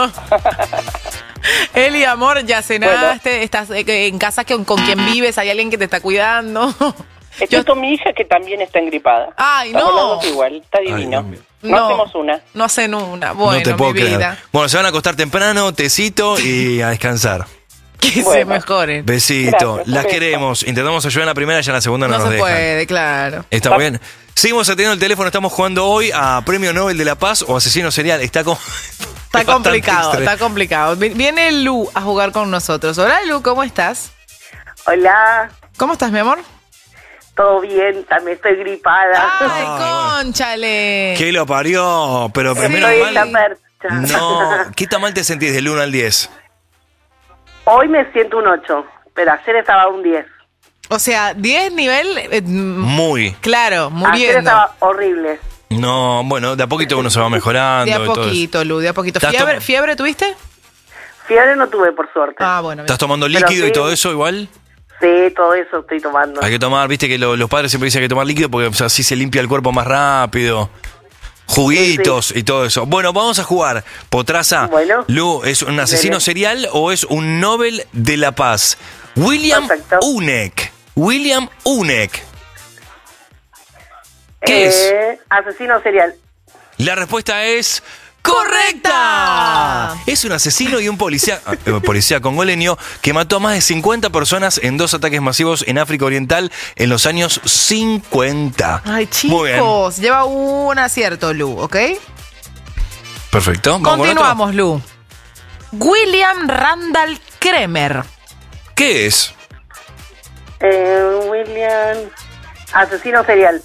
Eli, amor, ya cenaste, estás eh, en casa con, con quien vives, hay alguien que te está cuidando. Estoy con mi hija que también está engripada. Ay, Estamos no. los dos igual, está divino. Dios mío. no, No. hacemos una. No hacen una. Bueno, no te puedo mi creer. vida. Bueno, se van a acostar temprano, tecito y a descansar. Que se Bueno. mejoren. Besito. Gracias, Las beso. queremos. Intentamos ayudar en la primera y ya en la segunda no, No nos se dejan. puede, claro. Está bien. Seguimos atendiendo el teléfono. Estamos jugando hoy a Premio Nobel de la Paz o Asesino Serial. Está con... Está complicado, está complicado. Vi- Viene Lu a jugar con nosotros. Hola, Lu, ¿cómo estás? Hola, ¿Cómo estás, mi amor? todo bien, también estoy gripada. ¡Ay, cónchale! ¿Qué lo parió? Pero Estoy menos en la mal. percha. No. ¿Qué tan mal te sentís del uno al diez? Hoy me siento un ocho, pero ayer estaba un diez. O sea, diez nivel... eh, mm, Muy. claro, Ayer muriendo. estaba horrible. No, bueno, de a poquito uno se va mejorando. De a y todo eso. poquito, Lu, de a poquito. ¿Estás ¿Fiebre, tom- ¿Fiebre tuviste? Fiebre no tuve, por suerte. Ah, bueno. ¿Estás tomando Pero líquido y sí. todo eso igual? Sí, todo eso estoy tomando. Hay que tomar, viste que lo- los padres siempre dicen que hay que tomar líquido porque o sea, así se limpia el cuerpo más rápido. Juguitos y todo eso. Bueno, vamos a jugar. Potraza, Bueno. Lu, ¿es un asesino Dele. serial o es un Nobel de la Paz? William Unek. William Unek. ¿Qué es? Eh, Asesino serial. La respuesta es ¡correcta! Es un asesino y un policía, eh, policía congoleño que mató a más de cincuenta personas en dos ataques masivos en África Oriental en los años cincuenta. Ay, Muy bien. chicos, lleva un acierto, Lu, ¿ok? Perfecto. ¿Vamos con otro? Continuamos, Lu. William Randall Kremer. ¿Qué es? Eh, William. Asesino serial.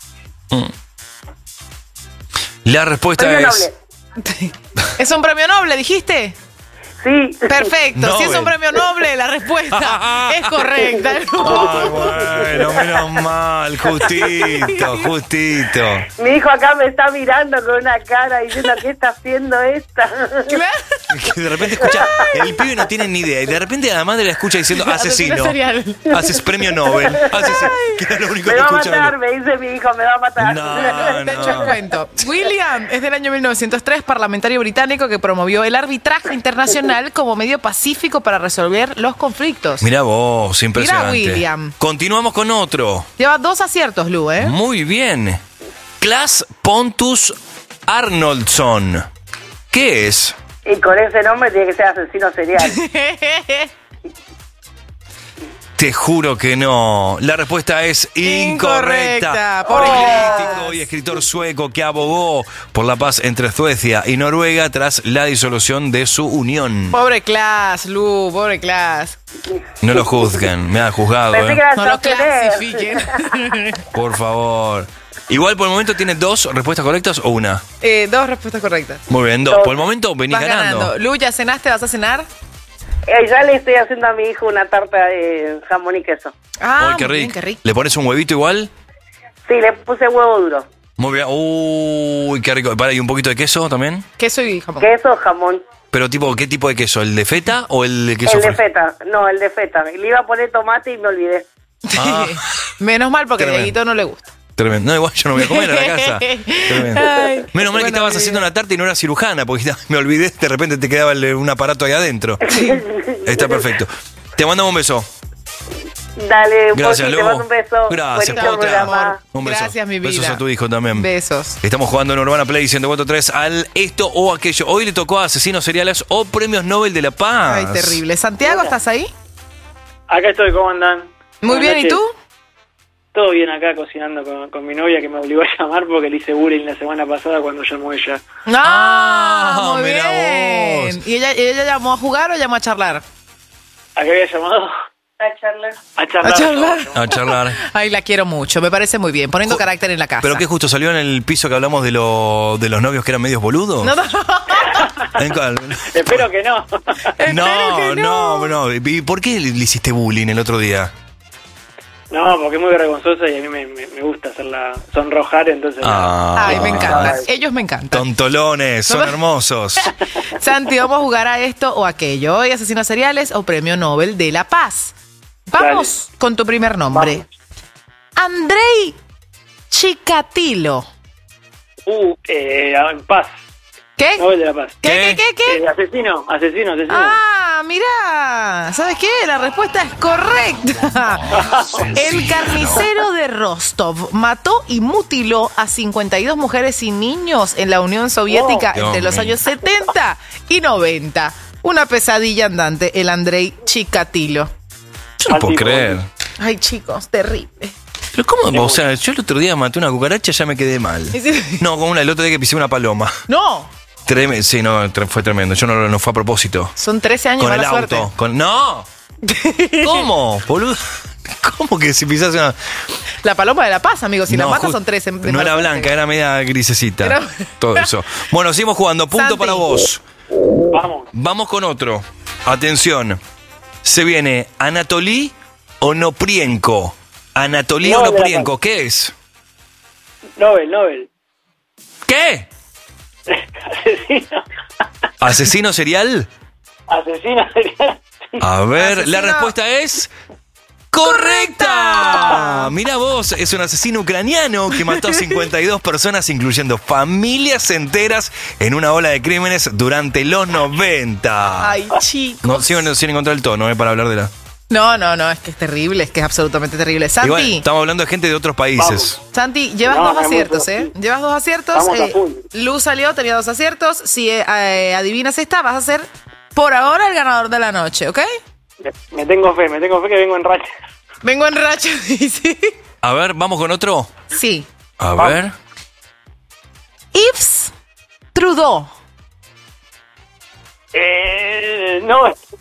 La respuesta Premio es... Nobel. ¿Es un premio Nobel, dijiste? Sí. Perfecto, si es Nobel. un premio Nobel, la respuesta es correcta. Ay, bueno, menos mal, justito, justito. Mi hijo acá me está mirando con una cara diciendo, ¿qué está haciendo esta? Que de repente escucha, el pibe no tiene ni idea, y de repente la madre la escucha diciendo asesino. Asesino serial. Haces premio Nobel. Asesino, que era lo único Me que va a escuchaba. matar, me dice mi hijo, me va a matar. No, De hecho, cuento. William es del año mil novecientos tres, parlamentario británico que promovió el arbitraje internacional como medio pacífico para resolver los conflictos. Mirá vos, impresionante. Mirá, William. Continuamos con otro. Lleva dos aciertos, Lu, ¿eh? Muy bien. Klaas Pontus Arnoldsson. ¿Qué es? Y con ese nombre tiene que ser asesino serial. Te juro que no. La respuesta es incorrecta. Incorrecta. Por el Oh. crítico y escritor sueco que abogó por la paz entre Suecia y Noruega tras la disolución de su unión. Pobre Klaas, Lu, pobre Klaas. No lo juzguen, me han juzgado. Pensé que ¿eh? era No lo Jacques clasifiquen. Por favor. Igual por el momento tiene dos respuestas correctas o una. Eh, dos respuestas correctas. Muy bien, dos. Por el momento venís Vas ganando. ganando. Lu, ¿ya cenaste? ¿Vas a cenar? Eh, ya le estoy haciendo a mi hijo una tarta de jamón y queso. Ah, Ay, qué muy bien, rico. qué rico. ¿Le pones un huevito igual? Sí, le puse huevo duro. Muy bien. Uy, qué rico. Para, ¿y un poquito de queso también? Queso y jamón. Queso, jamón. Pero tipo, ¿qué tipo de queso? ¿El de feta o el de queso El de fresco? feta. No, el de feta. Le iba a poner tomate y me olvidé. Ah, Menos mal porque a Tremendo. Dieguito no le gusta. tremendo. No, igual yo no voy a comer a la casa. Tremendo. Ay, Menos mal que bueno, estabas bien. haciendo una tarta y no eras cirujana, porque ya me olvidé, de repente te quedaba el- un aparato ahí adentro. Está perfecto. Te mandamos un beso. Dale, Gracias, Pochi, Lu. te mando un beso. Gracias, Buenísimo Potra. programa. Un beso. Gracias, mi vida. Besos a tu hijo también. Besos. Estamos jugando en Urbana Play ciento cuatro punto tres al esto o aquello. Hoy le tocó a Asesinos Seriales o Premios Nobel de la Paz. Ay, terrible. Santiago, ¿estás ahí? Acá estoy, ¿cómo andan? Muy Buenas bien, ¿y noches. tú? Todo bien acá cocinando con, con mi novia que me obligó a llamar porque le hice bullying la semana pasada cuando llamó ella. Ah, muy mirá bien. ¿Y ella, ella llamó a jugar o llamó a charlar? ¿A qué había llamado? A charlar. A charlar. A charlar. A charlar. Ay, la quiero mucho. Me parece muy bien. Poniendo carácter en la casa. ¿Pero qué justo salió en el piso que hablamos de, lo, de los novios que eran medios boludos? No, no. ¿En cuál? Espero que no. No, no, no. ¿Y por qué le le hiciste bullying el otro día? No, porque es muy vergonzosa y a mí me, me, me gusta hacerla sonrojar, entonces... Ah. Ay, me encantan. Ellos me encantan. Tontolones, son hermosos. Santi, vamos a jugar a esto o aquello. Hoy Asesinos Seriales o Premio Nobel de la Paz. Vamos con tu primer nombre. Andrei Chikatilo. Uh, eh, en paz. ¿Qué? Nobel de la Paz. ¿Qué, qué, qué, qué? Eh, asesino, asesino, asesino. Ah, mirá. ¿Sabes qué? La respuesta es correcta. El carnicero de Rostov mató y mutiló a cincuenta y dos mujeres y niños en la Unión Soviética Oh, entre Dios los mío. años setenta y noventa. Una pesadilla andante, el Andrei Chikatilo. Yo no puedo creer. Ay, chicos, terrible. Pero ¿cómo? O sea, yo el otro día maté una cucaracha y ya me quedé mal. No, como una, el otro día que pisé una paloma. No, Tremendo, sí, no, tre- fue tremendo. Yo no, no fue a propósito. son trece años Con el mala auto. suerte. Con, ¡No! ¿Cómo, boludo? ¿Cómo que si pisás una...? La paloma de la paz, amigos. Si la No, matas ju- son trece. de No mala era suerte. blanca, era media grisecita. Era- Todo eso. Bueno, seguimos jugando. Punto Santi. para vos. Vamos. Vamos con otro. Atención. Se viene Anatolí Onoprienko. Anatolí Nobel de la Onoprienko. ¿Qué es? Nobel, Nobel. ¿Qué? Asesino. ¿Asesino serial? Asesino serial. A ver, Asesino. la respuesta es... ¡Correcta! Mira vos, es un asesino ucraniano que mató a cincuenta y dos personas, incluyendo familias enteras, en una ola de crímenes durante los noventa. Ay, chicos. No, sin, sin encontrar el tono, eh, para hablar de la... No, no, no, es que es terrible, es que es absolutamente terrible. Santi, Igual, estamos hablando de gente de otros países. Santi, llevas No, dos no, es muy aciertos, fácil. ¿eh? Llevas dos aciertos. Vamos a eh, full. Luz salió, tenía dos aciertos. Si eh, eh, adivinas esta, vas a ser por ahora el ganador de la noche, ¿ok? Me tengo fe, me tengo fe que vengo en racha. Vengo en racha, dice. A ver, ¿vamos con otro? Sí. A ver. Yves Trudeau. Eh, no.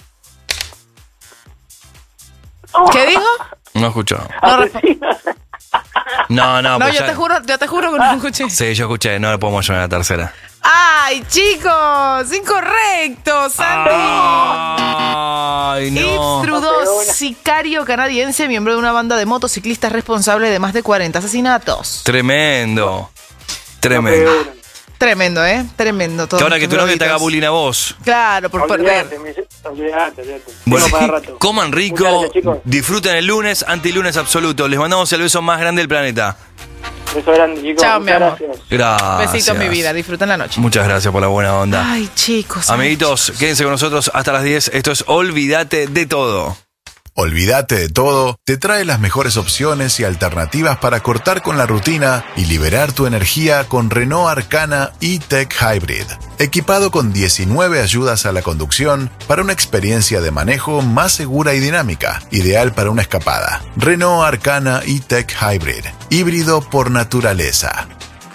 ¿Qué digo? No escucho. No, re- No, no, no, pues yo ya- te juro, yo te juro que no escuché. Sí, yo escuché, no le podemos llamar a la tercera. ¡Ay, chicos! ¡Incorrecto, Santi! Ay, Yves no. Trudeau, sicario canadiense, miembro de una banda de motociclistas responsable de más de cuarenta asesinatos. Tremendo. Tremendo. Tremendo, ¿eh? Tremendo todo. Que ahora que tu estos novia te haga globitos. bullying a vos. Claro, por perder. Olvídate, me- olvídate, olvídate. Bueno, Tengo para rato. coman Muchas rico, gracias, chicos. disfruten el lunes, antilunes absoluto. Les mandamos el beso más grande del planeta. Beso grande, chicos. Chao, mi Muchas amor. gracias. Gracias. Besitos, mi vida. Disfruten la noche. Muchas gracias por la buena onda. Ay, chicos. ay, Amiguitos, quédense con nosotros hasta las diez. Esto es Olvídate de Todo. Olvídate de todo, te trae las mejores opciones y alternativas para cortar con la rutina y liberar tu energía con Renault Arcana E-Tech Hybrid. Equipado con diecinueve ayudas a la conducción para una experiencia de manejo más segura y dinámica, ideal para una escapada. Renault Arcana E-Tech Hybrid, híbrido por naturaleza.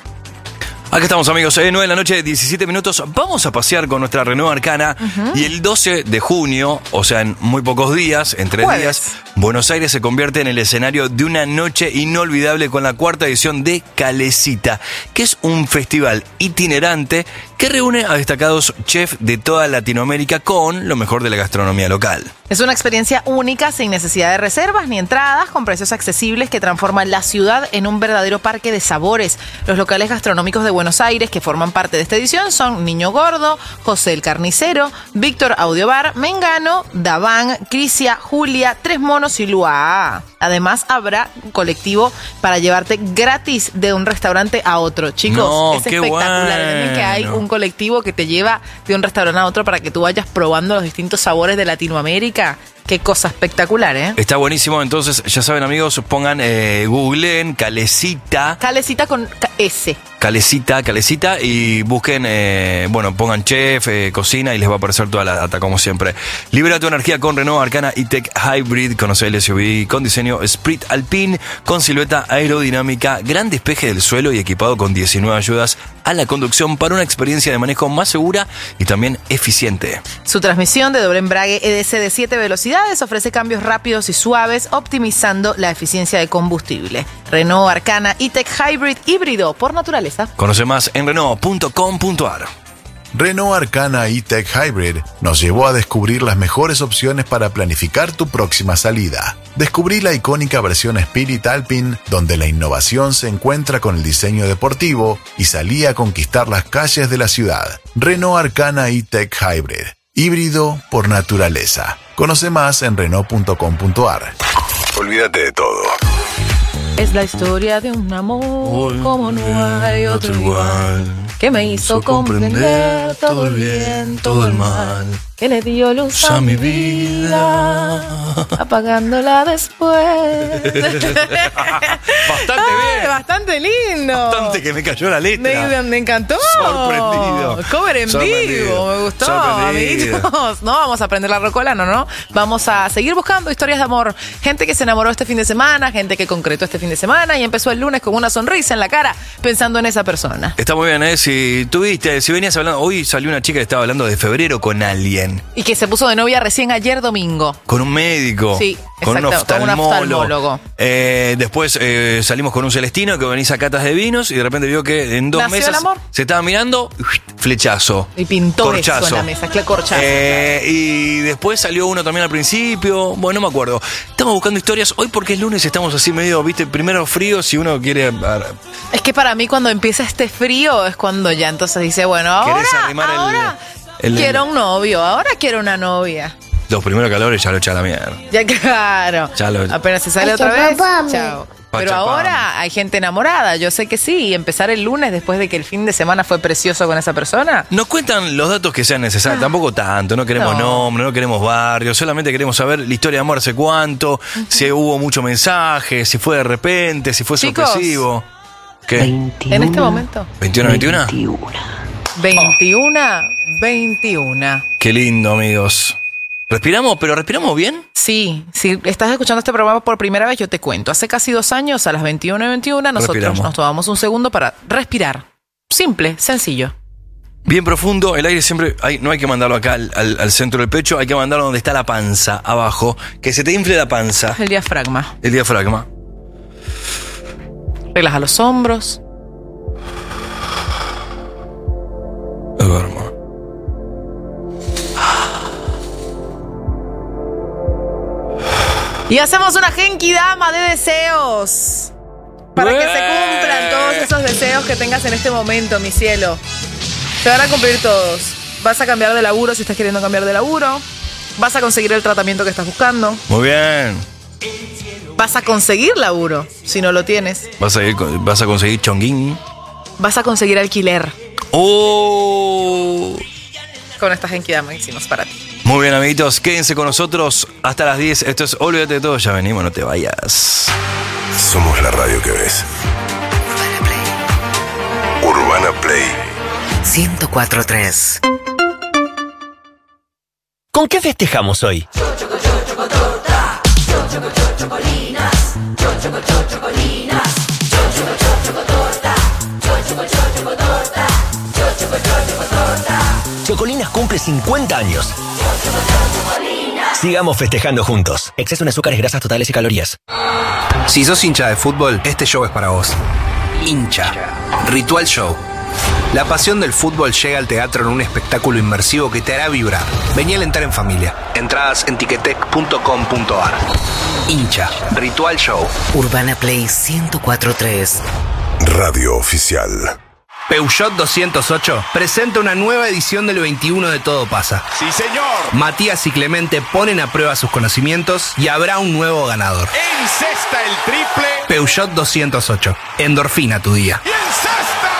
Acá estamos, amigos, eh, nueve de la noche, diecisiete minutos. Vamos a pasear con nuestra Renault Arcana. Uh-huh. Y el doce de junio, o sea, en muy pocos días, en tres Jueves. días, Buenos Aires se convierte en el escenario de una noche inolvidable con la cuarta edición de Calecita, que es un festival itinerante que reúne a destacados chefs de toda Latinoamérica con lo mejor de la gastronomía local. Es una experiencia única, sin necesidad de reservas ni entradas, con precios accesibles que transforman la ciudad en un verdadero parque de sabores. Los locales gastronómicos de Buenos Aires que forman parte de esta edición son Niño Gordo, José el Carnicero, Víctor Audiobar, Mengano, Daván, Crisia, Julia, Tres Monos y Luá. Además, habrá un colectivo para llevarte gratis de un restaurante a otro. Chicos, no, es espectacular. Bueno. Que hay un colectivo que te lleva de un restaurante a otro para que tú vayas probando los distintos sabores de Latinoamérica. Qué cosa espectacular, ¿eh? Está buenísimo. Entonces, ya saben, amigos, pongan, eh, googleen Calecita. Calecita con S. Calecita, Calecita, y busquen, eh, bueno, pongan chef, eh, cocina, y les va a aparecer toda la data, como siempre. Libera tu energía con Renault Arcana E-Tech Hybrid. Conoce el S U V con diseño Sprint Alpine, con silueta aerodinámica, gran despeje del suelo y equipado con diecinueve ayudas a la conducción para una experiencia de manejo más segura y también eficiente. Su transmisión de doble embrague E D C de siete velocidades ofrece cambios rápidos y suaves, optimizando la eficiencia de combustible. Renault Arcana E-Tech Hybrid híbrido por naturaleza. Conoce más en Renault punto com punto a r. Renault Arcana E-Tech Hybrid nos llevó a descubrir las mejores opciones para planificar tu próxima salida. Descubrí la icónica versión Spirit Alpine, donde la innovación se encuentra con el diseño deportivo, y salí a conquistar las calles de la ciudad. Renault Arcana E-Tech Hybrid, híbrido por naturaleza. Conoce más en Renault punto com punto a r. Olvídate de todo. Es la historia de un amor como no hay otro igual, que me hizo comprender todo el bien, todo el mal, que le dio luz a mi vida, apagándola después. Bastante Ay, bien. Bastante lindo. Bastante que me cayó la letra. Me, me encantó. Sorprendido. Cover en Sorprendido. vivo, me gustó, Sorprendido. amiguitos. No vamos a aprender la rocola, no, no. Vamos a seguir buscando historias de amor. Gente que se enamoró este fin de semana, gente que concretó este fin de semana y empezó el lunes con una sonrisa en la cara pensando en esa persona. Está muy bien, ¿eh? Si tuviste, si venías hablando, hoy salió una chica que estaba hablando de febrero con alguien. Y que se puso de novia recién ayer domingo. Con un médico. Sí, con exacto, un oftalmólogo. con un oftalmólogo. Eh, después eh, salimos con un celestino que organiza catas de vinos y de repente vio que en dos Nació meses el amor. se estaba mirando, flechazo. Y pintó corchazo. eso en la mesa, que corchazo. Eh, y después salió uno también al principio, bueno, no me acuerdo. Estamos buscando historias hoy porque es lunes, estamos así medio, viste, primero frío, si uno quiere... Es que para mí cuando empieza este frío es cuando ya entonces dice, bueno, ahora, ¿Querés arrimar el- ahora el- quiero un novio, ahora quiero una novia. Los primeros calores ya lo echa a la mierda. Ya claro. Ya lo- Apenas se sale Ay, otra vez, chapapame. chao. Pero Pachapam. ahora hay gente enamorada, yo sé que sí, y empezar el lunes después de que el fin de semana fue precioso con esa persona. Nos cuentan los datos que sean necesarios, tampoco tanto, no queremos No. nombre, no queremos barrio, solamente queremos saber la historia de amor hace cuánto, si hubo mucho mensaje, si fue de repente, si fue Chicos. sorpresivo. ¿Qué? En este momento. ¿veintiuno veintiuno? veintiuno veintiuno. Qué lindo, amigos. ¿Respiramos? ¿Pero respiramos bien? Sí, si estás escuchando este programa por primera vez, yo te cuento. Hace casi dos años, a las veintiuno y veintiuno, nosotros Respiramos. nos tomamos un segundo para respirar. Simple, sencillo. Bien profundo, el aire siempre, hay, no hay que mandarlo acá al, al- al centro del pecho, hay que mandarlo donde está la panza, abajo, que se te infle la panza, El diafragma. el diafragma. Relaja los hombros. Duermo. Y hacemos una Genki Dama de deseos. Para que se cumplan todos esos deseos que tengas en este momento, mi cielo. Te van a cumplir todos. Vas a cambiar de laburo si estás queriendo cambiar de laburo. Vas a conseguir el tratamiento que estás buscando. Muy bien. Vas a conseguir laburo si no lo tienes. Vas a, ir, con- vas a conseguir chonguín. Vas a conseguir alquiler ¡Oh! con esta Genki Dama que hicimos para ti. Muy bien, amiguitos, quédense con nosotros hasta las diez. Esto es Olvídate de Todo, ya venimos, no te vayas. Somos la radio que ves. Urbana Play ciento cuatro punto tres. ¿Con qué festejamos hoy? Chocolinas cumple cincuenta años. Sigamos festejando juntos. Exceso en azúcares, grasas totales y calorías. Si sos hincha de fútbol, este show es para vos. Hincha. Ritual Show. La pasión del fútbol llega al teatro en un espectáculo inmersivo que te hará vibrar. Vení a alentar en familia. Entradas en tiquetec punto com punto ar. Hincha. Ritual Show. Urbana Play ciento cuatro punto tres. Radio Oficial. Peugeot doscientos ocho presenta una nueva edición del veintiuno de Todo Pasa. ¡Sí, señor! Matías y Clemente ponen a prueba sus conocimientos y habrá un nuevo ganador. ¡Encesta el triple! Peugeot doscientos ocho. Endorfina tu día. ¡Y encesta!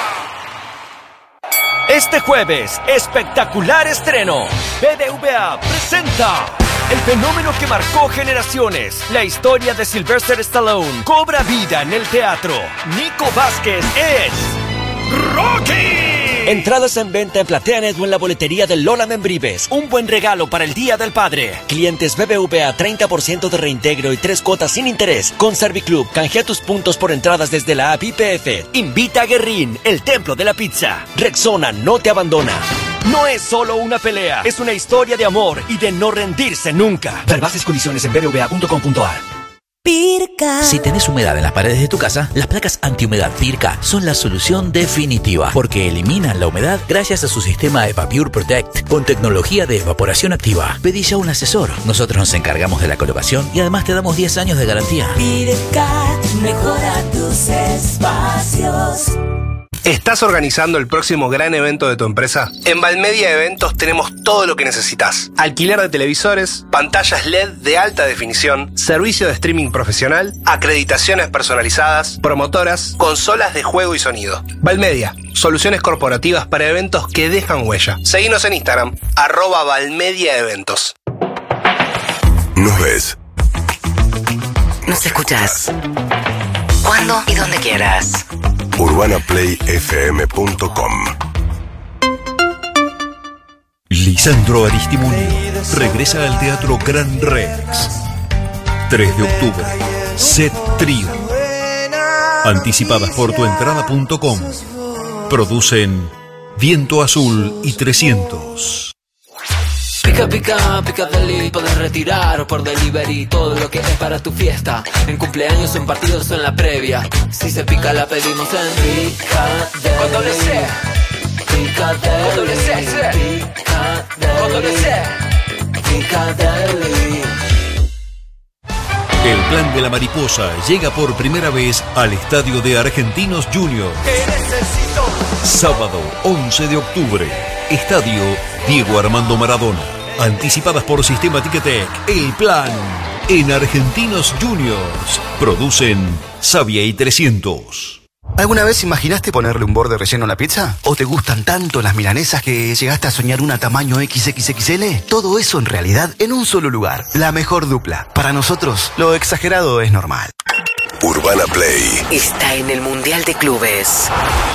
Este jueves, espectacular estreno. B B V A presenta el fenómeno que marcó generaciones. La historia de Sylvester Stallone cobra vida en el teatro. Nico Vázquez es Rocky. Entradas en venta en Plateanet o en la boletería de Lola Membrives. Un buen regalo para el Día del Padre. Clientes B B V A, treinta por ciento de reintegro y tres cuotas sin interés. Con Serviclub, canjea tus puntos por entradas desde la app I P F. Invita a Guerrín, el templo de la pizza. Rexona no te abandona. No es solo una pelea, es una historia de amor y de no rendirse nunca. Ver bases condiciones en b b v a punto com punto ar. Pirca. Si tenés humedad en las paredes de tu casa, las placas antihumedad Pirca son la solución definitiva, porque eliminan la humedad gracias a su sistema EvaPure Protect con tecnología de evaporación activa. Pedí ya un asesor. Nosotros nos encargamos de la colocación y además te damos diez años de garantía. Pirca mejora tus espacios. ¿Estás organizando el próximo gran evento de tu empresa? En Valmedia Eventos tenemos todo lo que necesitas. Alquiler de televisores, pantallas L E D de alta definición, servicio de streaming profesional, acreditaciones personalizadas, promotoras, consolas de juego y sonido. Valmedia, soluciones corporativas para eventos que dejan huella. Seguinos en Instagram, arroba Valmedia Eventos. Nos ves. Nos escuchás. Cuando y donde quieras. urbana play f m punto com. Lisandro Aristimuño regresa al Teatro Gran Rex. tres de octubre. Set Trío. Anticipadas por tuentrada punto com. Producen Viento Azul y trescientos. Pica, pica, pica deli, podés retirar por delivery todo lo que es para tu fiesta. En cumpleaños, en partidos o en la previa. Si se pica la pedimos en Pica Deli. Con doble C. Pica Deli. Con doble C, C. Pica Deli. Con doble C. Pica Deli. El Plan de la Mariposa llega por primera vez al Estadio de Argentinos Juniors. ¿Qué necesito? Sábado once de octubre. Estadio Diego Armando Maradona. Anticipadas por Sistema Ticketek. El Plan en Argentinos Juniors. Producen Savia y trescientos. ¿Alguna vez imaginaste ponerle un borde relleno a la pizza? ¿O te gustan tanto las milanesas que llegaste a soñar una tamaño equis equis equis ele? Todo eso en realidad en un solo lugar. La mejor dupla. Para nosotros, lo exagerado es normal. Urbana Play está en el Mundial de Clubes.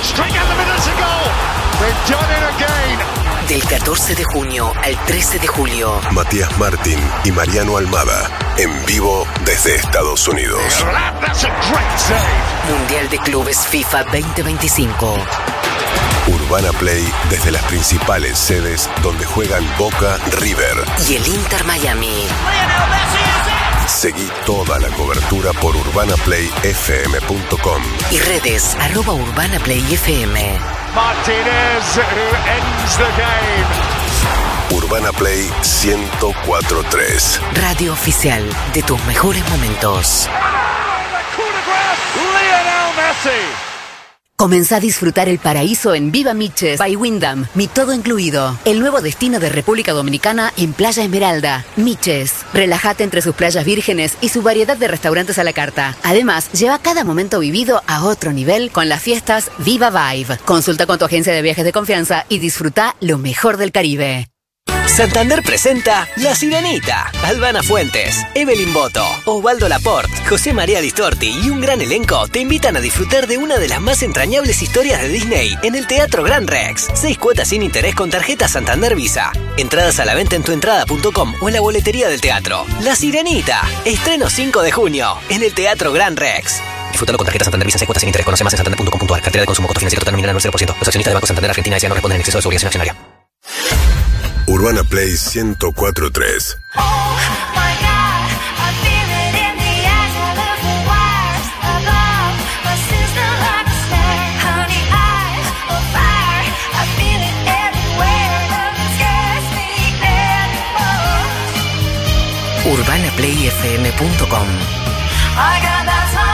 Del catorce de junio al trece de julio. Matías Martín y Mariano Almada en vivo desde Estados Unidos. Mundial de Clubes FIFA veinte veinticinco. Urbana Play desde las principales sedes donde juegan Boca, River y el Inter Miami. Seguí toda la cobertura por urbana play f m punto com y redes arroba Urbana Play F M. Martínez, who ends the game. Urbana Play ciento cuatro punto tres. Radio oficial de tus mejores momentos. Lionel Messi. Comenzá a disfrutar el paraíso en Viva Miches by Wyndham, mi todo incluido. El nuevo destino de República Dominicana en Playa Esmeralda. Miches. Relájate entre sus playas vírgenes y su variedad de restaurantes a la carta. Además, lleva cada momento vivido a otro nivel con las fiestas Viva Vibe. Consulta con tu agencia de viajes de confianza y disfruta lo mejor del Caribe. Santander presenta La Sirenita. Albana Fuentes, Evelyn Boto, Osvaldo Laporte, José María Listorti y un gran elenco te invitan a disfrutar de una de las más entrañables historias de Disney en el Teatro Gran Rex. Seis cuotas sin interés con tarjeta Santander Visa. Entradas a la venta en tuentrada punto com o en la boletería del teatro. La Sirenita. Estreno cinco de junio en el Teatro Gran Rex. Disfrútalo con tarjeta Santander Visa, seis cuotas sin interés. Conoce más en santander punto com punto a r. Cartera de consumo, costo financiero total nominal al cero por ciento. Los accionistas de Banco Santander Argentina S A no responden en exceso de su obligación accionaria. Urbana Play ciento cuatro punto tres. urbana play f m punto com. I got that